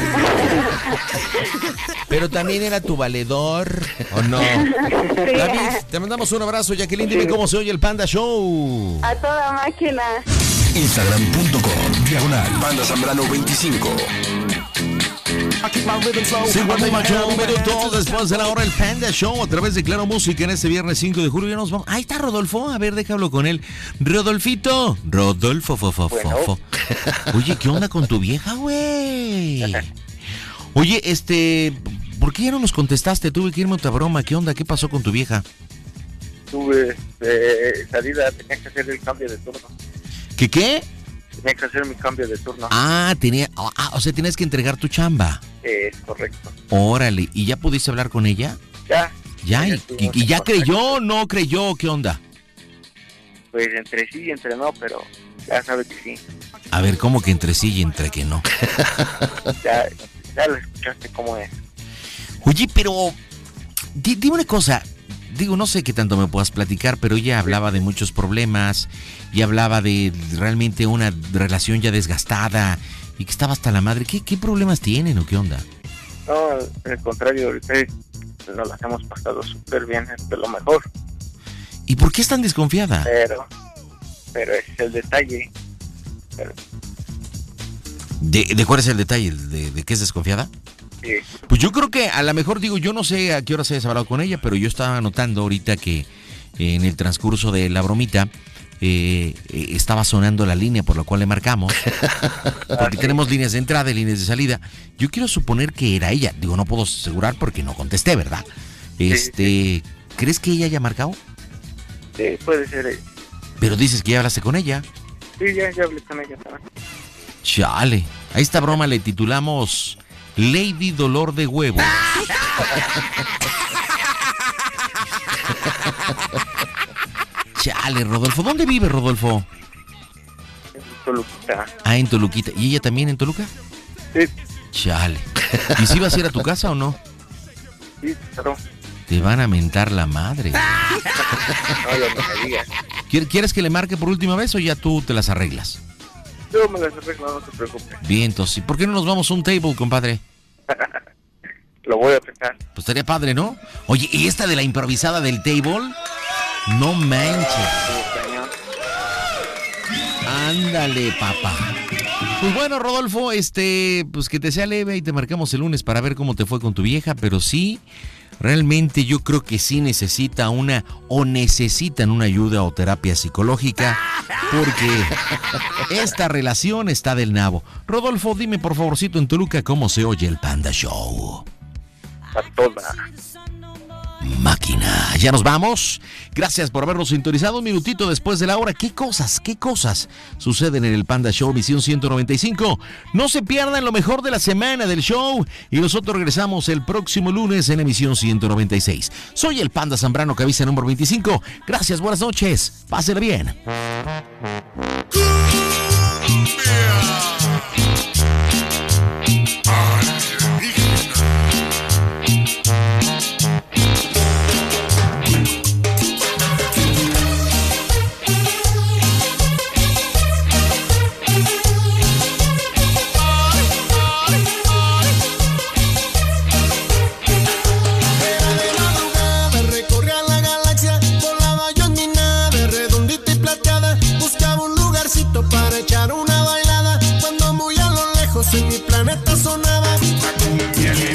Pero también era tu valedor, ¿o no? Sí. David, te mandamos un abrazo. Jacqueline, dime cómo se oye el Panda Show. A toda máquina. Instagram.com/Panda Zambrano 25. 58 minutos después de la hora el Panda Show a través de Claro Música en este viernes 5 de julio. Ya nos vamos. Ahí está Rodolfo. A ver, déjalo con él. Rodolfito. Rodolfo, fofofofo. Oye, ¿qué onda con tu vieja, güey? Oye, ¿por qué ya no nos contestaste? Tuve que irme a otra broma. ¿Qué onda? ¿Qué pasó con tu vieja? Tuve salida, tenía que hacer el cambio de turno. ¿Qué? Tenía que hacer mi cambio de turno. O sea, tienes que entregar tu chamba. Es correcto. Órale, ¿y ya pudiste hablar con ella? Ya. ¿Ya? ¿Y ya creyó o no creyó? ¿Qué onda? Pues entre sí y entre no, pero ya sabe que sí. A ver, ¿cómo que entre sí y entre que no? Ya lo escuchaste cómo es. Oye, pero dime una cosa. Digo, no sé qué tanto me puedas platicar, pero ella hablaba de muchos problemas y hablaba de realmente una relación ya desgastada y que estaba hasta la madre. ¿Qué problemas tienen o qué onda? No, al contrario, ahorita nos las hemos pasado súper bien, es de lo mejor. ¿Y por qué es tan desconfiada? Pero ese es el detalle. ¿De cuál es el detalle? ¿De qué es desconfiada? Sí. Pues yo creo que a lo mejor, digo, yo no sé a qué hora se hayas hablado con ella, pero yo estaba notando ahorita que en el transcurso de la bromita estaba sonando la línea por la cual le marcamos, porque tenemos líneas de entrada y líneas de salida. Yo quiero suponer que era ella, digo, no puedo asegurar porque no contesté, ¿verdad? Sí. ¿Crees que ella haya marcado? Sí, puede ser ella. Pero dices que ya hablaste con ella. Sí, ya hablé con ella también. Chale, a esta broma le titulamos Lady Dolor de Huevo. Chale, Rodolfo. ¿Dónde vive Rodolfo? En Toluquita. Ah, en Toluquita. ¿Y ella también en Toluca? Sí. Chale. ¿Y si vas a ir a tu casa o no? Sí, claro. Te van a mentar la madre. No, no me digas. ¿Quieres que le marque por última vez o ya tú te las arreglas? Yo me las arreglo, no te preocupes. Bien, entonces, ¿por qué no nos vamos a un table, compadre? Lo voy a pensar. Pues estaría padre, ¿no? Oye, ¿y esta de la improvisada del table? No manches. Ándale, papá. Pues bueno, Rodolfo, pues que te sea leve y te marcamos el lunes para ver cómo te fue con tu vieja, pero sí, realmente yo creo que sí necesitan una ayuda o terapia psicológica, porque esta relación está del nabo. Rodolfo, dime por favorcito en Toluca cómo se oye el Panda Show. A toda máquina. Ya nos vamos. Gracias por habernos sintonizado un minutito después de la hora. ¿Qué cosas suceden en el Panda Show Misión 195? No se pierdan lo mejor de la semana del show y nosotros regresamos el próximo lunes en emisión 196. Soy el Panda Zambrano, cabeza número 25. Gracias, buenas noches. Pásenla bien. Para echar una en mi planeta sonaba.